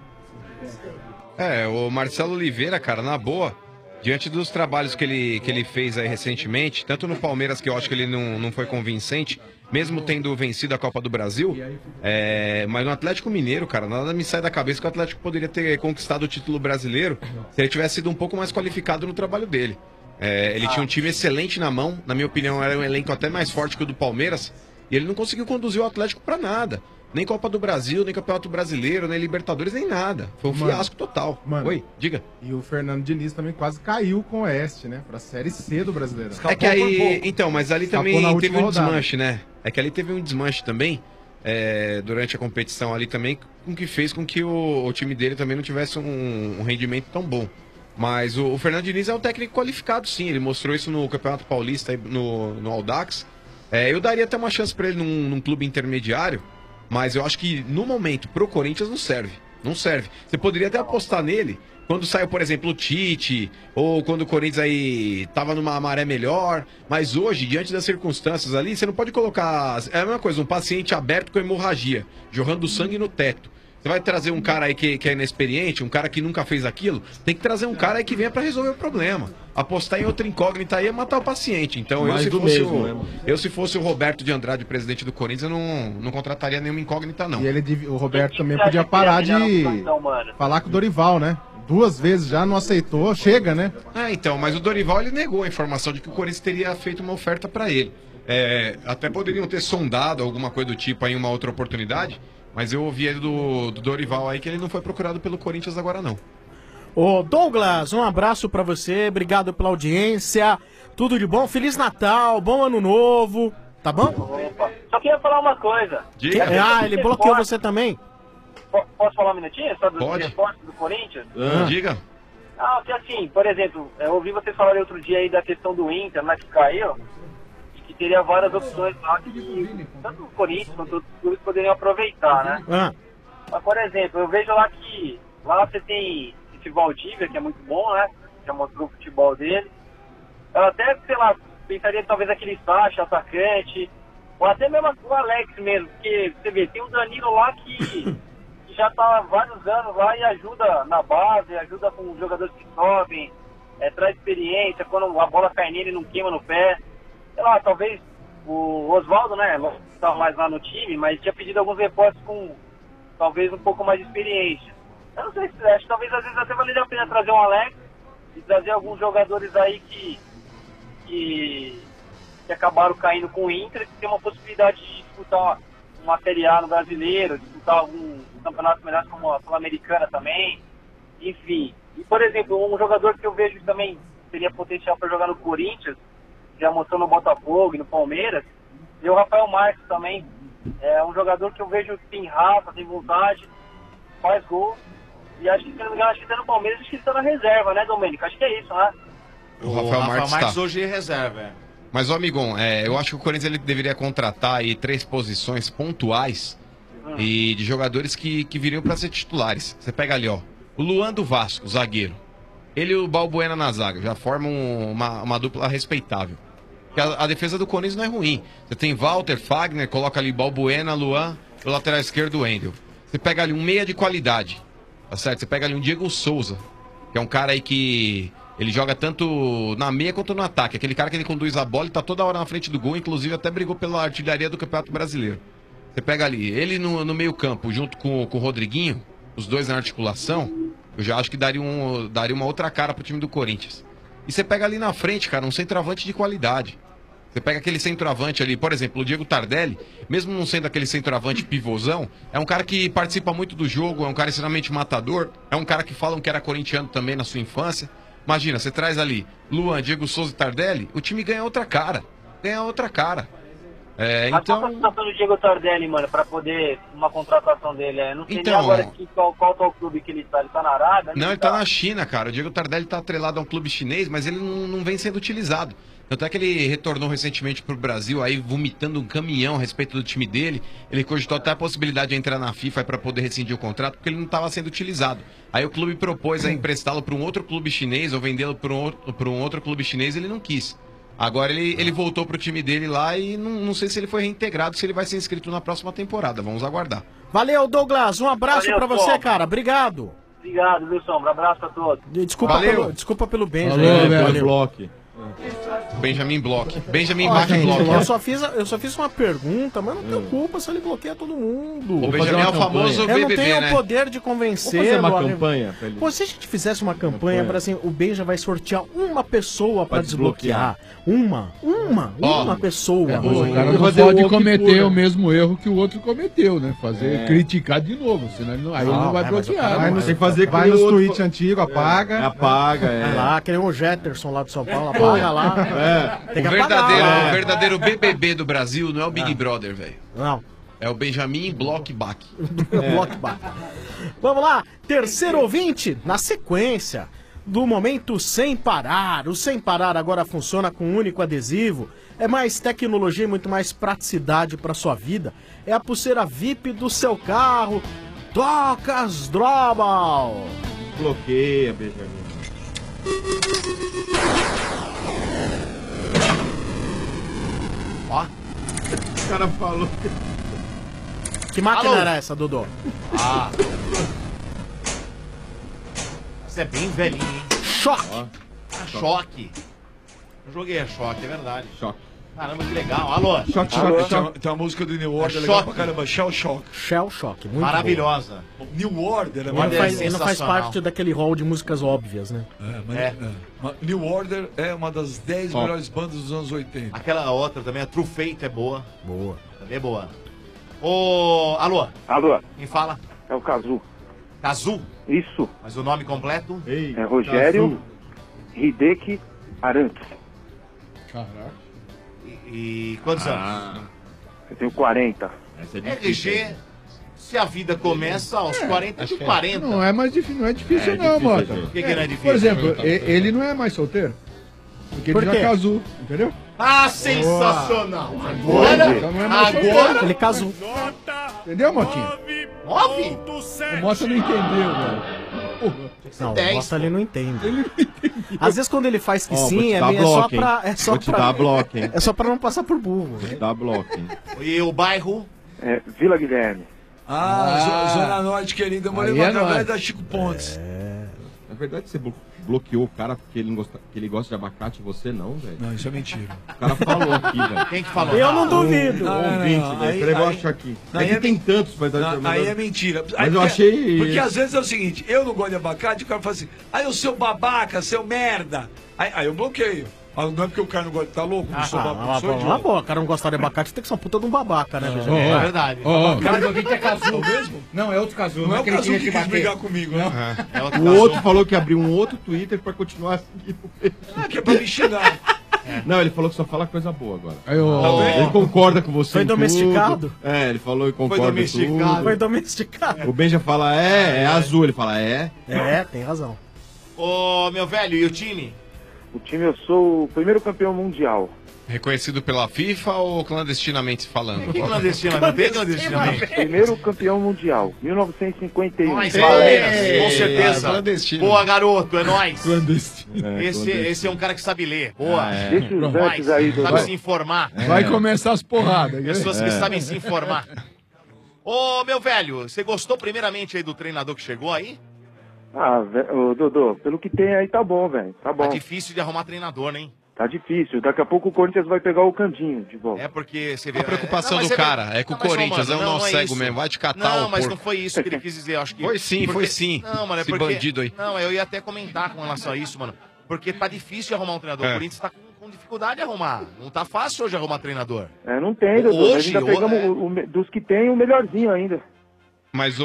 O Marcelo Oliveira, cara, na boa, diante dos trabalhos que ele fez aí recentemente, tanto no Palmeiras, que eu acho que ele não foi convincente, mesmo tendo vencido a Copa do Brasil, mas no Atlético Mineiro, cara, nada me sai da cabeça que o Atlético poderia ter conquistado o título brasileiro se ele tivesse sido um pouco mais qualificado no trabalho dele. Ele tinha um time excelente na mão, na minha opinião era um elenco até mais forte que o do Palmeiras, e ele não conseguiu conduzir o Atlético pra nada. Nem Copa do Brasil, nem Campeonato Brasileiro, nem Libertadores, nem nada. Foi um fiasco total. Oi, diga. E o Fernando Diniz também quase caiu com o Oeste, né? Pra Série C do Brasileiro. É que aí, então, mas ali também teve um desmanche, né? É que ali teve um desmanche também, durante a competição ali também, que fez com que o time dele também não tivesse um rendimento tão bom. Mas o Fernando Diniz é um técnico qualificado, sim. Ele mostrou isso no Campeonato Paulista, no Audax. Eu daria até uma chance pra ele num clube intermediário, mas eu acho que no momento pro Corinthians não serve. Não serve. Você poderia até apostar nele quando saiu, por exemplo, o Tite, ou quando o Corinthians aí tava numa maré melhor. Mas hoje, diante das circunstâncias ali, você não pode colocar. É a mesma coisa, um paciente aberto com hemorragia, jorrando sangue no teto. Você vai trazer um cara aí que é inexperiente, um cara que nunca fez aquilo, tem que trazer um cara aí que venha pra resolver o problema. Apostar em outra incógnita aí é matar o paciente. Então, se fosse o Roberto de Andrade, presidente do Corinthians, eu não contrataria nenhuma incógnita, não. E o Roberto também podia parar de falar com o Dorival, né? 2 vezes já não aceitou, chega, né? Então, mas o Dorival ele negou a informação de que o Corinthians teria feito uma oferta pra ele. Até poderiam ter sondado alguma coisa do tipo aí em uma outra oportunidade, mas eu ouvi do Dorival aí que ele não foi procurado pelo Corinthians agora, não. Ô Douglas, um abraço pra você, obrigado pela audiência, tudo de bom, Feliz Natal, bom Ano Novo, tá bom? Opa. Só queria falar uma coisa. Diga. Ele bloqueou você também? Posso falar um minutinho? Só dos esportes do Corinthians? Diga. Que assim, por exemplo, eu ouvi vocês falarem outro dia aí da questão do Inter, né, que caiu, e que teria várias opções lá que tanto o Corinthians quanto outros clubes poderiam aproveitar, né? Mas, por exemplo, eu vejo lá que lá você tem esse Valdívia, que é muito bom, né? Já mostrou o futebol dele. Eu até, sei lá, pensaria talvez aquele Sacha, atacante, ou até mesmo o Alex mesmo, porque você vê, tem um Danilo lá que já tá há vários anos lá e ajuda na base, ajuda com os jogadores que sobem, traz experiência, quando a bola cai nele não queima no pé. Sei lá, talvez o Oswaldo, né, não estava mais lá no time, mas tinha pedido alguns reforços com talvez um pouco mais de experiência. Eu não sei se acho que talvez às vezes até valeria a pena trazer um Alex e trazer alguns jogadores aí que acabaram caindo com o Inter, que tem uma possibilidade de disputar uma Série A no Brasileiro, disputar algum campeonato melhor como a Sul-Americana também, enfim. E, por exemplo, um jogador que eu vejo que também teria potencial para jogar no Corinthians já mostrou no Botafogo e no Palmeiras. E o Rafael Marques também. É um jogador que eu vejo que tem raça, tem vontade, faz gol. E acho que, se não me engano, acho que tá no Palmeiras, acho que ele tá na reserva, né, Domênico? Acho que é isso, né? O Rafael Marques hoje é reserva, Mas, ó, amigão, eu acho que o Corinthians ele deveria contratar aí 3 posições pontuais e de jogadores que viriam para ser titulares. Você pega ali, ó, o Luan do Vasco, zagueiro. Ele e o Balbuena na zaga, já formam uma dupla respeitável. Porque a defesa do Corinthians não é ruim. Você tem Walter, Fagner, coloca ali Balbuena, Luan, o lateral esquerdo, o Endel. Você pega ali um meia de qualidade, tá certo? Você pega ali um Diego Souza, que é um cara aí que ele joga tanto na meia quanto no ataque. Aquele cara que ele conduz a bola e tá toda hora na frente do gol, inclusive até brigou pela artilharia do Campeonato Brasileiro. Você pega ali, ele no meio campo, junto com o Rodriguinho, os dois na articulação, eu já acho que daria uma outra cara pro time do Corinthians. E você pega ali na frente, cara, um centroavante de qualidade. Você pega aquele centroavante ali, por exemplo, o Diego Tardelli, mesmo não sendo aquele centroavante pivôzão, é um cara que participa muito do jogo, é um cara extremamente matador, é um cara que falam que era corintiano também na sua infância. Imagina, você traz ali Luan, Diego Souza e Tardelli, o time ganha outra cara. Ganha outra cara. Mas qual a situação do Diego Tardelli, mano, pra poder uma contratação dele? Não sei nem agora qual tá o clube que ele tá. Ele tá na Arábia? Não, ele tá na China, cara. O Diego Tardelli tá atrelado a um clube chinês, mas ele não vem sendo utilizado. Tanto é que ele retornou recentemente pro Brasil, aí vomitando um caminhão a respeito do time dele. Ele cogitou até a possibilidade de entrar na FIFA para poder rescindir o contrato, porque ele não estava sendo utilizado. Aí o clube propôs a emprestá-lo para um outro clube chinês ou vendê-lo para um outro clube chinês, ele não quis. Agora ele voltou pro time dele lá e não sei se ele foi reintegrado, se ele vai ser inscrito na próxima temporada. Vamos aguardar. Valeu, Douglas. Um abraço Valeu, pra você, Tom. cara. Obrigado. Obrigado, viu, Sombra? Abraço a todos. Desculpa pelo bem, Block. Benjamin Block. Benjamin Ó, gente, Block. eu só fiz uma pergunta, mas não tenho culpa se ele bloqueia todo mundo. O Benjamin é o famoso Eu não BBB, tenho né? o poder de convencer. Vamos fazer uma amigo. campanha pra ele. Pô, se a gente fizesse uma campanha para assim, o Benja vai sortear uma pessoa pra desbloquear. Uma pessoa. O cara não pode cometer o mesmo erro que o outro cometeu, né? Criticar de novo, senão ele não, aí ele não vai bloquear. Vai Tem que fazer vai nos tweets antigos, apaga. Apaga, Vai lá, que nem o Jetterson lá de São Paulo, apaga lá. Tem que apagar. O verdadeiro BBB do Brasil não é o Big Brother, velho. Não. É o Benjamin Blockback. Blockback. Vamos lá, terceiro ouvinte, na sequência do momento Sem Parar. O Sem Parar agora funciona com um único adesivo. É mais tecnologia e muito mais praticidade para sua vida. É a pulseira VIP do seu carro. Docas Drobal. Bloqueia, Benjamin. Ó. O cara falou. Que máquina Alô? era essa, Dodô? Ah. Isso é bem velhinho, hein? Choque. Choque. Eu joguei a Choque, é verdade. Choque. Caramba, que legal. Alô? Tem uma música do New Order Choque. legal pra caramba, Shell Shock. Shell Shock, muito Maravilhosa. New Order é Ele não faz maravilhoso. parte daquele hall de músicas óbvias, né? Mas New Order é uma das 10 melhores bandas dos anos 80. Aquela outra também, a True Fate, é boa. Boa. Também é boa. Ô, alô? Alô? Quem fala? É o Cazu. Cazu? Isso. Mas o nome completo? É Rogério Hideki Arantes. Caraca. E quantos anos? Eu tenho 40. RG, se a vida começa aos 40 de 40. Não é mais difícil, não é difícil não, Mota. Por que não é difícil? Por exemplo, ele não é mais solteiro. Porque Por ele quê? já casou, entendeu? Ah, sensacional! Agora, Então não é mais agora... solteiro. Ele casou. Entendeu, Motinha? 9? O Mota não entendeu, velho. Não, o 10, Mota ele não entende. Às vezes quando ele faz que Ó, vou sim, te é dar só bloco, hein? pra... Vou te dar bloco, hein? É só pra não passar por burro. Vou te dar bloco, hein? E o bairro? É Vila Guilherme. Zona Norte, querida. Eu morei Aí no é através nóis. da Chico Pontes. Na verdade, você bloqueou o cara porque ele, que ele gosta de abacate e você não, velho. Não, isso é mentira. O cara falou aqui, velho. Quem que falou? Eu não duvido. Ouvinte, velho. Peraí, eu vou achar aqui. É que tem tantos, mas... Aí é mentira. Mas eu achei... Porque às vezes é o seguinte, eu não gosto de abacate, o cara fala assim, aí o seu babaca, seu merda. Aí eu bloqueio. Ah, não é porque o cara não gosta, tá louco? Não sou babaca, sou idiota. Boa, cara não gostar de abacate, tem que ser uma puta de um babaca, né, Benjamin? É verdade. O cara do ouvinte é Cazu mesmo? Não, é outro Cazu. Não é o aquele Cazu que que quis quis bater. brigar comigo, né? O outro falou que abriu um outro Twitter pra continuar seguindo ele. Ah, que é pra me xingar. Não, ele falou que só fala coisa boa agora. Aí, ô, Ele concorda com você. Foi em tudo. domesticado? É, ele falou e concorda com tudo. Foi domesticado. O Benja fala é azul. Ele fala é. É, tem razão. Ô, meu velho, e o time? O time, eu sou o primeiro campeão mundial. Reconhecido pela FIFA ou clandestinamente falando? Que clandestinamente? Bem clandestinamente. Primeiro campeão mundial, 1951. Nós, Valeu. com certeza. Boa, garoto, é nóis. Clandestino. Esse é um cara que sabe ler. Boa. Deixa os Nós, antes aí, sabe Dodô. se informar. Vai começar as porradas. Pessoas que sabem se informar. Ô, meu velho, você gostou primeiramente aí do treinador que chegou aí? Ô, Dodô, pelo que tem aí tá bom, velho. Tá bom. Tá difícil de arrumar treinador, né? Tá difícil. Daqui a pouco o Corinthians vai pegar o Candinho de volta. É porque você vê... A preocupação Não, do mas cara é que o mas, Corinthians mano, é um nó não cego isso. mesmo, vai te catar Não, o mas porco. não foi isso que ele quis dizer, eu acho que... Foi sim, foi sim. Não, mano, é Esse porque... bandido aí. Não, eu ia até comentar com relação a isso, mano. Porque tá difícil de arrumar um treinador. É. O Corinthians tá com dificuldade de arrumar. Não tá fácil hoje arrumar treinador. É, não tem, Dodô. Hoje, Nós ainda pegamos dos que tem o melhorzinho ainda. Mas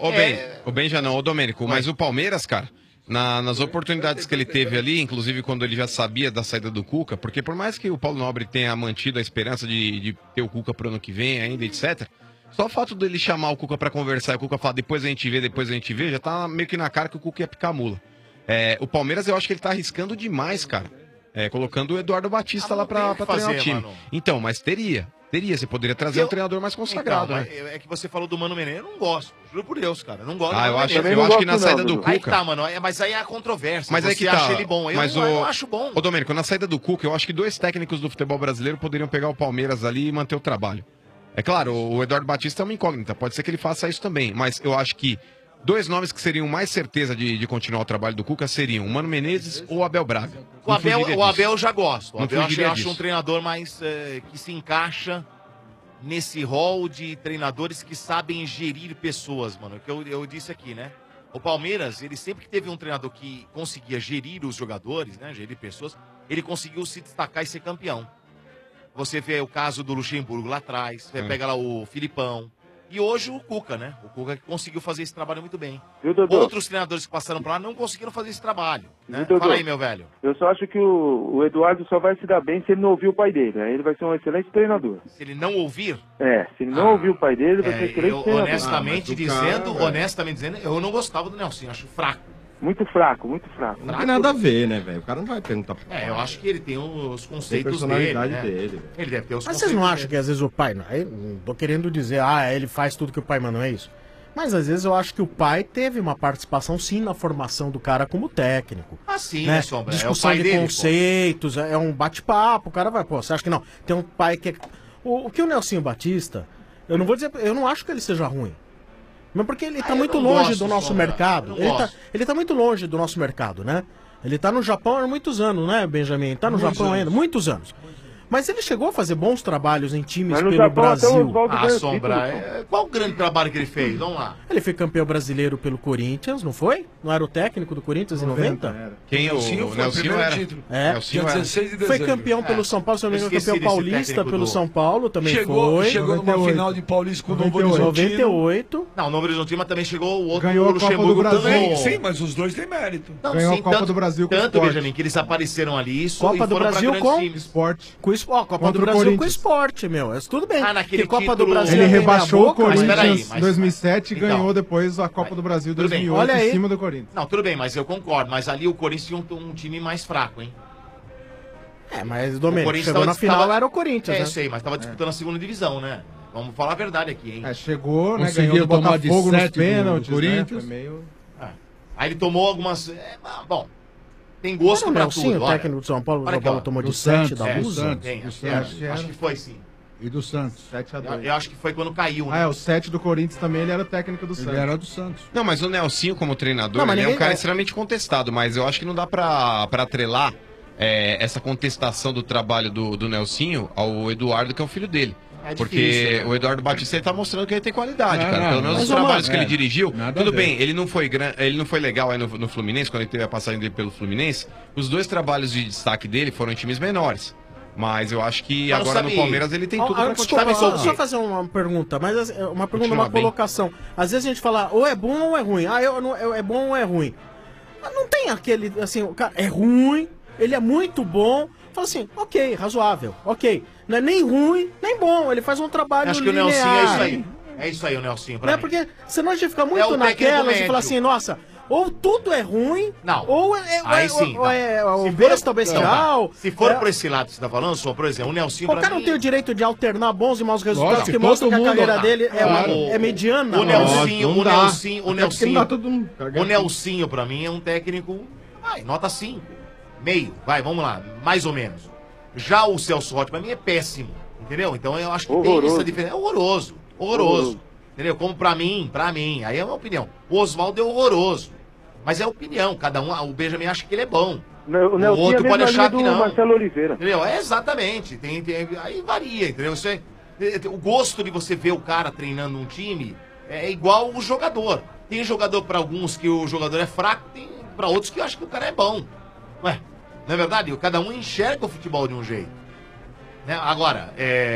o Benja não, o Domênico, mas o Palmeiras, cara, nas oportunidades que ele teve ali, inclusive quando ele já sabia da saída do Cuca, porque por mais que o Paulo Nobre tenha mantido a esperança de ter o Cuca pro ano que vem ainda, etc., só o fato dele chamar o Cuca pra conversar e o Cuca falar depois a gente vê, já tá meio que na cara que o Cuca ia picar a mula. O Palmeiras, eu acho que ele tá arriscando demais, cara. Colocando o Eduardo Batista lá pra treinar o time. mano. Então, mas teria, você poderia trazer um treinador mais consagrado, Então, né? é que você falou do Mano Menezes, eu não gosto. Juro por Deus, cara. Eu não gosto do Eu Mano acho, Menezes. eu acho que na saída do Aí Cuca... tá, mano. Mas aí é a controvérsia. Mas você aí que acha tá. ele bom. Eu Mas não acho bom. Ô, Domênico, na saída do Cuca, eu acho que 2 técnicos do futebol brasileiro poderiam pegar o Palmeiras ali e manter o trabalho. É claro, o Eduardo Batista é uma incógnita, pode ser que ele faça isso também, mas eu acho que 2 nomes que seriam mais certeza de continuar o trabalho do Cuca seriam o Mano Menezes ou o Abel Braga. O Abel eu já gosto. O Não Abel eu fugiria acho um disso. treinador mais que se encaixa nesse rol de treinadores que sabem gerir pessoas, mano. Que eu disse aqui, né? O Palmeiras, ele sempre que teve um treinador que conseguia gerir os jogadores, né? Gerir pessoas, ele conseguiu se destacar e ser campeão. Você vê o caso do Luxemburgo lá atrás, você pega lá o Filipão. E hoje o Cuca, né? O Cuca que conseguiu fazer esse trabalho muito bem. Viu, Dodô? Outros treinadores que passaram por lá não conseguiram fazer esse trabalho. Né? Viu, Dodô? Fala aí, meu velho. Eu só acho que o Eduardo só vai se dar bem se ele não ouvir o pai dele. Aí ele vai ser um excelente treinador. Se ele não ouvir, Se ele não ouvir o pai dele, ele vai ser um excelente eu treinador. honestamente dizendo, eu não gostava do Nelson, acho fraco. Muito fraco, muito fraco. Não tem nada a ver, né, velho? O cara não vai perguntar pro Eu acho que ele tem os conceitos Tem personalidade dele, né? dele. Ele deve ter os Mas conceitos vocês não acham dele. que às vezes o pai... Não tô querendo dizer, ele faz tudo que o pai manda, não é isso? Mas às vezes eu acho que o pai teve uma participação sim na formação do cara como técnico. Ah, sim, né, Sombra? Discussão é o pai de dele, conceitos, é um bate-papo, o cara vai, você acha que não? Tem um pai que é... O que o Nelsinho Batista, eu não vou dizer, eu não acho que ele seja ruim. Mas porque ele tá muito não longe gosto, do nosso Sombra. mercado. Eu não gosto. Ele tá muito longe do nosso mercado, né? Ele tá no Japão há muitos anos, né, Benjamin? Tá no Muitos Japão anos. ainda, muitos anos. Mas ele chegou a fazer bons trabalhos em times Mas no pelo Japão até o Brasil. Oswaldo Ah, ganhou Sombra, título. qual o grande trabalho que ele fez? Vamos lá. Ele foi campeão brasileiro pelo Corinthians, não foi? Não era o técnico do Corinthians em 90? Quem? O Nelsinho foi o Nelsinho primeiro era. título. É. Nelsinho Dia era. 16 de Foi dezembro. campeão pelo São Paulo, se não me engano, esqueci campeão desse paulista técnico pelo do- São Paulo, também Chegou foi. numa 98. final de Paulista com o Novo 98. Horizontino. 98. Não, o Novo Horizontino, mas também chegou o outro Ganhou a Copa Luxemburgo do Brasil. também. Sim, mas os dois têm mérito. Não, Ganhou sim, a Copa tanto- do Brasil com o Tanto, Sport. Benjamin, que eles apareceram ali isso Copa e do foram pra Brasil grandes com- times. Esporte. Copa Contra do o Brasil com o Corinthians. esporte, meu. É tudo bem. Ah, naquele Porque Copa do título- Brasil Ele é meia rebaixou o boca, mas peraí, Corinthians mas- em 2007 e Então. ganhou depois a Copa do Brasil Tudo bem, 2008 olha aí. em cima do Corinthians. Não, tudo bem, mas eu concordo. Mas ali o Corinthians tinha um time mais fraco, hein? mas O Domênico, Corinthians chegou na final, tava- era o Corinthians, né? Eu sei, mas tava disputando a segunda divisão, né? Vamos falar a verdade aqui, hein? Chegou, né? Conseguiu Ganhou do tomar de Botafogo nos 7 do pênaltis, né? Corinthians. Foi meio... Aí ele tomou algumas... bom, tem gosto Era o pra Nelsinho, tudo, o olha. técnico do São Paulo, o Olha São aqui, Paulo ó. tomou de Do 7 Santos, da do Lusa. Santos. Tem, do acho, Santos. acho que foi sim. E do Santos. 7-2. Eu acho que foi quando caiu, né? Ah, o 7 do Corinthians também, ele era o técnico do Santos. Ele era do Santos. Não, mas o Nelsinho como treinador, Não, mas ele é um ninguém- cara extremamente contestado, mas eu acho que não dá pra atrelar essa contestação do trabalho do Nelsinho ao Eduardo, que é o filho dele. É Porque difícil, né? o Eduardo Batista ele tá mostrando que ele tem qualidade, Não, cara. não, Pelo menos mas, os ô, trabalhos mano, que ele dirigiu. nada a Tudo ver. bem, ele não foi legal aí no Fluminense, quando ele teve a passagem dele pelo Fluminense. Os 2 trabalhos de destaque dele foram em times menores. Mas eu acho que Mas não agora sabe- no Palmeiras ele tem tudo pra Desculpa, continuar. só fazer uma pergunta, mas uma pergunta, Continua uma bem. colocação. Às vezes a gente fala, ou é bom ou é ruim. É bom ou é ruim. Mas não tem aquele, assim, o cara é ruim, ele é muito bom, Fala assim, ok, razoável, ok. Não é nem ruim, nem bom. Ele faz um trabalho Acho que o linear. Nelsinho é isso aí. É isso aí, o Nelsinho, pra Não é mim. porque senão a gente fica É muito o naquela técnico e fala médio. assim, nossa, ou tudo é ruim, Não. ou Aí sim, ou é o Se besta for- bestial. não, se for é- por esse lado que você tá falando, só, por exemplo, o Nelsinho O pra cara mim... não tem o direito de alternar bons e maus resultados, Lógico, que mostra que a todo carreira mundo- dele Claro. é mediana. O Nelsinho, Não o dá. Nelsinho, o Até porque não dá todo Nelsinho, mundo. o Nelsinho pra mim é um técnico, nota 5, meio, vamos lá, mais ou menos. Já o Celso Rotti pra mim é péssimo, entendeu? Então eu acho que tem Horroroso. essa diferença, é horroroso, entendeu? Como pra mim, aí é uma opinião. O Oswaldo é horroroso, mas é opinião, cada um, o Benjamin acha que ele é bom. O Nelsinho outro é a mesma pode achar linha que do não. Marcelo Oliveira. Entendeu? É exatamente. Aí varia, entendeu? Isso o gosto de você ver o cara treinando um time é igual o jogador. Tem jogador pra alguns que o jogador é fraco, tem pra outros que eu acho que o cara é bom. Ué, não é verdade? Cada um enxerga o futebol de um jeito. Né? Agora,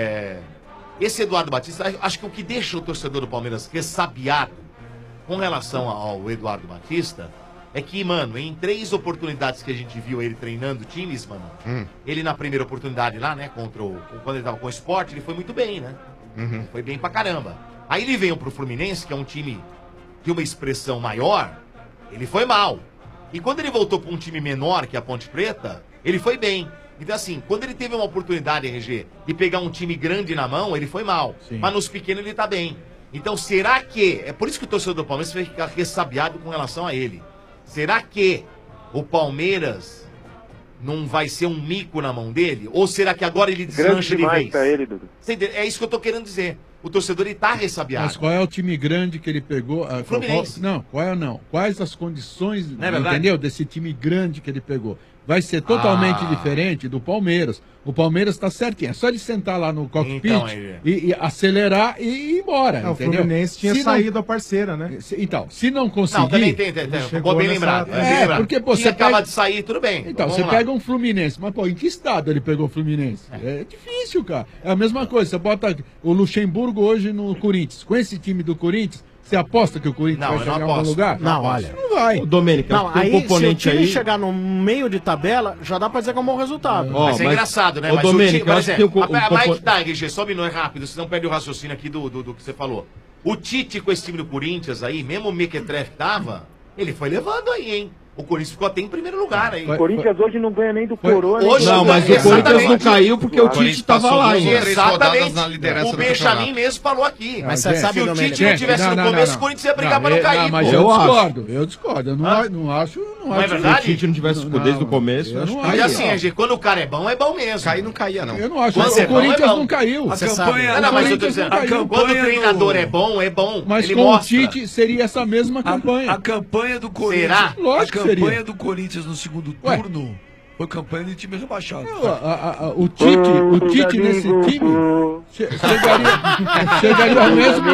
esse Eduardo Batista, acho que o que deixa o torcedor do Palmeiras ressabiado com relação ao Eduardo Batista é que, mano, em 3 oportunidades que a gente viu ele treinando times, mano, ele na primeira oportunidade lá, né, quando ele tava com o Sport, ele foi muito bem, né? Foi bem pra caramba. Aí ele veio pro Fluminense, que é um time de uma expressão maior, ele foi mal. E quando ele voltou pra um time menor, que é a Ponte Preta, ele foi bem. Então, assim, quando ele teve uma oportunidade, RG, de pegar um time grande na mão, ele foi mal. Mas nos pequenos ele tá bem. Então, será que... É por isso que o torcedor do Palmeiras vai ficar ressabiado com relação a ele. Será que o Palmeiras não vai ser um mico na mão dele? Ou será que agora ele Grande deslancha de demais vez? pra ele, Dudu. Você entende? É isso que eu tô querendo dizer. O torcedor, ele tá ressabiado. Mas qual é o time grande que ele pegou? Fluminense. Não. Quais as condições, Não é verdade? entendeu? Desse time grande que ele pegou. Vai ser totalmente diferente do Palmeiras. O Palmeiras tá certinho. É só ele sentar lá no cockpit Então, e acelerar e ir embora, O entendeu? Fluminense tinha Se saído a parceira, né? Então, se não conseguir... Não, também tem. Ficou bem lembrado. Porque pô, Tinha você acaba pega... de sair, tudo bem. Então, Vamos você lá. pega um Fluminense, mas pô, em que estado ele pegou o Fluminense? É difícil, cara. É a mesma coisa, você bota o Luxemburgo hoje no Corinthians. Com esse time do Corinthians, você aposta que o Corinthians vai chegar em algum lugar? Não, olha. Não vai. Ô, Domênico, Não, tem um aí se o componente time aí- chegar no meio de tabela, já dá pra dizer que é um bom resultado. Mas é engraçado, né? Ô, Mas Domênico, o time, eu acho que tem Mike tá, RG, só um minuto, é rápido, senão perde o raciocínio aqui do que você falou. O Tite com esse time do Corinthians aí, mesmo o Mequetrefe tava, ele foi levando aí, hein? O Corinthians ficou até em primeiro lugar aí. O Corinthians hoje não ganha nem do Coroa. nem Hoje do- não, mas o Corinthians não caiu porque o Tite tava lá ainda. Exatamente. O Benjamin mesmo falou aqui. Mas se o Tite não tivesse no começo, o Corinthians ia brigar pra não cair, Mas pô. eu discordo. Eu não acho. Não é verdade? Se o Tite não tivesse desde o começo, eu não Mas acho. assim, RG, quando o cara é bom mesmo. Cair não caía, não. Eu não acho. Quando O é bom, Corinthians é bom. não caiu. Você sabe. Não, mas eu tô dizendo, quando o treinador é bom, é bom. Mas ele com mostra. o Tite seria essa mesma campanha. A campanha do Corinthians. Será? Lógico a que campanha seria. do Corinthians no segundo Ué. turno foi campanha de time rebaixado. O Tite nesse time chegaria ao mesmo.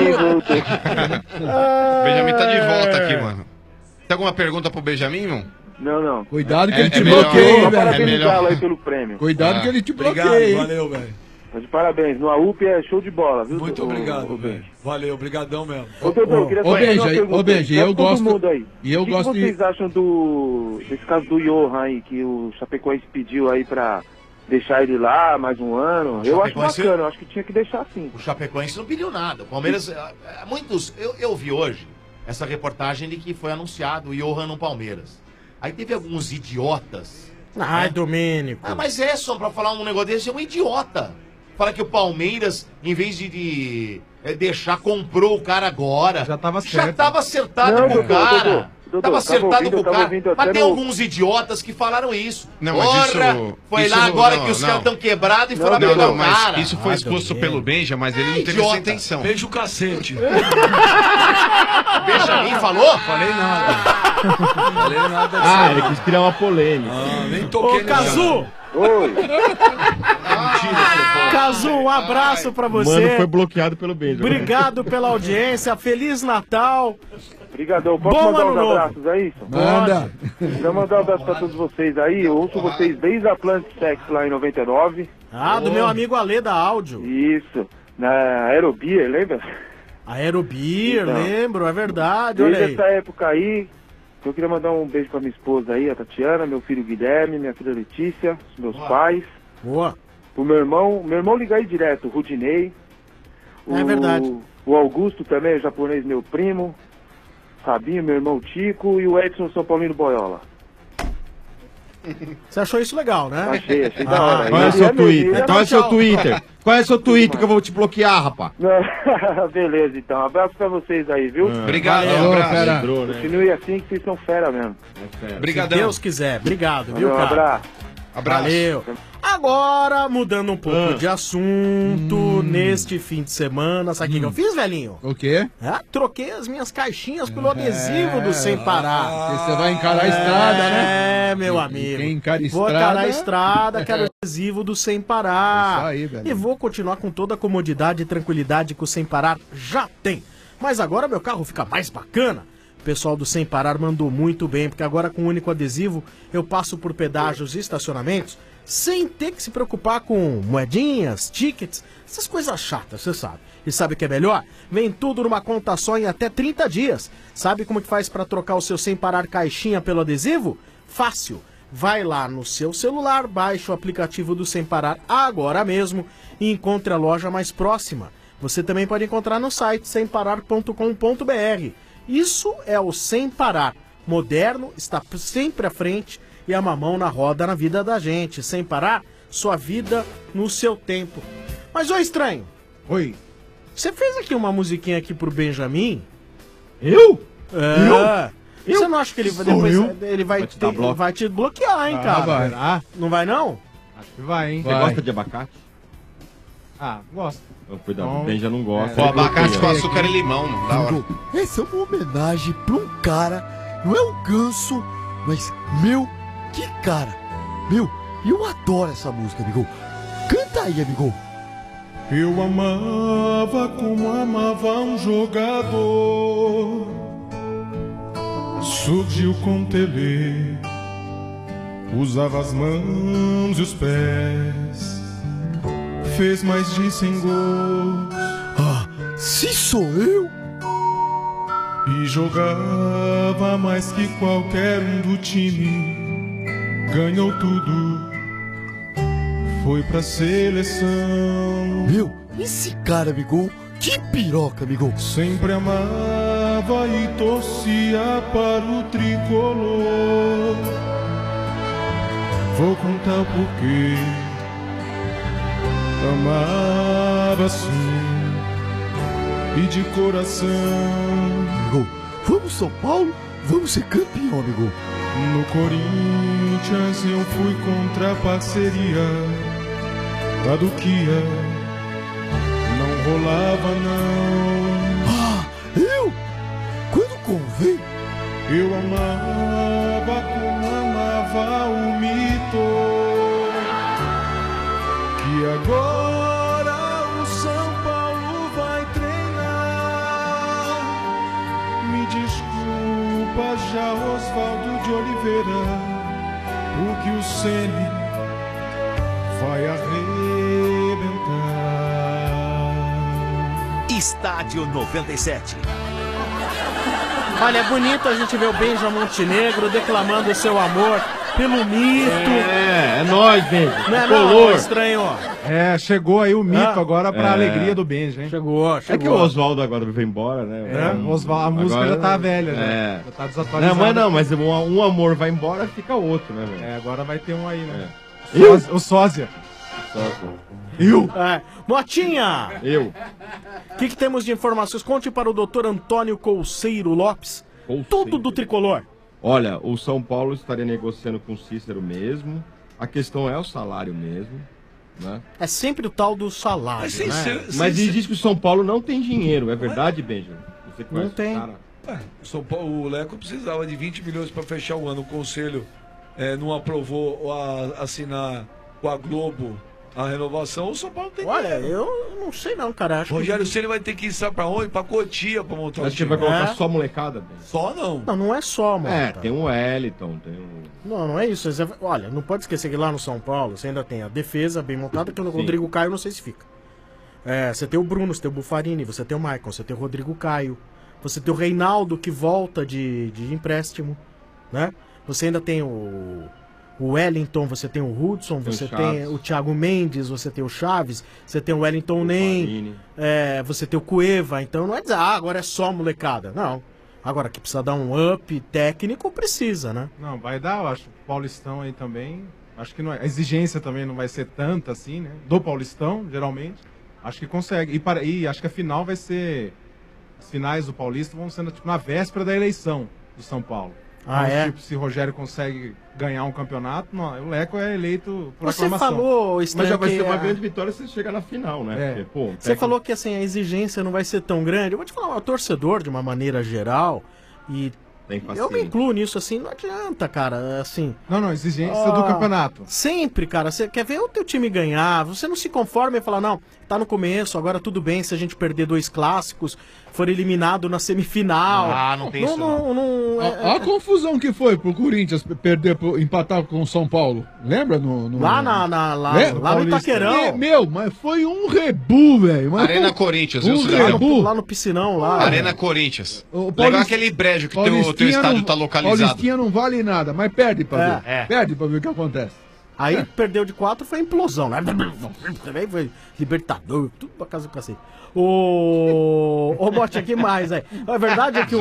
O Benjamin tá de volta aqui, mano. Tem alguma pergunta pro Benjamin, irmão? Não. Cuidado que ele te melhor- bloqueia, Só velho. parabenizá-lo aí pelo prêmio. Cuidado que ele te Obrigado, bloqueia, hein? valeu, velho. Mas de parabéns. No AUP é show de bola, viu? Muito ô, obrigado, ô, velho. Valeu, obrigadão mesmo. Ô, Dodô, eu queria Ô, fazer uma Benja, pergunta ô, Benja, pra eu todo gosto- mundo aí. e eu O que gosto que vocês acham desse caso do Johan aí, que o Chapecoense pediu aí pra deixar ele lá mais um ano? Eu acho Chapecoense- bacana, eu acho que tinha que deixar assim. O Chapecoense não pediu nada. O Palmeiras, muitos, eu vi hoje essa reportagem de que foi anunciado o Johan no Palmeiras. Aí teve alguns idiotas. Ai, Domênico. Ah, mas só pra falar um negócio desse, é um idiota. Fala que o Palmeiras, em vez de deixar, comprou o cara agora. Já tava certo. Já tava acertado Não, com o Dodô, cara. Dodô, Tava acertado com o tava cara. ouvindo Mas até tem no- alguns idiotas que falaram isso. Não, mas isso- foi isso lá não- agora não, que os não. caras estão quebrados e foram Não, pegar não, o mas cara. isso foi exposto pelo Benja, mas ele não teve idiota. essa intenção. Beijo o cacete. Benjamin falou? Falei nada. Falei nada. Ah, ele quis criar uma polêmica. Nem toquei Ô, Cazu! Oi! Cazu, um abraço pra você. Mano, foi bloqueado pelo Benja. Obrigado pela audiência. Feliz Natal. Obrigadão. Posso Bom mandar ano uns novo. abraços aí? Só? Manda. Quero mandar um abraço pra todos vocês aí. Eu ouço vocês desde a Plant Sex lá em 99. Ah, do meu amigo Ale da Áudio. Isso. Na Aerobeer, lembra? Aerobeer, Então. lembro, é verdade, olha Desde aí. essa época aí. Eu queria mandar um beijo pra minha esposa aí, a Tatiana, meu filho Guilherme, minha filha Letícia, os meus pais. Boa. O meu irmão liga aí direto, o Rudinei. É verdade. O Augusto também, o japonês, meu primo. Fabinho, meu irmão Tico e o Edson São Paulino Boiola. Você achou isso legal, né? Achei da hora. Qual é o seu Twitter? Qual é o seu Tchau. Twitter? Qual é o seu Twitter que eu vou te bloquear, rapaz? Beleza, então. Abraço pra vocês aí, viu? Obrigado, Valeu, abraço. fera. Entrou, né? Continue assim que vocês são fera mesmo. Obrigadão. Se Deus quiser. Obrigado, viu, Valeu, cara? Abraço. Valeu. Agora, mudando um pouco de assunto, neste fim de semana, sabe o que eu fiz, velhinho? O quê? Troquei as minhas caixinhas pelo adesivo do Sem Parar. Porque você vai encarar a estrada, né? É, meu amigo. Quem encara Vou estrada... encarar a estrada, quero adesivo do Sem Parar. Isso aí, velho. E vou continuar com toda a comodidade e tranquilidade que o Sem Parar já tem. Mas agora meu carro fica mais bacana. O pessoal do Sem Parar mandou muito bem, porque agora com o único adesivo eu passo por pedágios e estacionamentos sem ter que se preocupar com moedinhas, tickets, essas coisas chatas, você sabe. E sabe o que é melhor? Vem tudo numa conta só em até 30 dias. Sabe como que faz para trocar o seu Sem Parar caixinha pelo adesivo? Fácil. Vai lá no seu celular, baixa o aplicativo do Sem Parar agora mesmo e encontre a loja mais próxima. Você também pode encontrar no site semparar.com.br. Isso é o Sem Parar. Moderno, está sempre à frente e a mamão na roda na vida da gente. Sem Parar, sua vida no seu tempo. Mas, ô estranho. Oi. Você fez aqui uma musiquinha aqui pro Benjamin? Eu? É. Eu? Você não acha que ele Sou depois eu? ele vai te bloquear, hein, Ah, cara? vai. Ah, não vai, não? Acho que vai, hein? Você gosta de abacate? Ah, gosto. Cuidado, Bom. o Ben já não gosta. Pô, abacate com açúcar e limão, da hora. Essa é uma homenagem pra um cara, não é um ganso, mas, meu, que cara. Meu, eu adoro essa música, amigo. Canta aí, amigo. Eu amava como amava um jogador. Surgiu com Tele, usava as mãos e os pés. Fez mais de 100 gols. Ah, se sou eu? E jogava mais que qualquer um do time. Ganhou tudo, foi pra seleção. Meu, esse cara, amigo, que piroca, amigo. Sempre amava e torcia para o tricolor. Vou contar o porquê. Amava sim e de coração. Amigo, vamos São Paulo, vamos ser campeão, amigo. No Corinthians eu fui contra a parceria da Duquia. Não rolava não. Ah, eu? Quando convém? Eu amava como amava o mito. Que agora o São Paulo vai treinar. Me desculpa já, Oswaldo de Oliveira, porque o Ceni vai arrebentar. Estádio 97. Olha, é bonito a gente ver o Benja Montenegro declamando o seu amor pelo mito. É nóis, Benja. Não é Color. não, estranho. É, chegou aí o mito agora pra É. alegria do Benja, hein? Chegou. É que o Oswaldo agora veio embora, né? É, o Oswaldo, a música Agora- já tá velha, já. É. Já tá desatualizada. Não, mas um amor vai embora, fica outro, né, velho? É, agora vai ter um aí, né? Eu? O Sósia. Eu? É. Motinha! Eu. O que temos de informações? Conte para o doutor Antônio Couceiro Lopes. Tudo do tricolor. Olha, o São Paulo estaria negociando com o Cícero mesmo. A questão é o salário mesmo, né? É sempre o tal do salário, Mas, né? Mas ele diz que o São Paulo não tem dinheiro, é verdade, Benjamin? Você conhece Não tem. o cara? O São Paulo, o Leco precisava de 20 milhões para fechar o ano. O Conselho não aprovou assinar com a Globo a renovação. O São Paulo tem Olha, dinheiro. eu não sei não, cara. Acho Rogério que... Ceni vai ter que ir para onde? Para Cotia para montar o Acho que time. vai colocar É. só molecada, Ben. Só não. Não, não é só, mano. É, tem o Wellington, tem o... Não, não é isso. Olha, não pode esquecer que lá no São Paulo você ainda tem a defesa bem montada, que o Sim. Rodrigo Caio não sei se fica. É, você tem o Bruno, você tem o Buffarini, você tem o Maicon, você tem o Rodrigo Caio, você tem o Reinaldo que volta de empréstimo. né? Você ainda tem o Wellington, você tem o Hudson, você tem Chaves. o Thiago Mendes, você tem o Chaves, você tem o Wellington Nem, você tem o Cueva. Então não é dizer, agora é só molecada. Não. Agora que precisa dar um up técnico, precisa, né? Não, vai dar, eu acho. O Paulistão aí também. Acho que não é. A exigência também não vai ser tanta assim, né? Do Paulistão, geralmente. Acho que consegue. E acho que a final vai ser. As finais do Paulista vão sendo tipo na véspera da eleição do São Paulo. Ah, então, é? Tipo, se Rogério consegue ganhar um campeonato, não, o Leco é eleito por Você aclamação. falou, Mas Estranho, já vai que ser uma a- grande vitória se você chegar na final, né? É. Porque, pô, Você falou que assim, a exigência não vai ser tão grande. Eu vou te falar, o torcedor, de uma maneira geral, e eu me incluo nisso, assim, não adianta, cara, assim... Não, exigência do campeonato. Sempre, cara, você quer ver o teu time ganhar, você não se conforma e fala, não, tá no começo, agora tudo bem se a gente perder 2 clássicos, for eliminado na semifinal. Ah, não tem isso Olha a confusão que foi pro Corinthians empatar com o São Paulo. Lembra? Lá no Itaquerão. Meu, mas foi um rebu, velho. Mas Arena foi Corinthians, viu, Cidadão? Lá no piscinão, lá. Arena Corinthians. O Legal aquele brejo que o teu estádio tá localizado. Paulistinha não vale nada, mas perde pra ver. É. Perde pra ver o que acontece. Aí perdeu de 4, foi implosão, né? Também foi Libertador, tudo pra casa do cacete. Ô, Bote, aqui mais aí. A verdade é que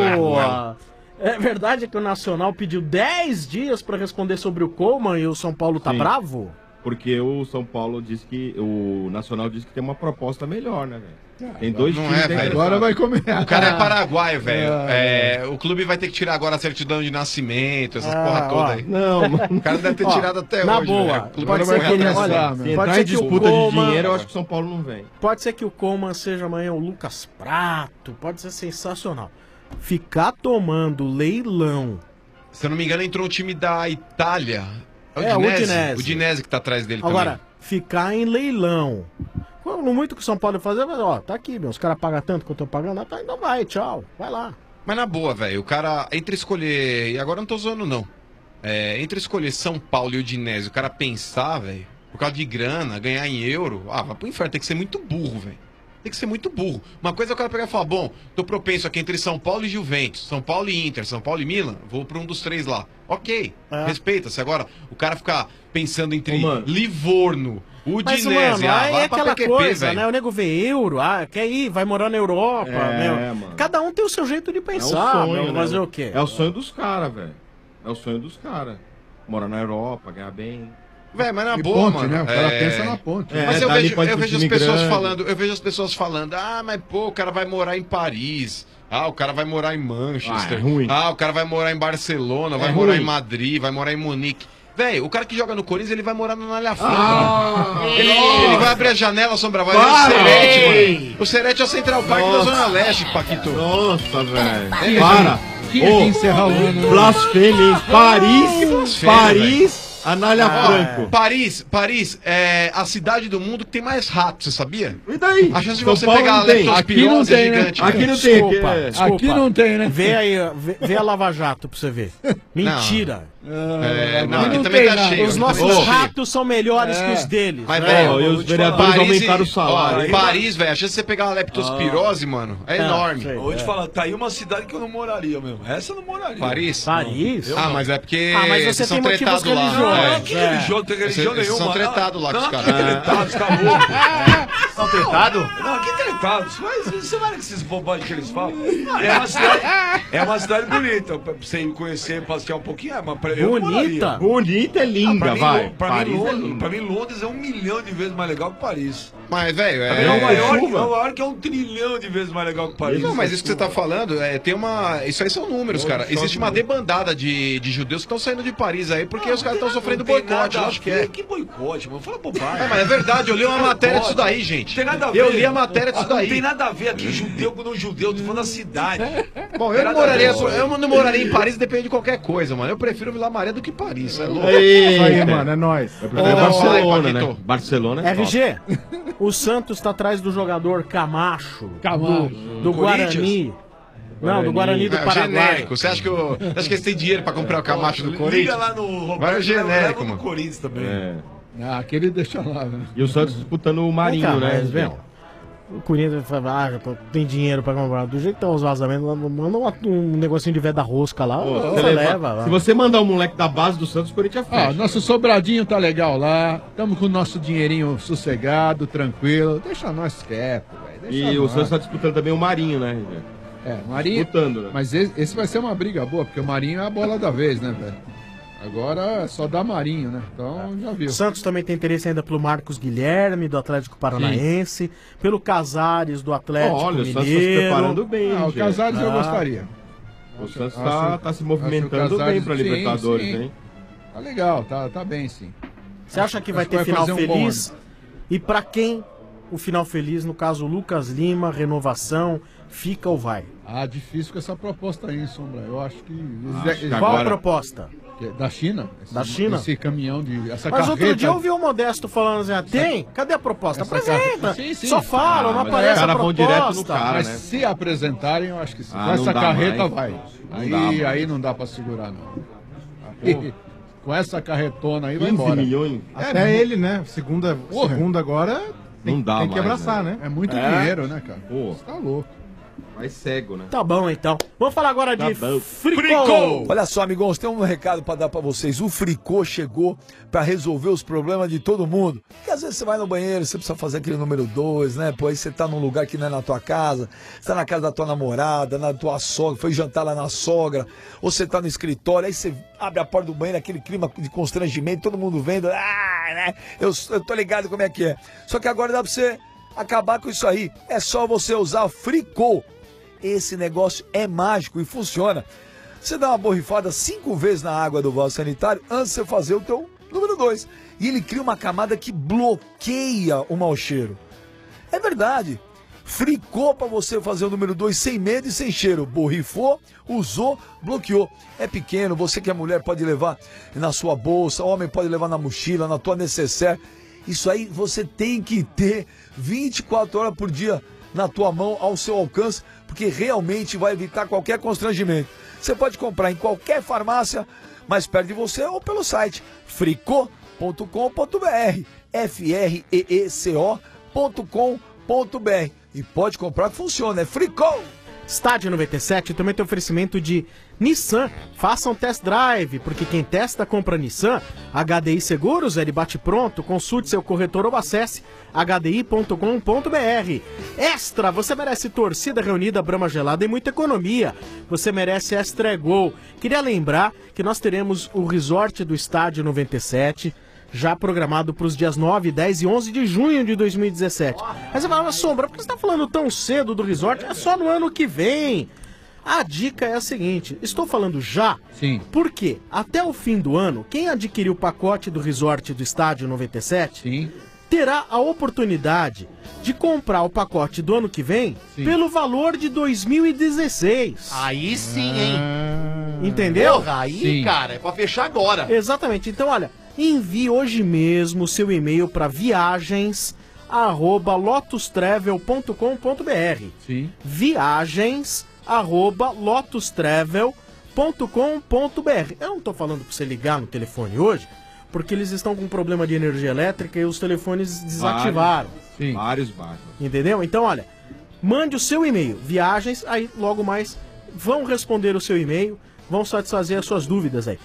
é verdade que o Nacional pediu 10 dias pra responder sobre o Coleman e o São Paulo tá Sim. bravo? Porque o São Paulo diz que. O Nacional diz que tem uma proposta melhor, né, velho? Tem 2 Não times é, dentro velho. do- Agora vai comer. O cara é paraguaio, velho. O clube vai ter que tirar agora a certidão de nascimento, essas porra toda aí. Não, O cara deve ter Ó, tirado até na hoje. boa, velho. O clube pode vai ser correr que atrás. olha, Se pode entrar ser em que o disputa de Coleman- dinheiro, eu acho que o São Paulo não vem. Pode ser que o Coleman seja amanhã o Lucas Prato, pode ser sensacional. Ficar tomando leilão. Se eu não me engano, entrou um time da Itália. É, o Udinese. O Udinese que tá atrás dele Agora, também. ficar em leilão. Não muito que o São Paulo ia fazer, mas ó, tá aqui, meu. Os caras pagam tanto que eu tô pagando, tá, então vai, tchau. Vai lá. Mas na boa, velho, o cara, entre escolher. E agora eu não tô zoando, não. Entre escolher São Paulo e Udinese, o cara pensar, velho, por causa de grana, ganhar em euro, vai pro inferno, tem que ser muito burro, velho. Tem que ser muito burro. Uma coisa é o cara pegar e falar, bom, tô propenso aqui entre São Paulo e Juventus, São Paulo e Inter, São Paulo e Milan, vou pra um dos 3 lá. Ok, respeita-se. Agora, o cara ficar pensando entre Livorno, Mas, Udinese, mano, aí vai é pra aquela PQP, coisa, velho. né? O nego vê euro, quer ir, vai morar na Europa, meu. Cada um tem o seu jeito de pensar, meu, fazer o quê? É o sonho dos caras, velho. É o sonho dos caras. Morar na Europa, ganhar bem. Véi, mas na E boa, ponte, mano. né? O cara pensa na ponte. Mas eu dali vejo, pode eu ir pro vejo as time pessoas grande. falando, mas pô, o cara vai morar em Paris. O cara vai morar em Manchester. É ruim. O cara vai morar em Barcelona, vai É morar ruim. em Madrid, vai morar em Munique. Velho, o cara que joga no Corinthians, ele vai morar na Anália Franca. Ele vai abrir a janela, Sombra, vai ver o Serete, mano. O Serete é o Central Park da Zona Leste, Paquito. Nossa, velho. Para. Ô, encerrar o ano. Blasfêmia, hein? Paris, Blasfêmia, Paris, Anália Franco. Paris é a cidade do mundo que tem mais ratos, você sabia? E daí? A chance de São você Paulo pegar a não tem. leptospirose é Aqui não tem, né? gigante. Aqui velho. não tem. Desculpa. Aqui não tem, né? Vê aí, vê a Lava Jato pra você ver. Mentira. Não, aqui também tá cheio. Os aqui nossos também tá cheio. ratos são melhores que os deles. Mas, né? velho, e os vereadores aumentaram o salário, hein? Paris, velho, a chance de você pegar uma leptospirose, mano, é enorme. Eu vou te falar, tá aí uma cidade que eu não moraria mesmo. Essa eu não moraria. Paris? Paris? Eu Ah, não. mas é porque mas você vocês são tem motivos tretados lá. religiosos. Não, que religião, não tem religião Vocês nenhuma. são tretados lá com os Não, caras. que tretados, tá louco. São tretados? Não, que tretados. Mas você vai com esses bobagens que eles falam. É uma cidade bonita. Pra você ir conhecer, passear um pouquinho, mas pra eu não Bonita? moraria. Bonita é linda, Pra mim, vai. Paris Paris é é lindo. linda. Pra mim, Londres é 1 milhão de vezes mais legal que Paris. Mas, velho, Pra mim, Nova York é 1 trilhão de vezes mais legal que Paris. Não, mas isso que você tá falando, tem uma. Isso aí são números, cara. Existe uma debandada de judeus que estão saindo de Paris aí porque os caras estão sofrendo boicote, lógico que é. Que boicote, mano? Fala bobagem. Mas é verdade, eu li uma matéria disso daí, gente. Não tem nada a ver. Eu li a matéria disso Não daí. tem nada a ver aqui, judeu com não judeu, tô falando da cidade. Bom, eu não moraria em Paris, depende de qualquer coisa, mano. Eu prefiro Vila Maria do que Paris, é louco. Isso aí, mano, é nóis. Eu prefiro Barcelona, né? Barcelona é top. RG, o Santos tá atrás do jogador Camacho, do Corinthians? Guarani. Não, do Guarani do É, Paraguai. genérico. Você acha que eles têm dinheiro pra comprar o Camacho do Liga Corinthians? lá no Roberto, Vai o genérico, leva mano. no Corinthians também. É. Aquele deixa lá, né? E o Santos disputando o Marinho, Vem cá, né? mas, meu, O Corinthians fala, tem dinheiro pra comprar. Do jeito que estão os vazamentos, manda um negocinho de veda rosca lá, você leva. Se você mandar um moleque da base do Santos, o Corinthians fecha. Nosso sobradinho tá legal lá. Tamo com o nosso dinheirinho sossegado, tranquilo. Deixa nós quieto, velho. E o Santos tá disputando também o Marinho, né? Marinho. Disputando, né? Mas esse vai ser uma briga boa, porque o Marinho é a bola da vez, né, velho? Agora só dá Marinho, né? Então já viu. O Santos também tem interesse ainda pelo Marcos Guilherme, do Atlético Paranaense, pelo Casares, do Atlético Olha, Mineiro. o Santos tá se preparando bem, o Casares eu gostaria. O Santos tá se movimentando bem pra Libertadores, hein? Tá legal, tá bem, sim. Você acha que vai ter final feliz? E pra quem o final feliz, no caso, o Lucas Lima, renovação, fica ou vai? Difícil com essa proposta aí, Sombra. Eu acho que... Qual a proposta? Da China? Da China? Esse caminhão de... Essa Mas carreta... outro dia eu ouvi o Modesto falando assim, tem? Cadê a proposta? Apresenta. Sim. Só falam, não aparece a proposta. Direto no cara, mas né? se apresentarem, eu acho que sim. Com não essa dá carreta mais. vai. Aí não dá pra segurar, não. Aí, com essa carretona aí vai 15 embora. milhões. Até ele, né? Segunda agora Não dá tem que mais, abraçar, né? É muito dinheiro, né, cara? Pô, tá louco. mais cego, né? Tá bom, então. Vamos falar agora de Fricô! Olha só, amigos, tem um recado pra dar pra vocês. O Fricô chegou pra resolver os problemas de todo mundo. Porque às vezes você vai no banheiro, você precisa fazer aquele número 2, né? Pô, aí você tá num lugar que não é na tua casa, você tá na casa da tua namorada, na tua sogra, foi jantar lá na sogra, ou você tá no escritório, aí você abre a porta do banheiro, aquele clima de constrangimento, todo mundo vendo, né? Eu tô ligado como é que é. Só que agora dá pra você acabar com isso aí. É só você usar Fricô. Esse negócio é mágico e funciona. Você dá uma borrifada 5 vezes na água do vaso sanitário antes de você fazer o teu número 2. E ele cria uma camada que bloqueia o mau cheiro. É verdade. Fricô para você fazer o número 2 sem medo e sem cheiro. Borrifou, usou, bloqueou. É pequeno, você que é mulher pode levar na sua bolsa, homem pode levar na mochila, na tua necessaire. Isso aí você tem que ter 24 horas por dia na tua mão, ao seu alcance, porque realmente vai evitar qualquer constrangimento. Você pode comprar em qualquer farmácia mais perto de você ou pelo site fricô.com.br, freeco.com.br, e pode comprar que funciona, é Fricô! Estádio 97 também tem oferecimento de Nissan. Faça um test drive, porque quem testa compra Nissan. HDI Seguros, ele bate pronto. Consulte seu corretor ou acesse hdi.com.br. Extra, você merece torcida reunida, Brahma gelada e muita economia. Você merece Extra Gol. Queria lembrar que nós teremos o resort do Estádio 97, já programado para os dias 9, 10 e 11 de junho de 2017. Mas você fala, Sombra, por que você está falando tão cedo do resort? É só no ano que vem. A dica é a seguinte, estou falando já, sim, porque até o fim do ano, quem adquirir o pacote do resort do Estádio 97, sim, terá a oportunidade de comprar o pacote do ano que vem, sim, pelo valor de 2016. Aí sim, hein? Entendeu? Porra, aí, sim, cara, é pra fechar agora. Exatamente. Então, olha, envie hoje mesmo seu e-mail para viagens@lotustravel.com.br. Sim. Viagens@lotustravel.com.br. Eu não tô falando para você ligar no telefone hoje, porque eles estão com um problema de energia elétrica e os telefones desativaram. Sim. Vários bairros. Entendeu? Então, olha, mande o seu e-mail, viagens, aí logo mais vão responder o seu e-mail, vão satisfazer as suas dúvidas aí.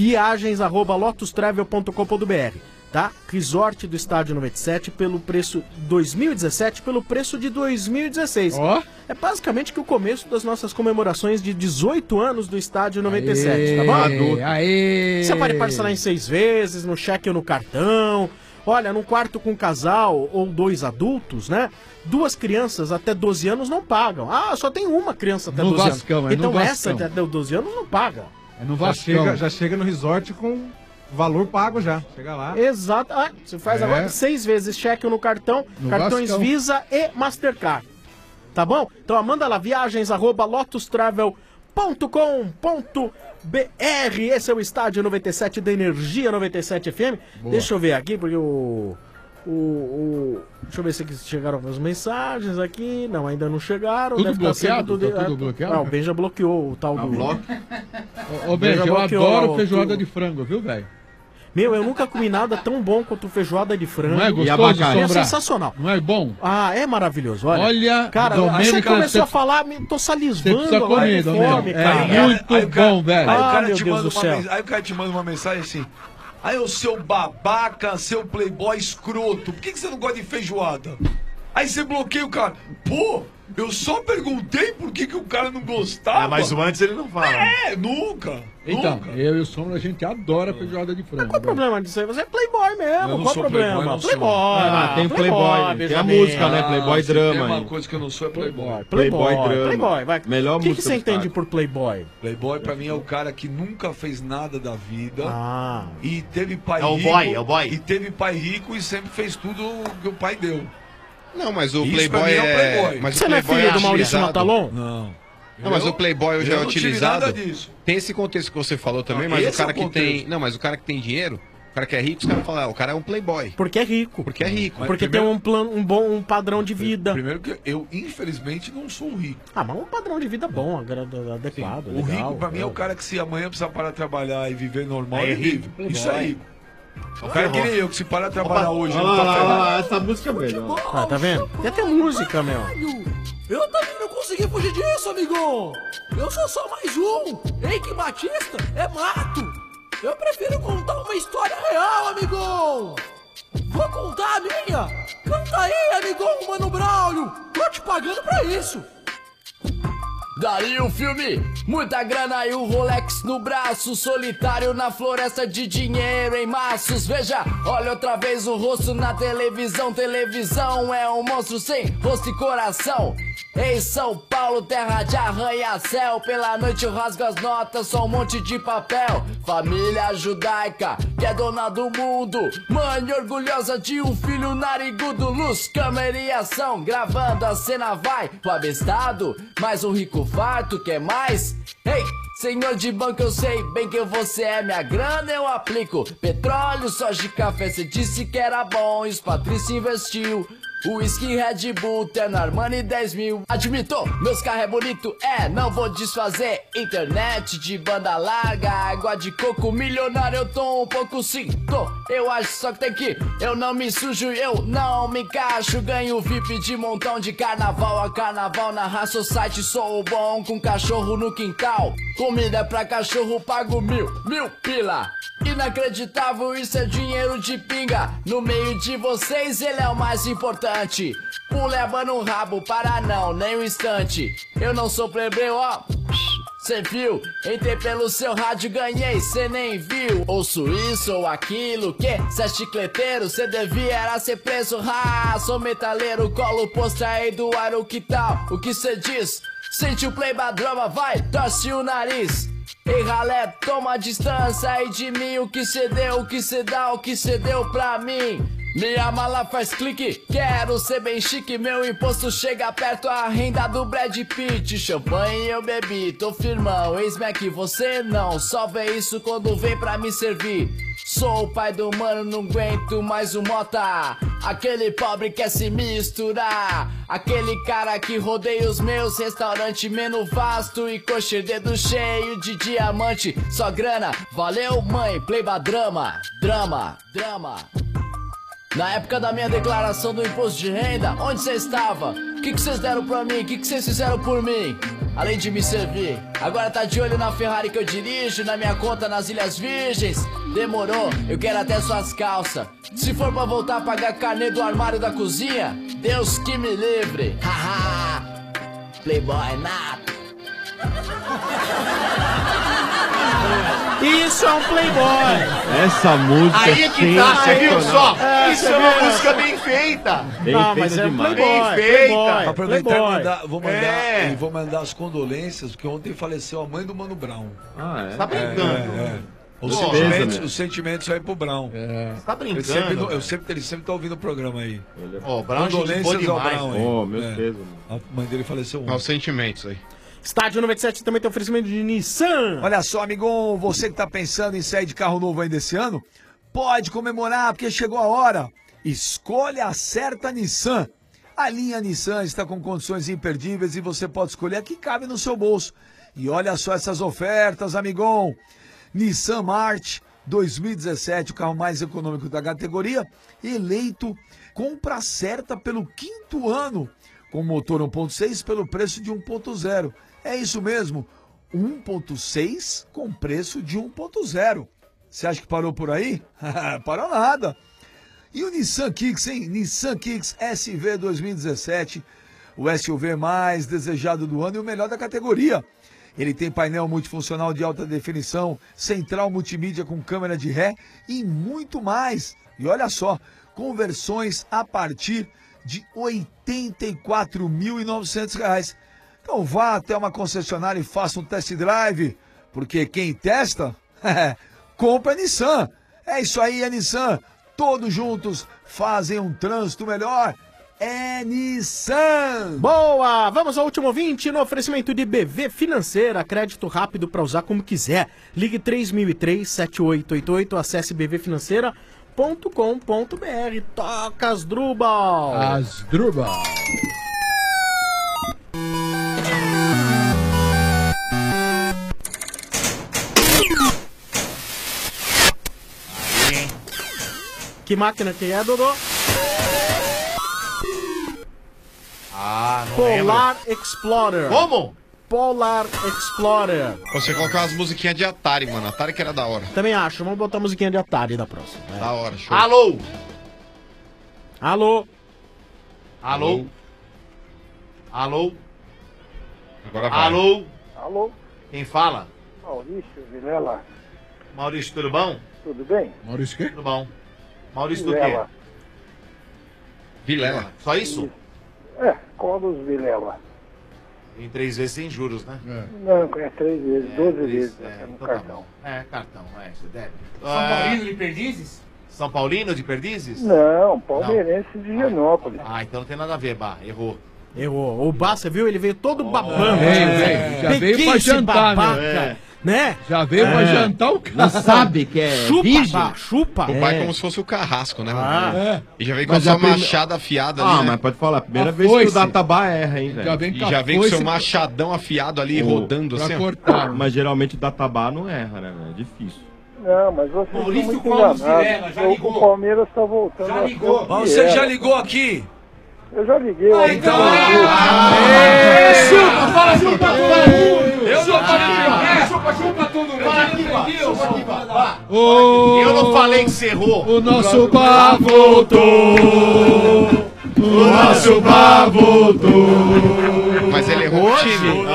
Viagens@lotustravel.com.br, tá? Resort do Estádio 97 pelo preço 2017, pelo preço de 2016. Ó. É basicamente que o começo das nossas comemorações de 18 anos do Estádio 97, tá bom? Aê. Você pode parcelar em 6 vezes, no cheque ou no cartão. Olha, num quarto com um casal ou 2 adultos, né? 2 crianças até 12 anos não pagam. Ah, só tem uma criança até No 12 Vascão, anos. é Então no essa Vascão. até 12 anos não paga. É no Já chega no resort com valor pago já. Chega lá. Exato. Ah, você faz agora 6 vezes cheque ou no cartão, No cartões Vascão. Visa e Mastercard. Tá bom? Então manda lá, viagens@lotustravel.com.br. Esse é o Estádio 97 da Energia 97 FM. Boa. Deixa eu ver aqui, porque deixa eu ver se aqui chegaram as mensagens aqui. Não, ainda não chegaram. Tudo Deve estar sendo bloqueado? Tá tudo bloqueado? Não, o Ben já bloqueou o tal do... Ô, Benja, eu bloqueou adoro o- feijoada de frango, viu, velho? Meu, eu nunca comi nada tão bom quanto feijoada de frango. Não é gostoso, E abacate. É Sombra? sensacional. Não é bom? Ah, é maravilhoso. Olha, cara, Domênico, você começou você- a falar, tô Você salivando precisa agora comer, de Domênico. fome, cara. É muito bom, velho. Aí o cara meu te Deus manda do uma céu. mensagem, aí o cara te manda uma mensagem assim. Aí o seu babaca, seu playboy escroto, por que você não gosta de feijoada? Aí você bloqueia o cara. Pô, eu só perguntei por que o cara não gostava. Ah, mas o antes ele não fala. É, nunca. Então, eu e o Sombra, a gente adora feijoada de frango. Qual o problema disso aí? Você é playboy Eu mesmo, não qual o sou problema? playboy, não sou. Playboy. Ah, tem Playboy, tem a música, né? Playboy se drama Tem uma aí. coisa que eu não sou é playboy. Playboy drama. Playboy, vai. Melhor O que música você do entende rádio. por playboy? Playboy pra mim é o cara que nunca fez nada da vida. Ah. E teve pai É o rico. boy, é o boy. E teve pai rico e sempre fez tudo que o pai deu. Não, mas o Isso Playboy pra mim é. Playboy. Mas o Você não é Playboy filho do Maurício utilizado. Matalon? Não. Não, mas o Playboy hoje eu é não tive utilizado. nada disso. Tem esse contexto que você falou também, Não, mas o esse cara é o que contexto. tem. Não, mas o cara que tem dinheiro, o cara que é rico, os caras falam, o cara é um Playboy. Porque é rico. Porque é rico. Mas Porque primeiro- tem um plano, um padrão de vida. Primeiro que eu, infelizmente, não sou rico. Ah, mas um padrão de vida bom, adequado. O legal, rico, pra mim, é o cara que se amanhã precisar parar de trabalhar e viver normal, ele vive. Isso é rico. O cara que nem eu, que se parar de trabalhar hoje Olha não lá, tá olha lá, ferrado. essa música é melhor. Ah, tá vendo? Tem até música, meu. Eu também não consegui fugir disso, amigo! Eu sou só mais um! Eike Batista é mato! Eu prefiro contar uma história real, amigo! Vou contar a minha! Canta aí, amigão, Mano Braulio! Tô te pagando pra isso! Daria um filme, muita grana e um Rolex no braço, solitário na floresta de dinheiro em maços. Veja, olha outra vez o rosto na televisão. Televisão é um monstro sem rosto e coração. Em São Paulo, terra de arranha-céu. Pela noite eu rasgo as notas, só um monte de papel. Família judaica, que é dona do mundo. Mãe orgulhosa de um filho narigudo. Luz, câmera e ação, gravando a cena vai. O abestado, mais um rico farto, quer mais? Ei, senhor de banco, eu sei bem que você é minha grana, eu aplico. Petróleo, soja e café, cê disse que era bom e os Patrícia investiu. Whisky, Red Bull, terno Armani 10 mil. Admito, meus carros é bonito, não vou desfazer. Internet de banda larga, água de coco, milionário eu tô um pouco sim. Tô, eu acho só que tem que, eu não me sujo, eu não me encaixo. Ganho VIP de montão de carnaval a carnaval. Na raça site sou o bom com cachorro no quintal. Comida pra cachorro, pago mil pila. Inacreditável, isso é dinheiro de pinga. No meio de vocês ele é o mais importante. Um leva no rabo, para não, nem um instante. Eu não sou plebeu, ó. Cê viu? Entrei pelo seu rádio, ganhei, cê nem viu. Ouço isso ou aquilo, que? Cê é chicleteiro, cê devia era ser preso. Ha, sou metaleiro, colo o pôster aí do ar, o que tal? O que cê diz? Sente o playboy drama, vai, torce o nariz. Ei, ralé, toma distância aí de mim. O que cê deu, o que cê dá, o que cê deu pra mim. Minha mala faz clique, quero ser bem chique. Meu imposto chega perto, a renda do Brad Pitt. Champanhe eu bebi, tô firmão, ex-me aqui, você não. Só vê isso quando vem pra me servir. Sou o pai do mano, não aguento mais o mota. Aquele pobre quer se misturar. Aquele cara que rodeia os meus restaurantes, menu vasto e coxa dedo cheio de diamante. Só grana, valeu mãe, playba drama, drama, drama. Na época da minha declaração do imposto de renda, onde você estava? O que vocês deram pra mim? O que vocês fizeram por mim? Além de me servir. Agora tá de olho na Ferrari que eu dirijo, na minha conta nas Ilhas Virgens. Demorou, eu quero até suas calças. Se for pra voltar a pagar carnê do armário da cozinha, Deus que me livre. Haha, playboy nato. Isso é um playboy. Essa música Aí é que tá, você viu só? Isso é uma viu? música bem feita. Bem Não, feita mas é demais. playboy, Bem feita. playboy, Aproveitar playboy. e vou mandar, É. e vou mandar as condolências, porque ontem faleceu a mãe do Mano Brown. Ah, Você tá brincando? Os, Pô, sentimentos, né? os sentimentos aí pro Brown. Você tá Ele brincando? sempre tá ouvindo o programa aí. Ó, o Brown é gente boa Condolências ao demais. Brown aí. Oh, meu Deus. A mãe dele faleceu ontem. Aos sentimentos aí. Estádio 97 também tem oferecimento de Nissan. Olha só, amigão, você que tá pensando em sair de carro novo ainda esse ano, pode comemorar porque chegou a hora. Escolha a certa Nissan. A linha Nissan está com condições imperdíveis e você pode escolher a que cabe no seu bolso. E olha só essas ofertas, amigão. Nissan March 2017, o carro mais econômico da categoria, eleito compra certa pelo 5º ano, com motor 1.6 pelo preço de 1.0. É isso mesmo, 1.6 com preço de 1.0. Você acha que parou por aí? Parou nada. E o Nissan Kicks, hein? Nissan Kicks SV 2017, o SUV mais desejado do ano e o melhor da categoria. Ele tem painel multifuncional de alta definição, central multimídia com câmera de ré e muito mais. E olha só, conversões a partir de R$ 84.900. Então vá até uma concessionária e faça um test drive, porque quem testa, compra a Nissan. É isso aí, a Nissan. Todos juntos fazem um trânsito melhor. É Nissan! Boa! Vamos ao último 20 no oferecimento de BV Financeira. Crédito rápido para usar como quiser. Ligue 3003-7888, acesse bvfinanceira.com.br. Toca as Drubal! As Drubal! Que máquina que é, Dodô? Ah, não Polar lembro. Explorer. Como? Polar Explorer. Você colocar umas musiquinhas de Atari, mano. Atari que era da hora. Também acho. Vamos botar a musiquinha de Atari da próxima. Da hora, show. Alô? Alô? Alô? Alô? Agora vai. Alô? Alô? Quem fala? Maurício Vilela. Maurício, tudo bom? Tudo bem? Maurício o quê? Tudo bom. Maurício do Vilela. quê? Vilela. Só isso? Colos Vilela. Em 3 vezes sem juros, né? Não, é 3 vezes, 12 vezes no então cartão. Cartão, você deve. São Paulino de Perdizes? São Paulino de Perdizes? Não, palmeirense de Genópolis. Ah, então não tem nada a ver, Bah, errou. Errou. O Bá, você viu? Ele veio todo babando. Veio. Já veio pra jantar, né? Já veio pra jantar o cara. Não sabe que é Chupa, virgem? Bá, chupa. O pai é como se fosse o carrasco, né, mano? Ah. E já vem com a Mas sua a prime- machada afiada ali, Ah, né? mas pode falar, a primeira A vez que foice. o Databá erra, hein, velho? Já vem E com a já vem com seu foice machadão afiado ali, rodando pra assim, ó. cortar. Mas geralmente o Databá não erra, né, velho? É difícil. Não, mas vocês Maurício estão muito Colos enganados. Vilela, já ligou. O Palmeiras está voltando. Já a ser ligou. o que Mas você era. já ligou aqui? Eu já liguei. Então, Chupa, fala chupa todo mundo! Eu não falei. Chupa todo mundo! Fala aqui, Vá. Eu não falei que você errou. O nosso bar voltou. O nosso bar voltou. Mas ele errou o time.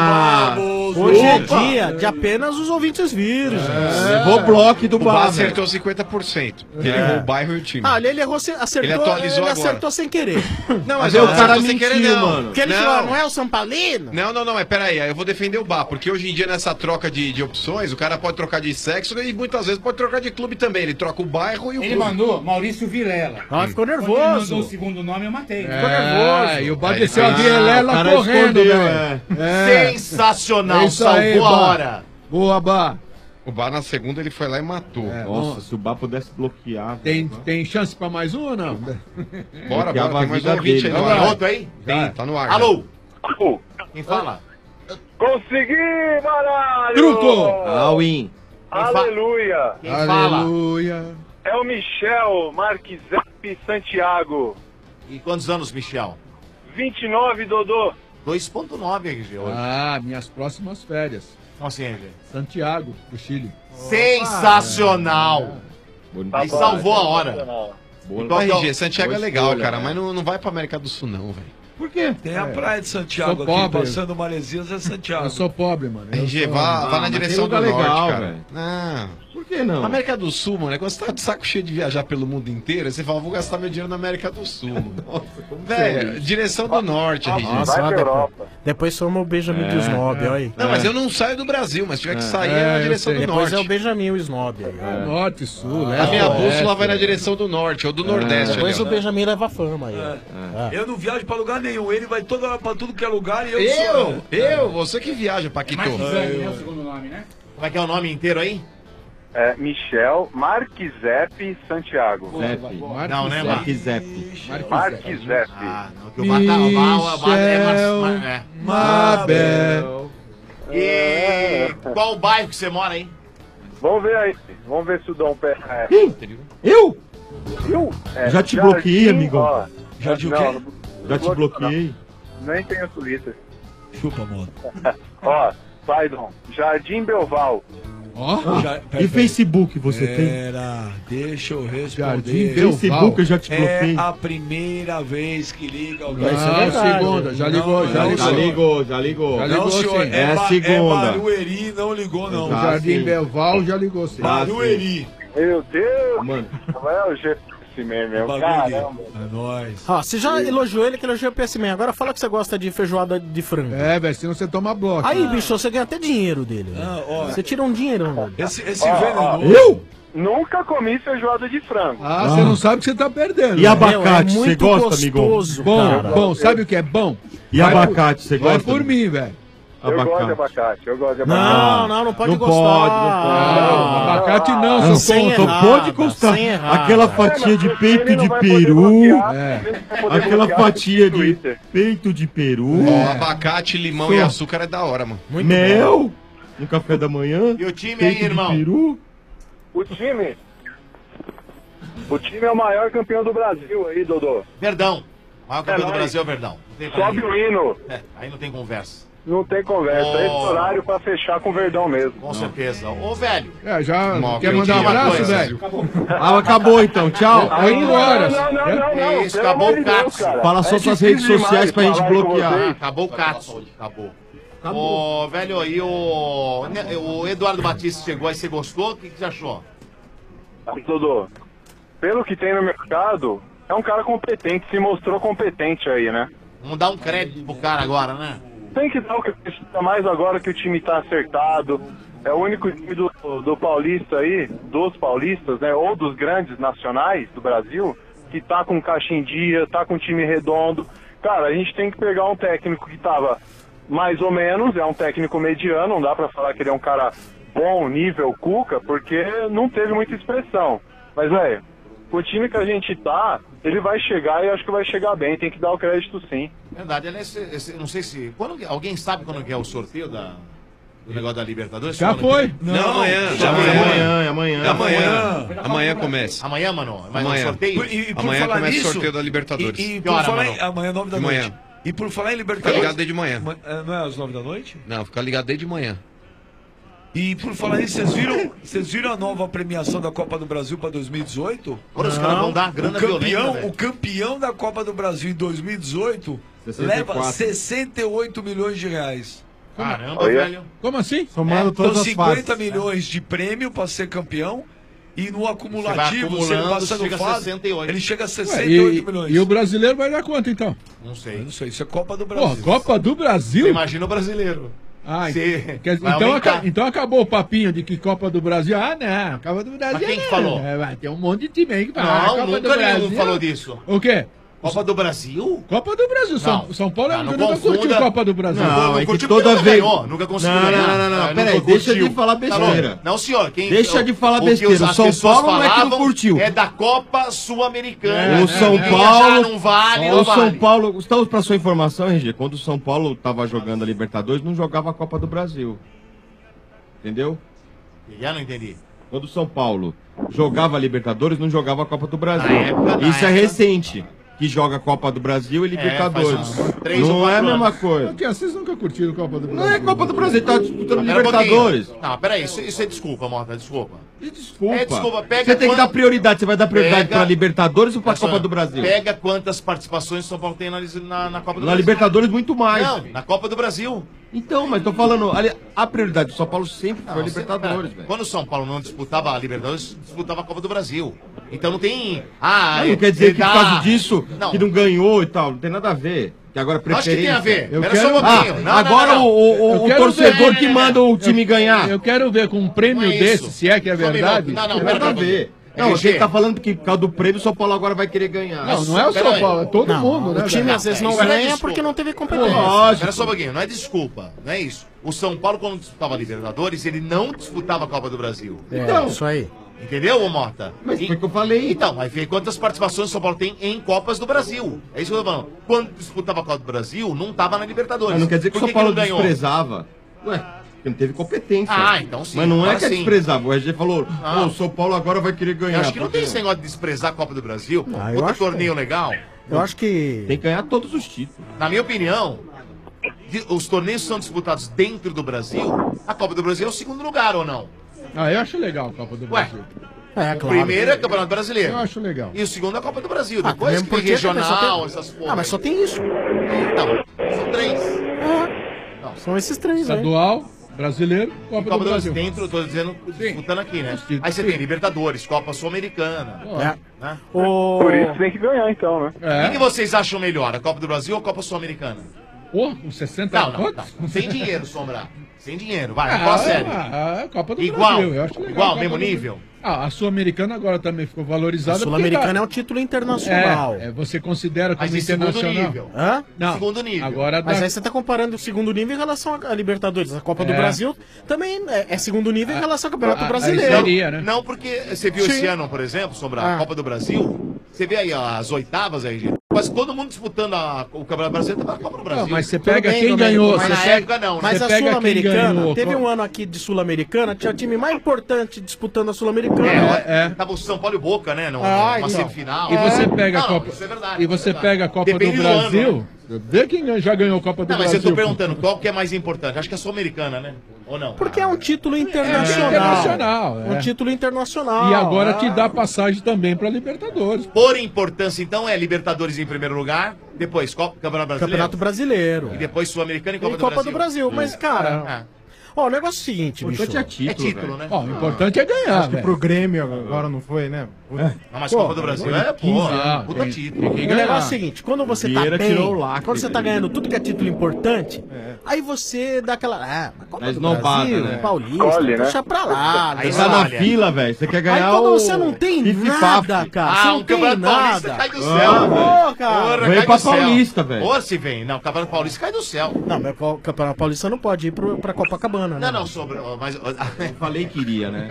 Hoje é dia de apenas os ouvintes virgens. Levou bloco do O Bar bar, acertou 50%. Ele errou o bairro e o time. Ah, ele errou, acertou, Ele atualizou ele agora. acertou sem querer. Não, Mas mas o não cara acertou sem querer, mentiu, não. mano. Porque ele falou, não é o São Paulino? Não, mas peraí, aí eu vou defender o Bar, porque hoje em dia nessa troca de opções, o cara pode trocar de sexo e muitas vezes pode trocar de clube também. Ele troca o bairro e o Ele clube. mandou Maurício Vilela. Ah, ficou Quando ele nervoso. mandou o segundo nome, eu matei. Ficou nervoso. E o bar Aí, desceu a ah, Vielela o cara correndo, escondeu, velho. Sensacional, É isso aí, salvou a Bar. hora. Boa, Bar. O Bar na segunda ele foi lá e matou. Nossa, se o Bar pudesse bloquear. Tem chance pra mais um ou não? Bora, Bloqueava tem a mais vida um ouvinte aí dele. no Tem ar. outro aí? Tem, tá no ar. Alô? Quem fala? Consegui, baralho! Truco! All-in. Aleluia! Quem fala? Aleluia. É o Michel Marquisep Santiago. E quantos anos, Michel? 29, Dodô. 2.9 RG hoje. Ah, minhas próximas férias. Como assim, RG? Santiago, do Chile. Sensacional! Bonito. Aí salvou a hora. Boa. Então, RG, Santiago é Boa legal, escolha, cara, né? mas não vai pra América do Sul, não, velho. Por quê? Tem a praia de Santiago Sou aqui, pobre. passando Maresias é Santiago. Eu sou pobre, mano. Eu RG, sou- vá na mas direção tem do lugar norte, legal, cara. velho. Não. Por que não? América do Sul, mano, é quando você tá de saco cheio de viajar pelo mundo inteiro, aí você fala, vou gastar meu dinheiro na América do Sul. Nossa, como Velho, direção do norte, RG. Nossa, Vai pra Europa. depois somos o Benjamin do Snob, olha aí. Não, mas eu não saio do Brasil, mas se tiver que sair é na eu direção sei. do Depois norte. é o Benjamin o Snob aí. Norte, sul, A leste. minha oeste. bússola vai na direção do norte, ou do nordeste. Depois ali, o ó. Benjamin leva fama aí. Eu não viajo pra lugar nenhum, ele vai pra tudo que é lugar e Você que viaja, Paquito. Marquisani, né? O segundo nome, né? Como é que é o nome inteiro aí? É Michel Marquisep Santiago. Zep. Não, né, Mar? Zep. Marquisep. Ah, não, que o Bar tá... o Bar é Mabel. E qual o bairro que você mora aí? Vamos ver aí. Vamos ver se o Dom pega. Eu? Eu? Já te bloqueei, amigão. Ó, Jardim o não, quê? Já te bloqueei. Nem tenho Twitter. Chupa, mano. Ó, vai, Dom. Jardim Belval. E Facebook você tem? Pera, deixa eu responder. Jardim Facebook eu já te bloqueei. É a primeira vez que liga alguém. É a segunda, já ligou, já ligou. Já ligou. Não, senhor, É a segunda. É Barueri, não ligou, não. O Jardim Belval já ligou, sim. Barueri. Meu Deus. Mano. Não é o GPSman, meu. Caramba. É nóis. Ó, você já elogiou ele que elogiou o PSMan. Agora fala que você gosta de feijoada de frango. É, velho, senão você toma bloco. Aí, bicho, você ganha até dinheiro dele. velho. Você tira um dinheirão. velho. Esse Ó, venenoso. Eu? Nunca comi feijoada de frango. Ah, você não sabe o que você tá perdendo. E abacate, é você muito gosta, amigão? gostoso, Bom, cara. bom, sabe o que é bom? E abacate, você Vai gosta? por mim, velho. Eu gosto de abacate, eu gosto de abacate. Não pode Não gostar. Abacate não, sem só errada, pode gostar. sem errada. Aquela fatia de peito de peru. Aquela fatia de peito de peru. Ó, abacate, limão e açúcar é da hora, mano. Mel no café da manhã. E o time peito aí, irmão? de peru. O time é o maior campeão do Brasil aí, Dodô. Verdão. O maior campeão do nóis. Brasil é o Verdão. Não tem pra Sobe mim. o hino. Aí não tem conversa. Não tem conversa. Oh. Esse horário pra fechar com o Verdão mesmo. Com certeza. Ô, velho. Já Mal, quer eu mandar um tinha uma abraço, coisa. velho? Acabou então, tchau. 8 horas. Não. Isso, acabou o Katsu. Fala só suas redes sociais pra gente bloquear. Acabou o Katsu. Acabou. Ô, velho, e o Eduardo Batista chegou aí, você gostou? O que você achou? Dodô, pelo que tem no mercado, é um cara competente, se mostrou competente aí, né? Vamos dar um crédito pro cara agora, né? Tem que dar o crédito, ainda mais agora que o time tá acertado. É o único time do Paulista aí, dos paulistas, né? Ou dos grandes nacionais do Brasil, que tá com caixa em dia, tá com time redondo. Cara, a gente tem que pegar um técnico que tava mais ou menos, é um técnico mediano, não dá pra falar que ele é um cara bom, nível Cuca, porque não teve muita expressão. Mas, velho, o time que a gente tá, ele vai chegar e acho que vai chegar bem, tem que dar o crédito sim. Verdade, não sei se... alguém sabe quando que é o sorteio do negócio da Libertadores? Já foi. Não, amanhã. Amanhã começa. Amanhã, mano? Mas Amanhã. o sorteio? Amanhã começa o sorteio da Libertadores. E Que por hora, falar mano? amanhã, 9 da De noite. manhã. E por falar em Fica Libertadores... ligado desde de manhã. Não é às 9 da noite? Não, fica ligado desde de manhã. E por falar nisso, vocês viram a nova premiação da Copa do Brasil para 2018? Agora os caras vão dar grana violenta, velho. O campeão da Copa do Brasil em 2018 64. leva 68 milhões de reais. Caramba, velho. Como assim? Somando Então todas as 50 fases. milhões de prêmio para ser campeão. E no Você acumulativo, vai você acumulando, passando chega a fase, 68. ele chega a Ué, 68 milhões. e o brasileiro vai dar quanto então? Não sei. Não sei, isso é Copa do Pô, Brasil. Copa do Brasil? Você imagina o brasileiro. Ah, Você vai então, aumentar. então acabou o papinho de que Copa do Brasil. Ah, não, Copa do Brasil. Mas quem que não. falou? Vai ter um monte de time aí que fala. Não, Copa do nunca nenhum Brasil. falou disso. O quê? Copa do Brasil? Copa do Brasil. São Paulo Não, não nunca confunda. curtiu Copa do Brasil. Não, é que curtiu toda porque nunca vez. ganhou, nunca conseguiu Não, ganhar. não, Nunca peraí, deixa curtiu. de falar Tá besteira. louco? Não, senhor. Deixa de falar o que besteira. as São pessoas Paulo não é que não falavam curtiu. É da Copa Sul-Americana. O São Já Paulo. não vale, o não São vale. Paulo. Estamos para sua informação, RG. Quando o São Paulo tava jogando a Libertadores, não jogava a Copa do Brasil. Entendeu? Já não entendi. Quando o São Paulo jogava a Libertadores, não jogava a Copa do Brasil. Na Isso é época- recente. Que joga a Copa do Brasil e Libertadores. faz uns 3 ou não é a 4 mesma anos. coisa. Porque vocês nunca curtiram Copa do Brasil. Não é Copa do Brasil, tá disputando Pera um Libertadores. pouquinho. Não, peraí, isso é desculpa, Mota, desculpa. Desculpa. É, desculpa, pega Você tem que quando- dar prioridade. Você vai dar prioridade Pega- pra Libertadores ou pra Olha Copa só, do Brasil? Pega quantas participações o São Paulo tem na Copa do Na Brasil. Libertadores, muito mais. Não, na Copa do Brasil. Então, mas tô falando, a prioridade do São Paulo sempre foi a Não, Libertadores, você- velho. Quando o São Paulo não disputava a Libertadores, disputava a Copa do Brasil. Então não tem. Não quer dizer que por causa disso, Não. que não ganhou e tal, não tem nada a ver. Que agora Acho que tem a ver. Eu Espera quero... só um pouquinho. Não, agora não, não. o Eu quero torcedor ver- que manda o time ganhar. Eu quero ver com um prêmio Não é desse, isso. se é que é Só um verdade. minuto. Não, Não tem nada a ver. Não, RG. você tá falando que por causa do prêmio, o São Paulo agora vai querer ganhar. Não, não é o Pera São aí. Paulo, é todo Não, mundo, né? o time velho? às vezes não Isso não é ganha desculpa. porque não teve competência. Lógico. Espera só um pouquinho, não é desculpa, não é isso. O São Paulo, quando disputava a Libertadores, ele não disputava a Copa do Brasil. Então, isso aí. Entendeu, ô Mota? Mas foi o que eu falei. Então, mas vê quantas participações o São Paulo tem em Copas do Brasil. É isso que eu tô falando. Quando disputava a Copa do Brasil, não tava na Libertadores. Mas não quer dizer que o Por São Paulo não ganhou? desprezava. Ué, Porque não teve competência. Ah, então sim, Mas não é agora que é sim. desprezar. O RG falou, Não. o São Paulo agora vai querer ganhar. Eu acho que não tem porque- esse negócio de desprezar a Copa do Brasil. Pô. eu Outro acho torneio legal. Eu acho que... Tem que ganhar todos os títulos. Na minha opinião, os torneios são disputados dentro do Brasil. A Copa do Brasil é o segundo lugar, ou não? Ah, eu acho legal a Copa do Brasil. É, O primeiro é Campeonato Brasileiro. Eu acho legal. E o segundo é a Copa do Brasil. Ah, Depois mesmo que tem porque também só regional, tem- essas porra. Ah, mas só tem isso. Então, são três. São esses três, né? Estadual, brasileiro, Copa, Copa do Brasil. Dentro, tô dizendo, disputando aqui, né? Aí você tem Libertadores, Copa Sul-Americana. Né? Por isso tem que ganhar, então, né? O que vocês acham melhor, a Copa do Brasil ou a Copa Sul-Americana? Pô, com 60 Não, não, quantos? não. Sem dinheiro, Sombra. Sem dinheiro, vai, Ah, fala sério. a Copa do Igual, Brasil, eu acho legal. igual, a Copa mesmo do nível? Brasil. Ah, a Sul-Americana agora também ficou valorizada. A Sul-Americana porque é um título internacional. você considera como Mas em segundo internacional? nível. Hã? Não. Segundo nível. Agora Mas dá- aí você tá comparando o segundo nível em relação à Libertadores. A Copa do É. Brasil também é segundo nível em relação ao Campeonato aí Brasileiro. seria, né? Não, porque você viu Sim. esse ano, por exemplo, Sombra, a Ah. Copa do Brasil, você vê aí ó, as oitavas aí, gente. Quase todo mundo disputando o Campeonato Brasileiro tá na Copa do Brasil. Não, mas você Tudo pega bem, quem Domênico, ganhou. mas na você pega- época não, né? Mas você a pega quem Sul-Americana, ganhou. teve um ano aqui de Sul-Americana, tinha time mais importante disputando a Sul-Americana. Tava o São Paulo e Boca, né? Numa Ah, uma então. semifinal. E você pega Não, a Copa. isso é verdade, E você é verdade. pega a Copa Depende do do ano, Brasil. né? Vê quem já ganhou a Copa do Não, mas Brasil. eu tô perguntando, qual que é mais importante? Acho que é a Sul-Americana, né? Ou não? Porque é um título internacional. internacional, é. Um título internacional. E agora te dá passagem também pra Libertadores. Por importância, então, é Libertadores em primeiro lugar, depois Campeonato Brasileiro. Campeonato Brasileiro. E depois Sul-Americana e Copa, E Copa do Brasil. É. Mas, cara, ó, o negócio é o seguinte, O bicho. importante É título, né? Ó, o importante é ganhar, Acho que velho. pro Grêmio agora não foi, né? Não, mas Copa do Brasil é, pô, puta título. O negócio é o seguinte, quando você tá Vieira bem, tirou o lacre quando você tá dele. ganhando tudo que é título importante, aí você dá aquela, mas Copa Mas do não Brasil, bata, né? Paulista, Escolhe, né? deixa pra lá. Aí né? tá na fila, velho. Você quer ganhar Aí quando o... você não tem Pife-pafe. nada, cara, você Ah, não o tem Campeonato Paulista nada. cai do céu. Pô, cara. Porra, Vem cai pra do céu. Paulista, velho. Ou se vem. Não, o Campeonato Paulista cai do céu. Não, mas o Campeonato Paulista não pode ir pra Copacabana, né? Não, não, sobre. Mas, Falei que iria, né?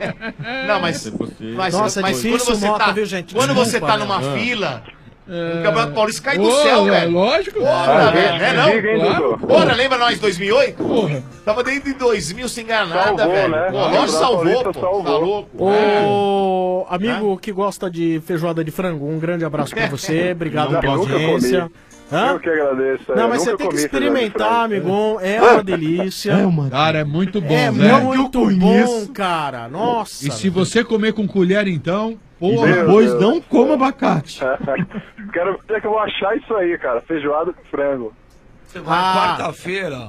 não, mas. Nossa, é mas difícil, quando você Mota, tá, viu, gente? Quando você Desculpa, tá numa né? fila, o Campeonato Paulista cai do céu, Ô, velho. lógico. Porra, velho. É não? Diga, hein, Dudu? Porra, lembra nós 2008? Porra. Tava dentro de 2000 sem ganhar nada, Salvou, velho. né? Pô, O lógico salvou, Paulista pô. salvou. Tá louco. Ô, amigo que gosta de feijoada de frango, um grande abraço pra você, obrigado Não, pela nunca audiência. comi. Hã? Eu que agradeço. Não, eu mas você nunca tem que comi feijão de experimentar, frango. amigão, é uma delícia. Cara, é muito bom, É velho. muito bom, cara, nossa. E se você comer com colher, então, porra, Meu Depois Deus. não coma abacate. Quero ver que eu vou achar isso aí, cara. Feijoada com frango. Você vai quarta-feira.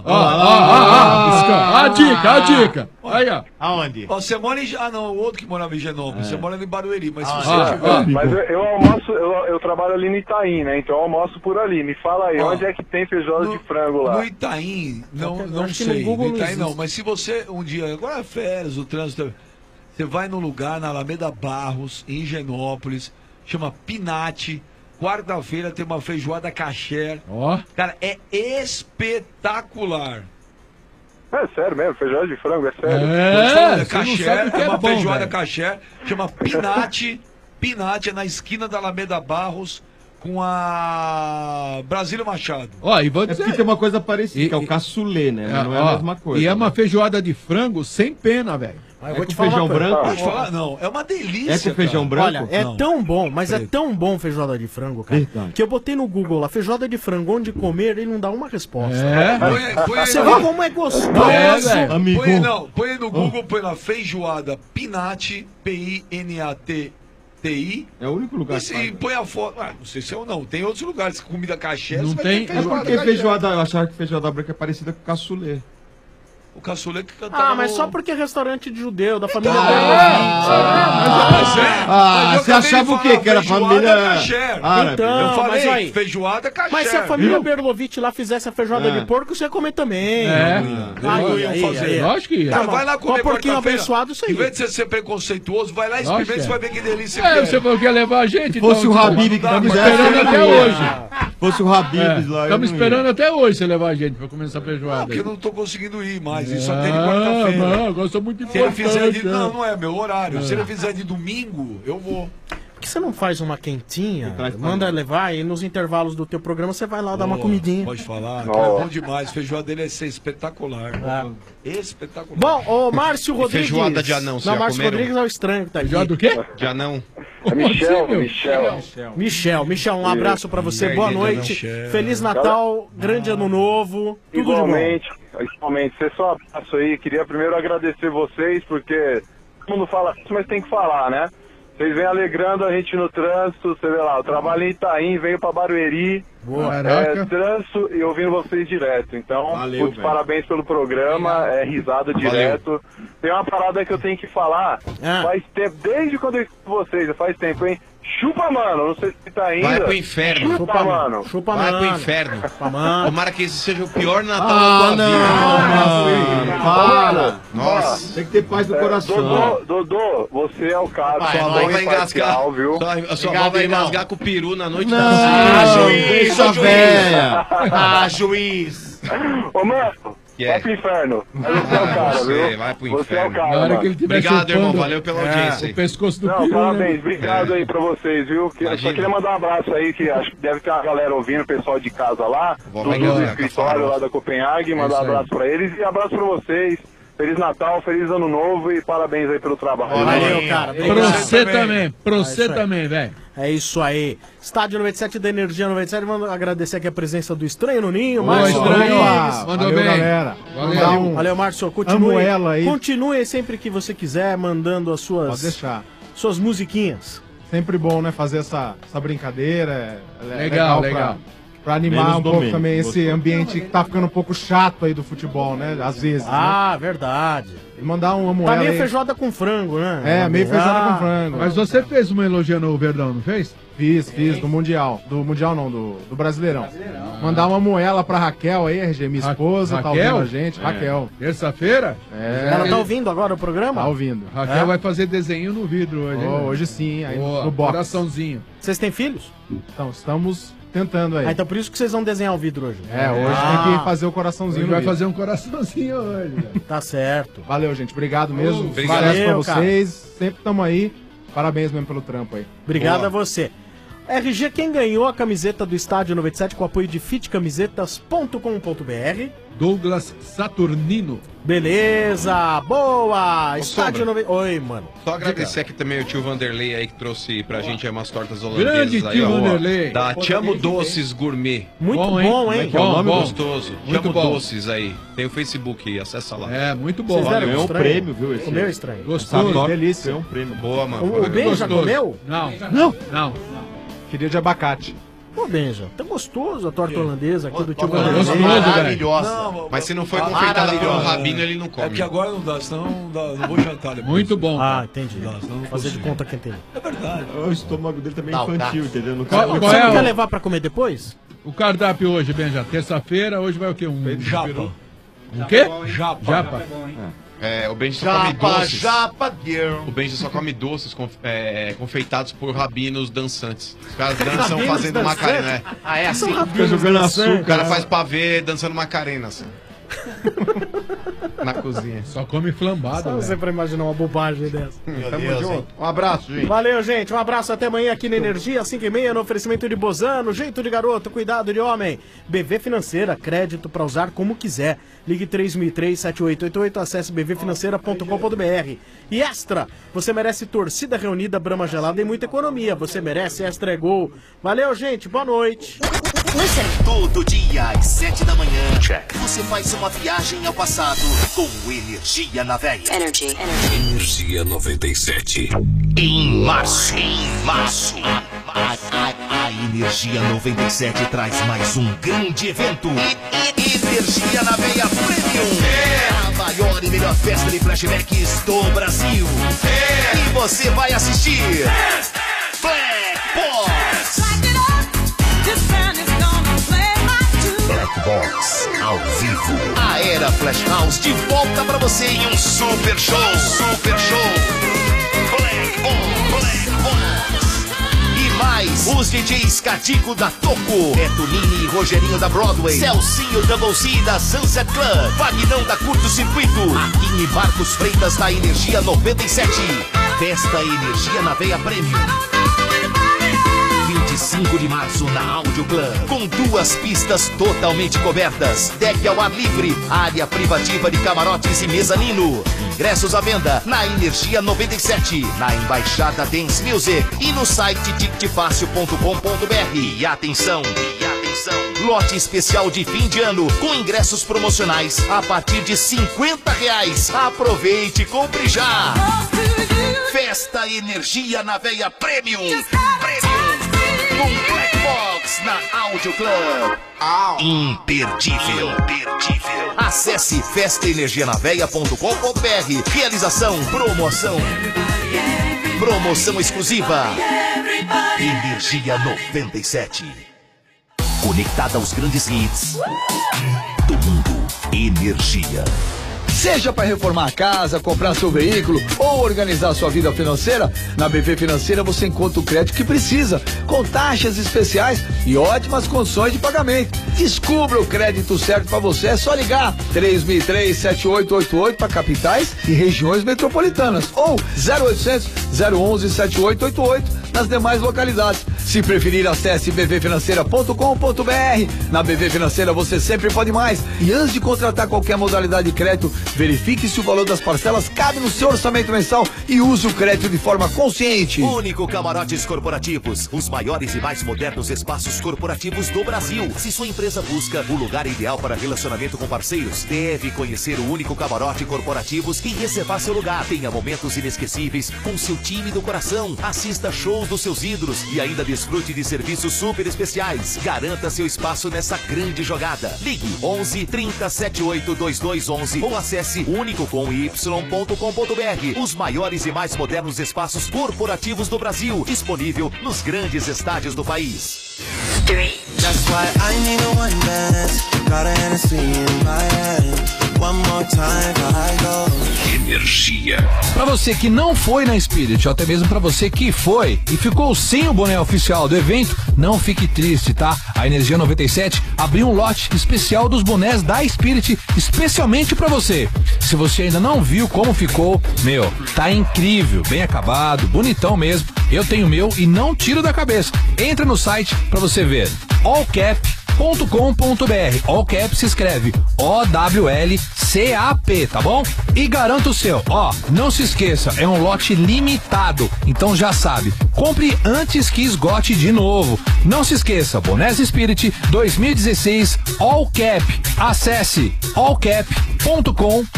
A dica. Aí, ó. Aonde? Ó, você mora em... Ah, não, o outro que morava em Genópolis. Você mora em Barueri, mas se você Mas eu almoço, eu trabalho ali no Itaim, né? Então eu almoço por ali. Me fala aí, Ó, onde é que tem feijoada de frango lá? No Itaim, não acho que no sei. Google No não Itaim não, existe. mas se você um dia, agora é férias, o trânsito, você vai num lugar na Alameda Barros, em Genópolis, chama Pinati. Quarta-feira tem uma feijoada caché. Ó. Cara, é espetacular. É sério mesmo, feijoada de frango, é sério. É você não caché, sabe o que é é uma bom, feijoada velho. caché, chama Pinati. Pinati é na esquina da Alameda Barros com a Brasília Machado. Ó, e vou É dizer... porque tem uma coisa parecida, que é o caçulê, né? Mas não é ó, a mesma coisa. E é uma feijoada de frango sem pena, velho. Mas eu É vou com te falar feijão uma coisa. branco? Pode falar? Não, é uma delícia. É com feijão branco? Olha, é Não. tão bom, mas é tão bom feijoada de frango, cara, Verdade. que eu botei no Google lá, feijoada de frango, onde comer, ele não dá uma resposta. É. Põe Você aí, vê como é gostoso. velho. Amigo. põe aí no Google, põe lá feijoada Pinati, Pinati. É o único lugar E que se faz. põe a foto. Ah, não sei se é ou não. Tem outros lugares, comida caché. Não você vai tem- ter É porque caché. feijoada, eu achava que feijoada branca é parecida com caçulê. O caçulê que cantava. Ah, mas no- só porque é restaurante de judeu, da família Mas Ah, eu você acabei achava de o quê? falar, Que era feijoada família caché. árabe? Então, Eu falei, mas aí- feijoada caché. Mas se a família viu? Berlovitch lá fizesse a feijoada É. de porco, você ia comer também. É. Não iam fazer. Lógico que ia. Cara, Tá, vai lá mas comer o porquinho quarta-feira. abençoado, isso aí. Em vez de você ser preconceituoso, vai lá, Lógico, experimenta, você vai ver que delícia É, que você falou que ia levar a gente. Fosse então, o Habib que estamos fizesse, esperando eu até não ia. hoje. Fosse o Habibs lá. eu Estamos não esperando ia. até hoje você levar a gente pra comer essa feijoada. Porque eu não tô conseguindo ir mais, isso só tem de Ah, quarta-feira. não, agora eu sou muito Se ele importante. fizer de... né? Não é meu horário. Se ele fizer de domingo, eu vou. Por que você não faz uma quentinha? traz pra Manda levar e nos intervalos do teu programa você vai lá dar uma Boa, comidinha. Pode falar, que é bom demais. Feijoada dele é ser espetacular. Espetacular. Bom, ô Márcio E Rodrigues. feijoada de anão, você Não, já Márcio comeram? Rodrigues é o estranho que tá aqui. Feijoada do quê? De anão. Michel, um abraço pra você, boa noite. Michel. Feliz Natal, grande ano novo, tudo de bom. Igualmente. Você só um abraço aí. Queria primeiro agradecer vocês, porque todo mundo fala isso, mas tem que falar, né? Vocês vêm alegrando a gente no trânsito, você vê lá, eu trabalho em Itaim, venho pra Barueri. Trânsito e ouvindo vocês direto. Então, Valeu, putz, parabéns pelo programa, risada direto. Tem uma parada que eu tenho que falar, faz tempo, desde quando eu escuto vocês, faz tempo, hein? Chupa, mano, não sei se tá ainda. Vai pro inferno. Chupa, mano. Vai pro inferno. Tomara que esse seja o pior Natal Ah, da tua vida. Para. Nossa. Tem que ter paz no coração. Dodô, você é o cara. Sua avó vai engasgar. Viu? Sua avó vai engasgar com o peru na noite da Deixa velha. Ah, juiz. Ô, mano. Vai pro inferno. Você é o cara, viu? Vai pro Você é o inferno. cara, Na hora mano. que ele tiver Obrigado, irmão. Valeu pela audiência. O pescoço do Não, peru, parabéns. né? Obrigado aí pra vocês, viu? Eu só queria mandar um abraço aí, que acho que deve ter uma galera ouvindo, o pessoal de casa lá, do escritório lá da Copenhague, mandar um abraço pra eles e abraço pra vocês. Feliz Natal, feliz Ano Novo e parabéns aí pelo trabalho. Valeu, cara. Pra você também, pra você também, velho. É isso aí. Estádio 97 da Energia 97. Vamos agradecer aqui a presença do Estranho no Ninho. Ô, Márcio Estranho. Rodrigues. Mandou bem. Galera. Valeu, Márcio. Continue, Amoela aí. continue sempre que você quiser, mandando as Pode suas, deixar. suas musiquinhas. Sempre bom, né, fazer essa brincadeira. É Legal, pra- legal. Pra animar Menos um pouco domingo. também esse Gostou? ambiente que tá ficando um pouco chato aí do futebol, né? Às vezes. Ah, verdade. E mandar um amo Tá ela meio aí. feijoada com frango, né? É, meio feijoada com frango. Mas você fez uma elogiando o Verdão, não fez? Fiz, do Mundial. Do Mundial não, do Brasileirão. Mandar uma moela pra Raquel aí, RG, minha esposa, tá ouvindo a gente. Raquel. Terça-feira? É. Ela tá ouvindo agora o programa? Tá ouvindo. Raquel vai fazer desenho no vidro hoje. hein? Hoje sim, aí Boa, no box. coraçãozinho. Vocês têm filhos? Então, estamos tentando aí. Ah, então por isso que vocês vão desenhar o vidro hoje. É, hoje tem que fazer o coraçãozinho Hoje no vai vídeo. fazer um coraçãozinho hoje. velho. Tá certo. Valeu, gente. Obrigado mesmo. Obrigado. Sucesso pra Valeu, cara. vocês. Sempre estamos aí. Parabéns mesmo pelo trampo aí. Obrigado Boa. a você. RG, quem ganhou a camiseta do Estádio 97 com apoio de fitcamisetas.com.br? Douglas Saturnino. Beleza, boa! Estádio Sombra. 97. Oi, mano. Só agradecer aqui também o tio Vanderlei aí que trouxe pra gente aí umas tortas holandesas Grande aí, tio ó. Vanderlei. Da Te Amo Doces Gourmet. Muito bom, Bom, hein? hein? Que é o nome Bom. gostoso. Te Muito Amo bom. Doces aí. Tem o Facebook aí, acessa lá. É, muito bom. Vocês deram Ganhou um estranho? prêmio, viu? Esse Comeu estranho? Gostoso. Essa delícia. Ganhou um prêmio. Boa, mano. O Ben já Gostoso. comeu? Não. Não. Queria de abacate. Pô, Benja, tá gostoso a torta holandesa aqui do tio Torta Vanderlei. gostoso, maravilhosa. Mas se não foi confeitada pelo Rabino, ele não É come. porque agora não dá, senão não vou jantar depois. Muito bom. Ah, entendi. Não, senão não Fazer de consigo. conta que entendi. É verdade. O estômago dele também é Não, infantil, entendeu? Não Qual- cabe- qual Você é não quer o- levar pra comer depois? O cardápio hoje, Benja, terça-feira, hoje vai o quê? Japa. Um quê? Japa. Japa. É, o Benji só come Japa, doces. japa, girl. O Benji só come doces confeitados por rabinos dançantes. Os caras dançam fazendo macarena, né? Ah, é assim? Fica jogando O açúcar. cara faz pavê dançando macarena, assim. Na cozinha. Só come flambado, Só você velho. pra imaginar uma bobagem dessa. Meu Tamo Deus, hein? junto. Um abraço, gente. Valeu, gente. Um abraço até amanhã aqui na Energia, 5h30, no oferecimento de Bozano, jeito de garoto, cuidado de homem. BV Financeira, crédito pra usar como quiser. Ligue 3003-7888, acesse bvfinanceira.com.br. E Extra, você merece torcida reunida, Brahma gelada e muita economia. Você merece Extra é Gol. Valeu, gente. Boa noite. Todo dia às 7 da manhã, você faz uma viagem ao passado com Energia na Veia. Energia 97. Em março, a Energia 97 traz mais um grande evento. Energia na Veia Premium. A maior e melhor festa de flashbacks do Brasil. E você vai assistir Black Box. Black Box ao vivo. A era Flash House de volta pra você em um super show. Super show. Black Box. E mais, os DJs Cadico da Toco, Beto Nini e Rogerinho da Broadway, Celcinho Double C da Sunset Club, Vagnão da Curto Circuito, Aguinho e Marcos Freitas da Energia 97. Festa Energia na Veia Premium. 25 de março na Áudio Club. Com 2 pistas totalmente cobertas, deck ao ar livre, área privativa de camarotes e mezanino. Ingressos à venda na Energia 97, na Embaixada Dance Music e no site ticketfácil.com.br. E atenção! Lote especial de fim de ano com ingressos promocionais a partir de R$50. Aproveite e compre já! Festa Energia na Veia Premium. Com Black Box na Áudio Club. Imperdível. Acesse festaenergianaveia.com.br. Realização, promoção exclusiva. Energia 97. Conectada aos grandes hits do mundo. Energia. Seja para reformar a casa, comprar seu veículo ou organizar sua vida financeira, na BV Financeira você encontra o crédito que precisa, com taxas especiais e ótimas condições de pagamento. Descubra o crédito certo para você, é só ligar 3003-7888 para capitais e regiões metropolitanas ou 0800 011 7888 nas demais localidades. Se preferir, acesse bvfinanceira.com.br. Na BV Financeira você sempre pode mais. E antes de contratar qualquer modalidade de crédito, verifique se o valor das parcelas cabe no seu orçamento mensal e use o crédito de forma consciente. Único Camarotes Corporativos, os maiores e mais modernos espaços corporativos do Brasil. Se sua empresa busca o lugar ideal para relacionamento com parceiros, deve conhecer o Único Camarote Corporativos e reservar seu lugar. Tenha momentos inesquecíveis com seu time do coração. Assista shows dos seus ídolos e ainda desfrute de serviços super especiais. Garanta seu espaço nessa grande jogada. Ligue 11 30 78 2211 ou acesse unicocomy.com.br. Os maiores e mais modernos espaços corporativos do Brasil, disponível nos grandes estádios do país. That's why I need a one dance. Got a Hennessy in my hand. One more time I go. Energia. Pra você que não foi na Spirit, ou até mesmo pra você que foi e ficou sem o boné oficial do evento, não fique triste, tá? A Energia 97 abriu um lote especial dos bonés da Spirit, especialmente pra você. Se você ainda não viu como ficou, tá incrível, bem acabado, bonitão mesmo. Eu tenho o meu e não tiro da cabeça. Entra no site pra você ver. allcap.com.br. Allcap se escreve OWLCAP, tá bom? E garanta o seu. Não se esqueça, é um lote limitado, então já sabe, compre antes que esgote de novo. Não se esqueça, Bonés Spirit 2016 Allcap. Acesse allcap.com.br.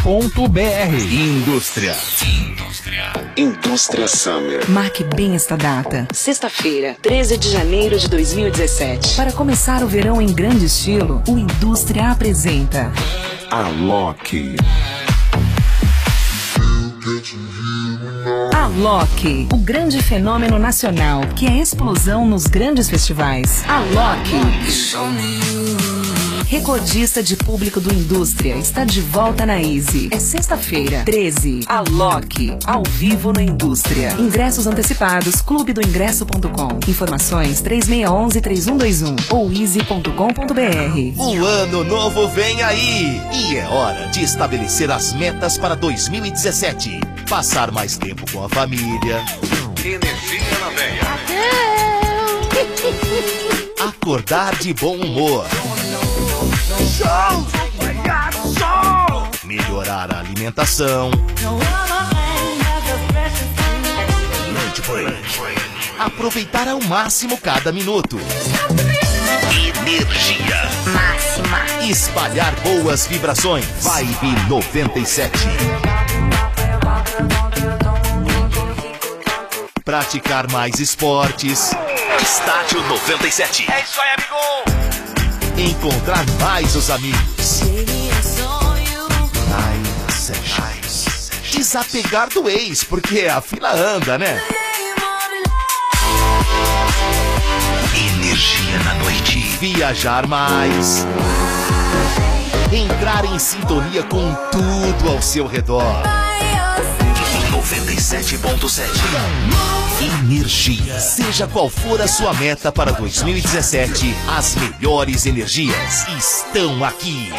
Indústria Summer. Marque bem esta data. Sexta-feira, 13 de janeiro de 2017. Para começar o verão em grande estilo, o Indústria apresenta Alok. Alok, o grande fenômeno nacional que é explosão nos grandes festivais. Alok, recordista de público do Indústria, está de volta na Easy. É sexta-feira, 13. Alok, ao vivo na Indústria. Ingressos antecipados, clubedoingresso.com. Informações 3611-3121 ou easy.com.br. O ano novo vem aí e é hora de estabelecer as metas para 2017. Passar mais tempo com a família. Energia na veia. Acordar de bom humor. Melhorar a alimentação. Aproveitar ao máximo cada minuto. Energia máxima. Espalhar boas vibrações. Vibe 97. Praticar mais esportes. Estádio 97. É isso aí, amigo! Encontrar mais os amigos. Desapegar do ex, porque a fila anda, né? Energia na noite. Viajar mais. Entrar em sintonia com tudo ao seu redor. 97.7. Energia. Seja qual for a sua meta para 2017, as melhores energias estão aqui.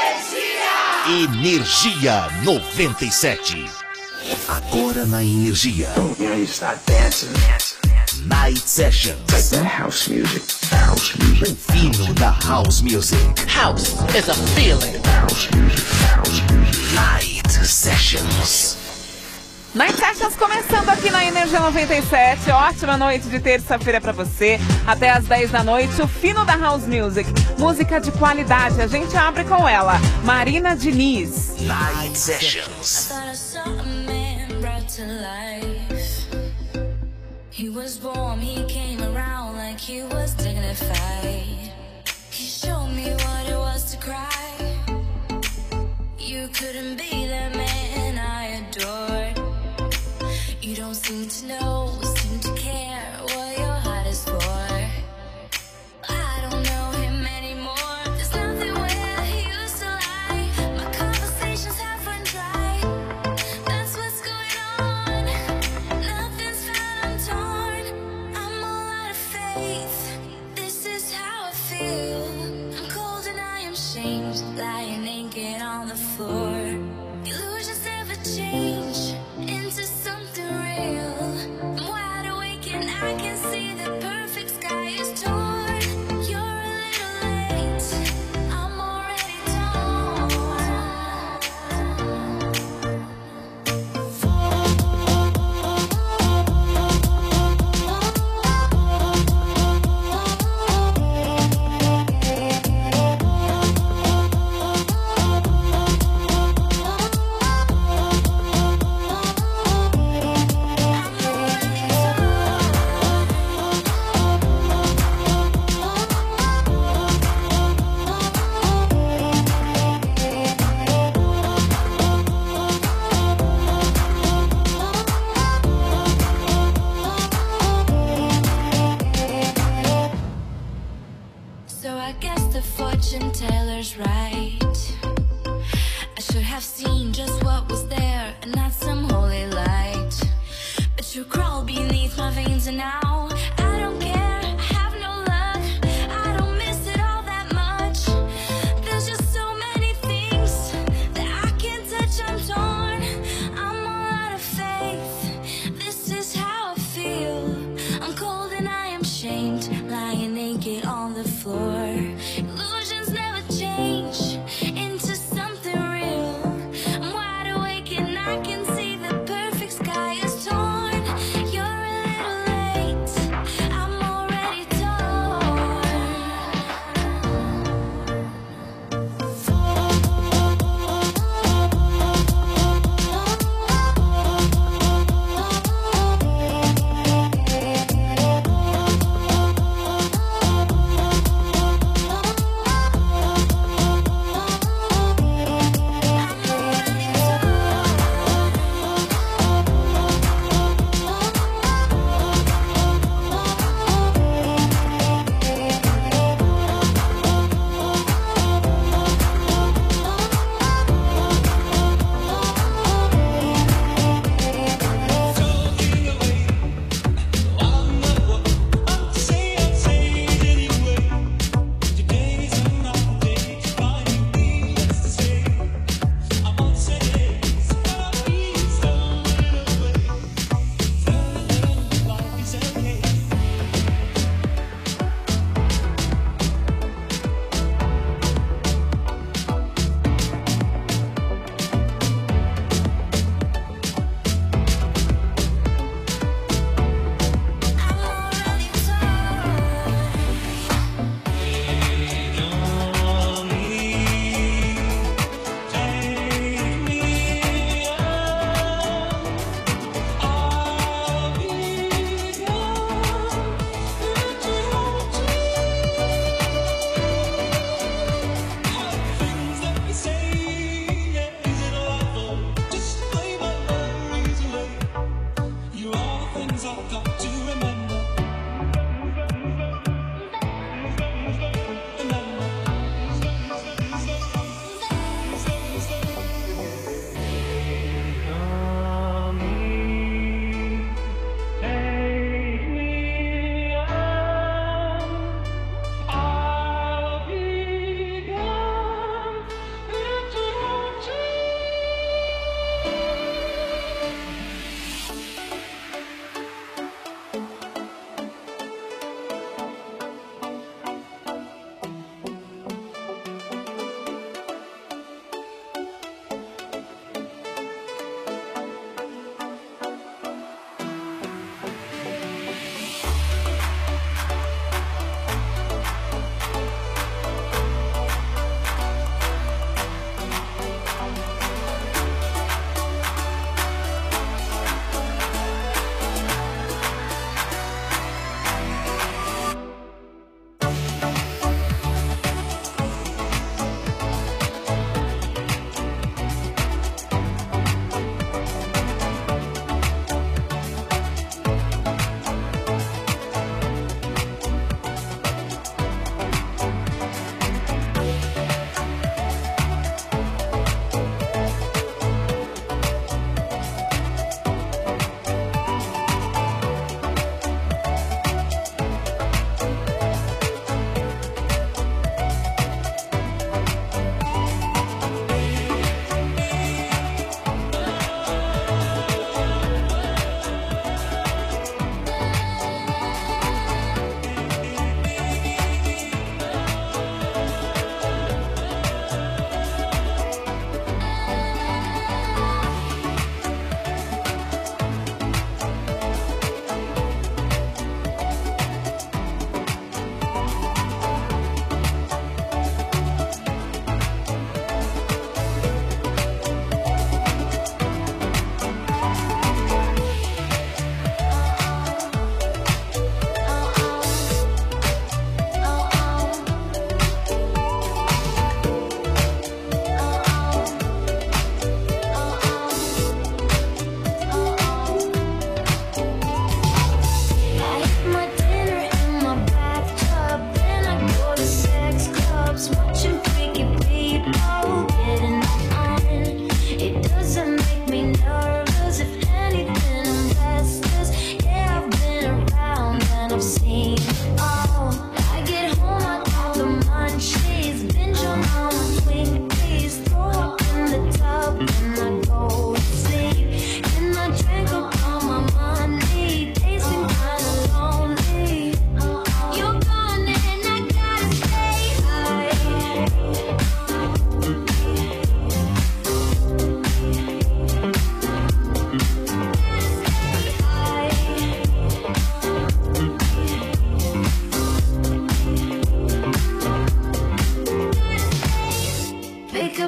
Energia 97. Agora na Energia. Night Sessions. Like that house music. House music. O fino da House Music. House is a feeling. House music. House music. Night Sessions. Night Sessions começando aqui na Energia 97. Ótima noite de terça-feira pra você. Até às 10 da noite, o fino da House Music. Música de qualidade. A gente abre com ela, Marina Diniz. Night Sessions. He was warm, he came around like he was dignified. He showed me what it was to cry. You couldn't be the man I adored. You don't seem to know, seem to care what your heart is for. I don't know him anymore. There's nothing where he used to lie. My conversations have run dry. That's what's going on. Nothing's found, I'm torn. I'm all out of faith. This is how I feel. I'm cold and I am shamed, lying naked on the floor. Illusions never change into something real. I'm wide awake and I can see the perfect sky is torn. You're a little late, I'm already So I guess the fortune teller's right. I should have seen just what was there and not some holy light. But you crawl beneath my veins and now I don't care, I have no luck. I don't miss it all that much. There's just so many things that I can't touch, I'm torn. I'm all out of faith. This is how I feel. I'm cold and I am shamed, lying naked on the floor. Illusions never change into something real. I'm wide awake and I can see the perfect sky is torn. You're a little late, I'm already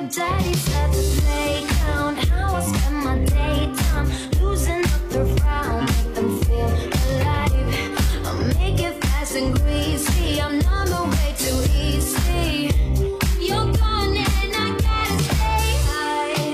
your daddy set the playground. How I spend my daytime, losing up the round, make them feel alive. I'll make it fast and greasy, I'm number way too easy. You're gone and I gotta stay high.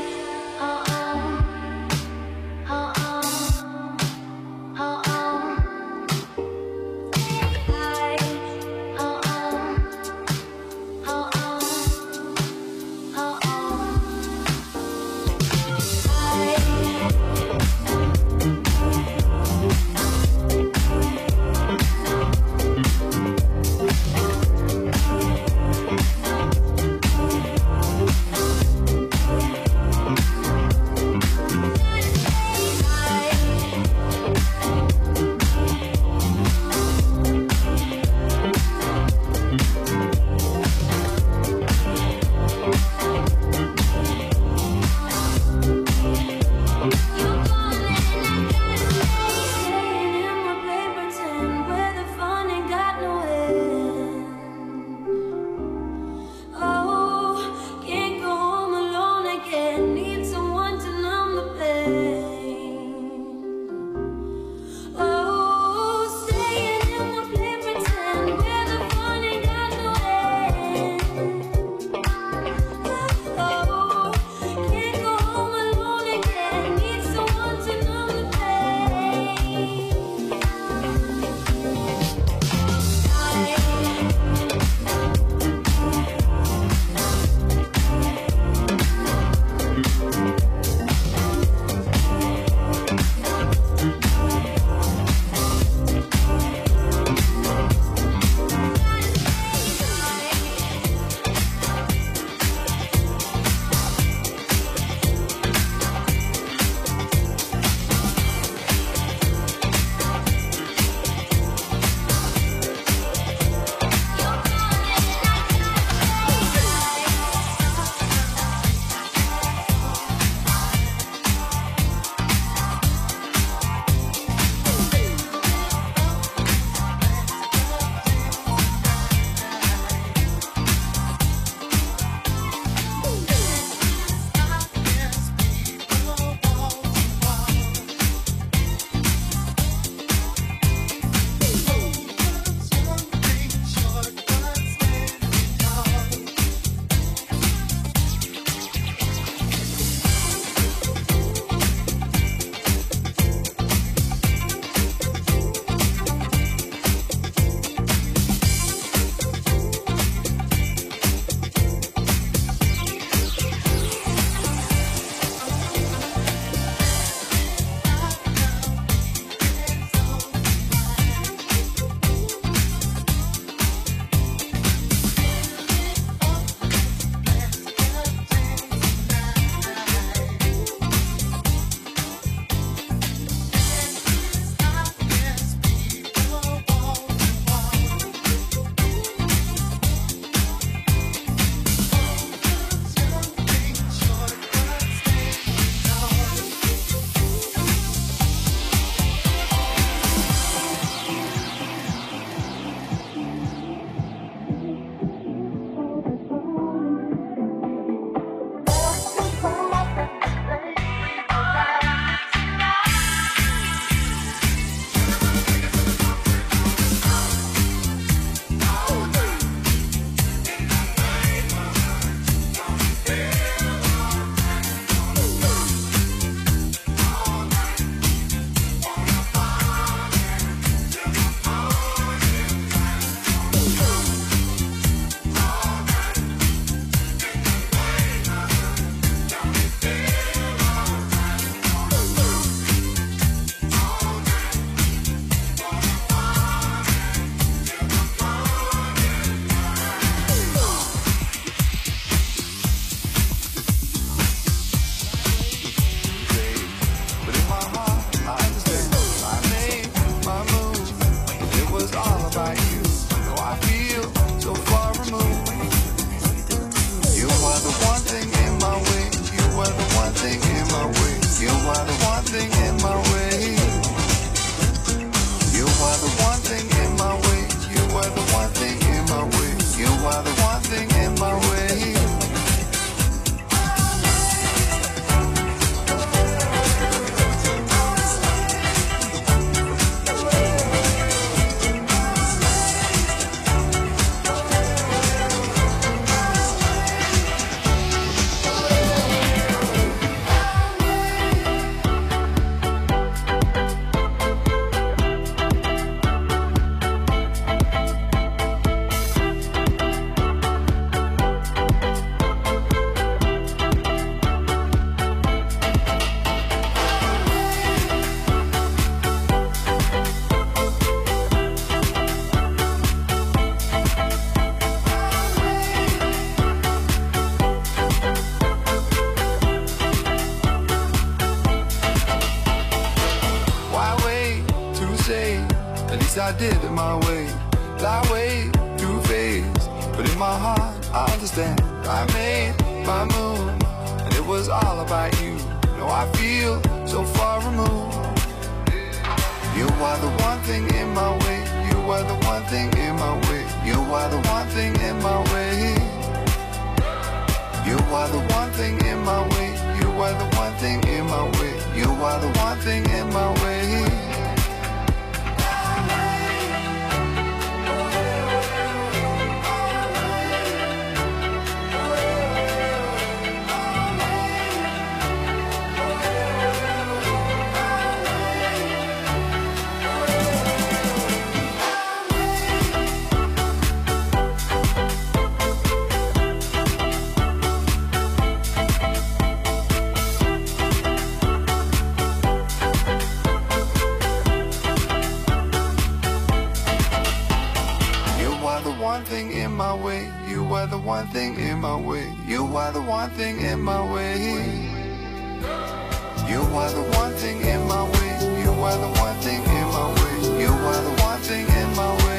did it my way. That way, through phase. But in my heart, I understand. I made my move, and it was all about you. No, I feel so far removed. You are the one thing in my way. You are the one thing in my way. You are the one thing in my way. You are the one thing in my way. You are the one thing in my way. You are the one thing in my way. One thing in my way, you are the one thing in my way. You are the one thing in my way. You are the one thing in my way. You are the one thing in my way. You are the one thing in my way.